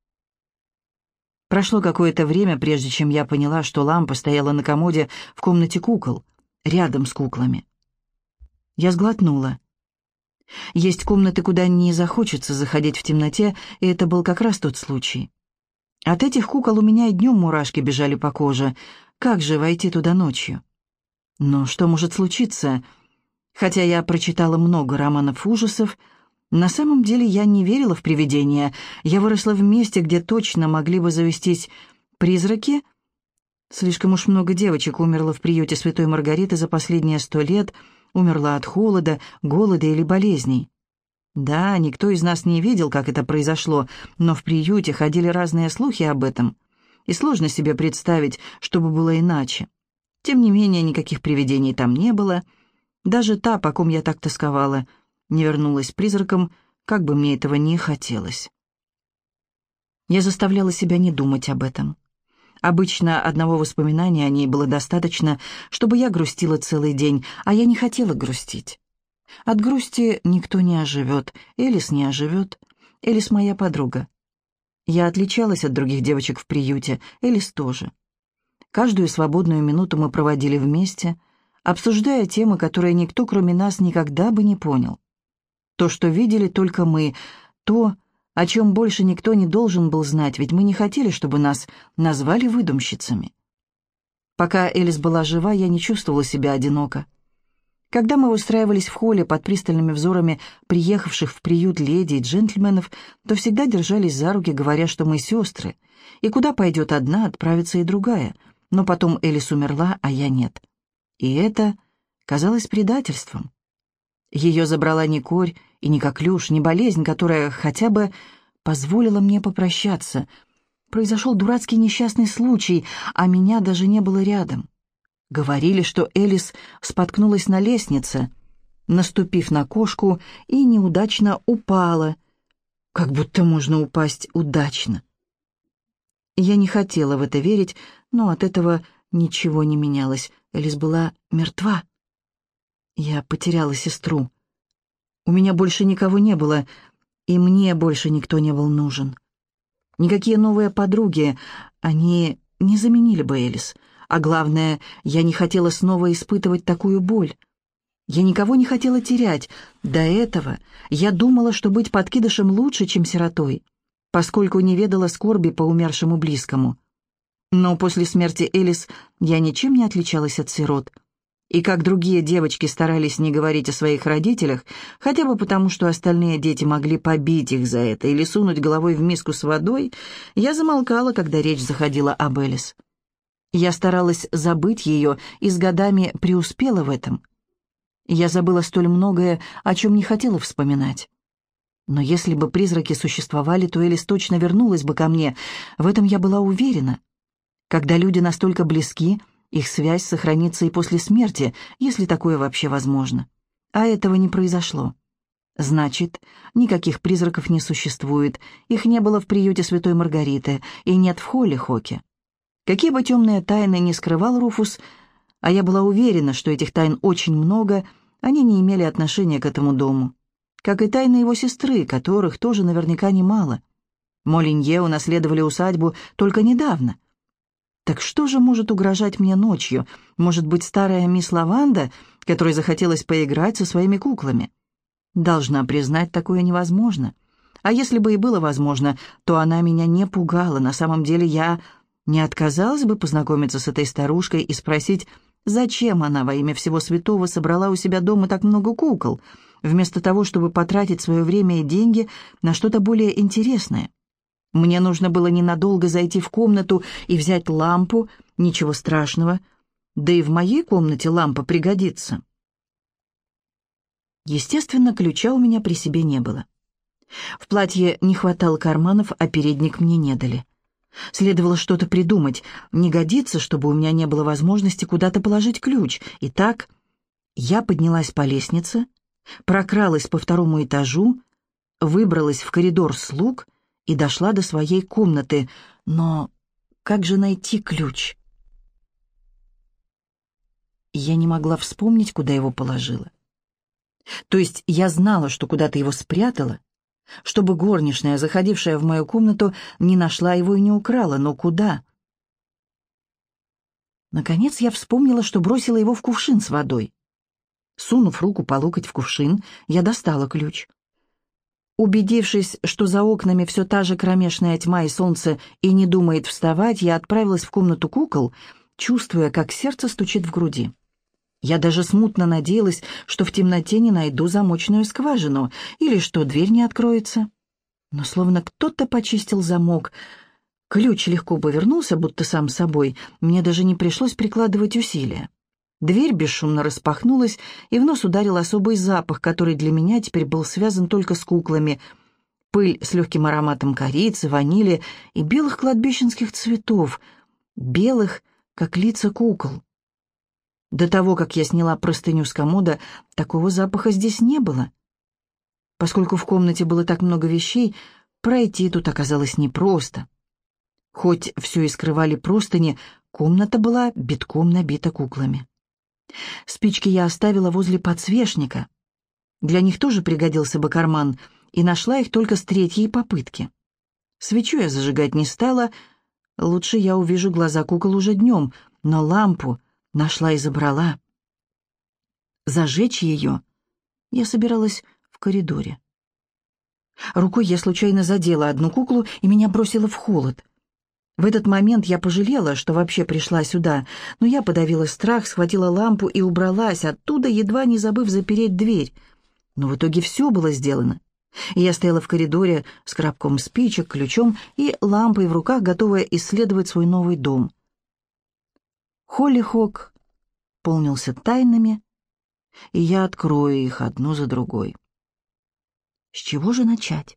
Прошло какое-то время, прежде чем я поняла, что лампа стояла на комоде в комнате кукол, рядом с куклами. Я сглотнула. Есть комнаты, куда не захочется заходить в темноте, и это был как раз тот случай. От этих кукол у меня и днем мурашки бежали по коже. Как же войти туда ночью? Но что может случиться? Хотя я прочитала много романов ужасов, на самом деле я не верила в привидения. Я выросла в месте, где точно могли бы завестись призраки. Слишком уж много девочек умерло в приюте Святой Маргариты за последние сто лет, умерла от холода, голода или болезней. Да, никто из нас не видел, как это произошло, но в приюте ходили разные слухи об этом, и сложно себе представить, чтобы было иначе. Тем не менее, никаких привидений там не было. Даже та, по ком я так тосковала, не вернулась призраком, как бы мне этого не хотелось. Я заставляла себя не думать об этом. Обычно одного воспоминания о ней было достаточно, чтобы я грустила целый день, а я не хотела грустить. От грусти никто не оживет, Элис не оживет, Элис моя подруга. Я отличалась от других девочек в приюте, Элис тоже. Каждую свободную минуту мы проводили вместе, обсуждая темы, которые никто, кроме нас, никогда бы не понял. То, что видели только мы, то, о чем больше никто не должен был знать, ведь мы не хотели, чтобы нас назвали выдумщицами. Пока Элис была жива, я не чувствовала себя одиноко. Когда мы устраивались в холле под пристальными взорами приехавших в приют леди и джентльменов, то всегда держались за руки, говоря, что мы сестры, и куда пойдет одна, отправится и другая. Но потом Элис умерла, а я нет. И это казалось предательством. Ее забрала не корь и не коклюш, не болезнь, которая хотя бы позволила мне попрощаться. Произошел дурацкий несчастный случай, а меня даже не было рядом. Говорили, что Элис споткнулась на лестнице, наступив на кошку, и неудачно упала. Как будто можно упасть удачно. Я не хотела в это верить, но от этого ничего не менялось. Элис была мертва. Я потеряла сестру. У меня больше никого не было, и мне больше никто не был нужен. Никакие новые подруги, они не заменили бы Элис. А главное, я не хотела снова испытывать такую боль. Я никого не хотела терять. До этого я думала, что быть подкидышем лучше, чем сиротой. поскольку не ведала скорби по умершему близкому. Но после смерти Элис я ничем не отличалась от сирот. И как другие девочки старались не говорить о своих родителях, хотя бы потому, что остальные дети могли побить их за это или сунуть головой в миску с водой, я замолкала, когда речь заходила об Элис. Я старалась забыть ее и с годами преуспела в этом. Я забыла столь многое, о чем не хотела вспоминать. Но если бы призраки существовали, то Элис точно вернулась бы ко мне, в этом я была уверена. Когда люди настолько близки, их связь сохранится и после смерти, если такое вообще возможно. А этого не произошло. Значит, никаких призраков не существует, их не было в приюте Святой Маргариты и нет в Холлихоке. Какие бы темные тайны ни скрывал Руфус, а я была уверена, что этих тайн очень много, они не имели отношения к этому дому. Как и тайны его сестры, которых тоже наверняка немало. Молинье унаследовали усадьбу только недавно. Так что же может угрожать мне ночью? Может быть, старая мисс Лаванда, которой захотелось поиграть со своими куклами? Должна признать, такое невозможно. А если бы и было возможно, то она меня не пугала. На самом деле я не отказалась бы познакомиться с этой старушкой и спросить, зачем она во имя всего святого собрала у себя дома так много кукол, вместо того, чтобы потратить свое время и деньги на что-то более интересное. Мне нужно было ненадолго зайти в комнату и взять лампу, ничего страшного, да и в моей комнате лампа пригодится. Естественно, ключа у меня при себе не было. В платье не хватало карманов, а передник мне не дали. Следовало что-то придумать. Не годится, чтобы у меня не было возможности куда-то положить ключ. Итак, я поднялась по лестнице, прокралась по второму этажу, выбралась в коридор слуг и дошла до своей комнаты. Но как же найти ключ? Я не могла вспомнить, куда его положила. То есть я знала, что куда-то его спрятала, чтобы горничная, заходившая в мою комнату, не нашла его и не украла, но куда? Наконец я вспомнила, что бросила его в кувшин с водой. Сунув руку по локоть в кувшин, я достала ключ. Убедившись, что за окнами все та же кромешная тьма и солнце и не думает вставать, я отправилась в комнату кукол, чувствуя, как сердце стучит в груди. Я даже смутно надеялась, что в темноте не найду замочную скважину или что дверь не откроется. Но словно кто-то почистил замок. Ключ легко повернулся, будто сам собой. Мне даже не пришлось прикладывать усилия. Дверь бесшумно распахнулась, и в нос ударил особый запах, который для меня теперь был связан только с куклами. Пыль с легким ароматом корицы, ванили и белых кладбищенских цветов, белых, как лица кукол. До того, как я сняла простыню с комода, такого запаха здесь не было. Поскольку в комнате было так много вещей, пройти тут оказалось непросто. Хоть все и скрывали простыни, комната была битком набита куклами. Спички я оставила возле подсвечника. Для них тоже пригодился бы карман, и нашла их только с третьей попытки. Свечу я зажигать не стала, лучше я увижу глаза кукол уже днем, но лампу нашла и забрала. Зажечь ее я собиралась в коридоре. Рукой я случайно задела одну куклу, и меня бросило в холод. В этот момент я пожалела, что вообще пришла сюда, но я подавила страх, схватила лампу и убралась оттуда, едва не забыв запереть дверь. Но в итоге все было сделано. И я стояла в коридоре с коробком спичек, ключом и лампой в руках, готовая исследовать свой новый дом. Холлихок полнился тайнами, и я открою их одну за другой. С чего же начать?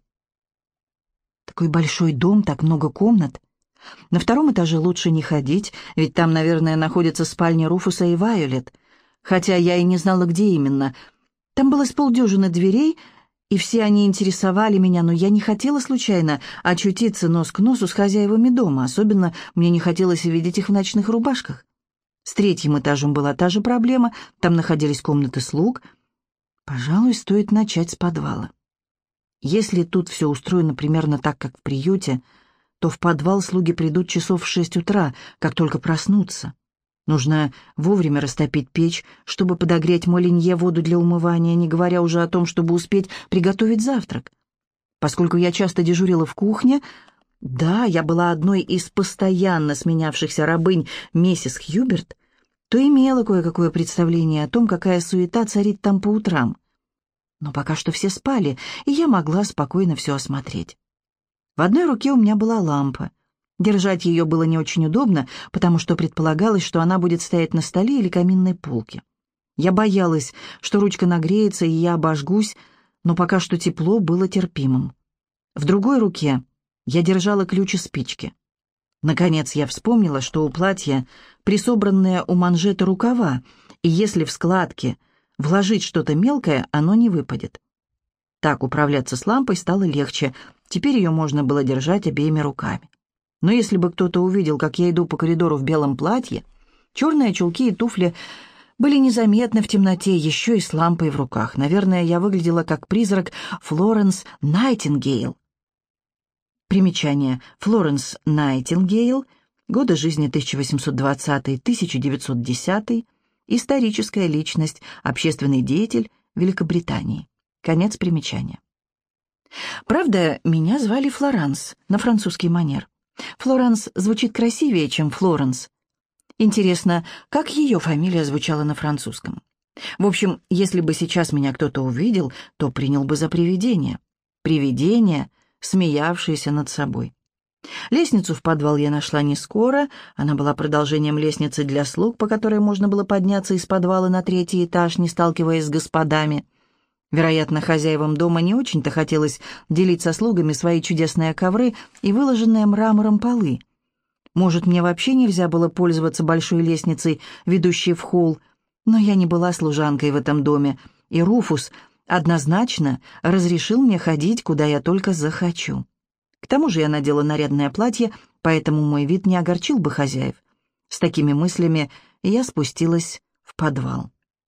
Такой большой дом, так много комнат. На втором этаже лучше не ходить, ведь там, наверное, находятся спальни Руфуса и Вайолет, хотя я и не знала, где именно. Там было с полдюжины дверей, и все они интересовали меня, но я не хотела случайно очутиться нос к носу с хозяевами дома, особенно мне не хотелось видеть их в ночных рубашках. С третьим этажом была та же проблема, там находились комнаты слуг. Пожалуй, стоит начать с подвала. Если тут все устроено примерно так, как в приюте, то в подвал слуги придут часов в шесть утра, как только проснутся. Нужно вовремя растопить печь, чтобы подогреть Молинье воду для умывания, не говоря уже о том, чтобы успеть приготовить завтрак. Поскольку я часто дежурила в кухне, да, я была одной из постоянно сменявшихся рабынь миссис Хьюберт, то имела кое-какое представление о том, какая суета царит там по утрам. Но пока что все спали, и я могла спокойно все осмотреть. В одной руке у меня была лампа. Держать ее было не очень удобно, потому что предполагалось, что она будет стоять на столе или каминной полке. Я боялась, что ручка нагреется, и я обожгусь, но пока что тепло было терпимым. В другой руке я держала ключ и спички. Наконец я вспомнила, что у платья присобранные у манжеты рукава, и если в складки вложить что-то мелкое, оно не выпадет. Так управляться с лампой стало легче, теперь ее можно было держать обеими руками. Но если бы кто-то увидел, как я иду по коридору в белом платье, черные чулки и туфли были незаметны в темноте, еще и с лампой в руках. Наверное, я выглядела как призрак Флоренс Найтингейл. Примечание. Флоренс Найтингейл, годы жизни тысяча восемьсот двадцатый — тысяча девятьсот десятый, историческая личность, общественный деятель Великобритании. Конец примечания. Правда, меня звали Флоранс, на французский манер. Флоранс звучит красивее, чем Флоренс. Интересно, как ее фамилия звучала на французском? В общем, если бы сейчас меня кто-то увидел, то принял бы за привидение. Привидение, смеявшееся над собой. Лестницу в подвал я нашла не скоро. Она была продолжением лестницы для слуг, по которой можно было подняться из подвала на третий этаж, не сталкиваясь с господами. Вероятно, хозяевам дома не очень-то хотелось делить со слугами свои чудесные ковры и выложенные мрамором полы. Может, мне вообще нельзя было пользоваться большой лестницей, ведущей в холл, но я не была служанкой в этом доме, и Руфус однозначно разрешил мне ходить, куда я только захочу. К тому же я надела нарядное платье, поэтому мой вид не огорчил бы хозяев. С такими мыслями я спустилась в подвал.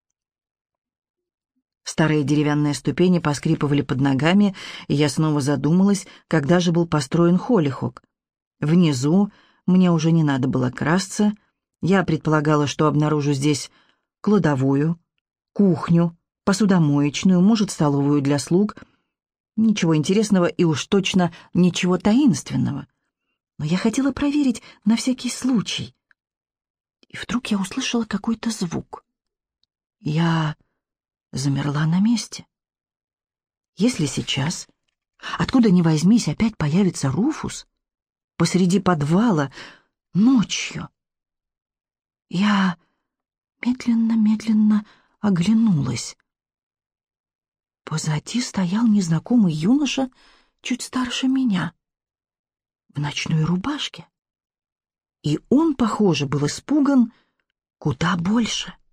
Старые деревянные ступени поскрипывали под ногами, и я снова задумалась, когда же был построен Холлихок. Внизу мне уже не надо было красться. Я предполагала, что обнаружу здесь кладовую, кухню, посудомоечную, может, столовую для слуг. Ничего интересного и уж точно ничего таинственного. Но я хотела проверить на всякий случай. И вдруг я услышала какой-то звук. Я замерла на месте. Если сейчас, откуда ни возьмись, опять появится Руфус посреди подвала ночью, я медленно-медленно оглянулась. Позади стоял незнакомый юноша, чуть старше меня, в ночной рубашке. И он, похоже, был испуган куда больше.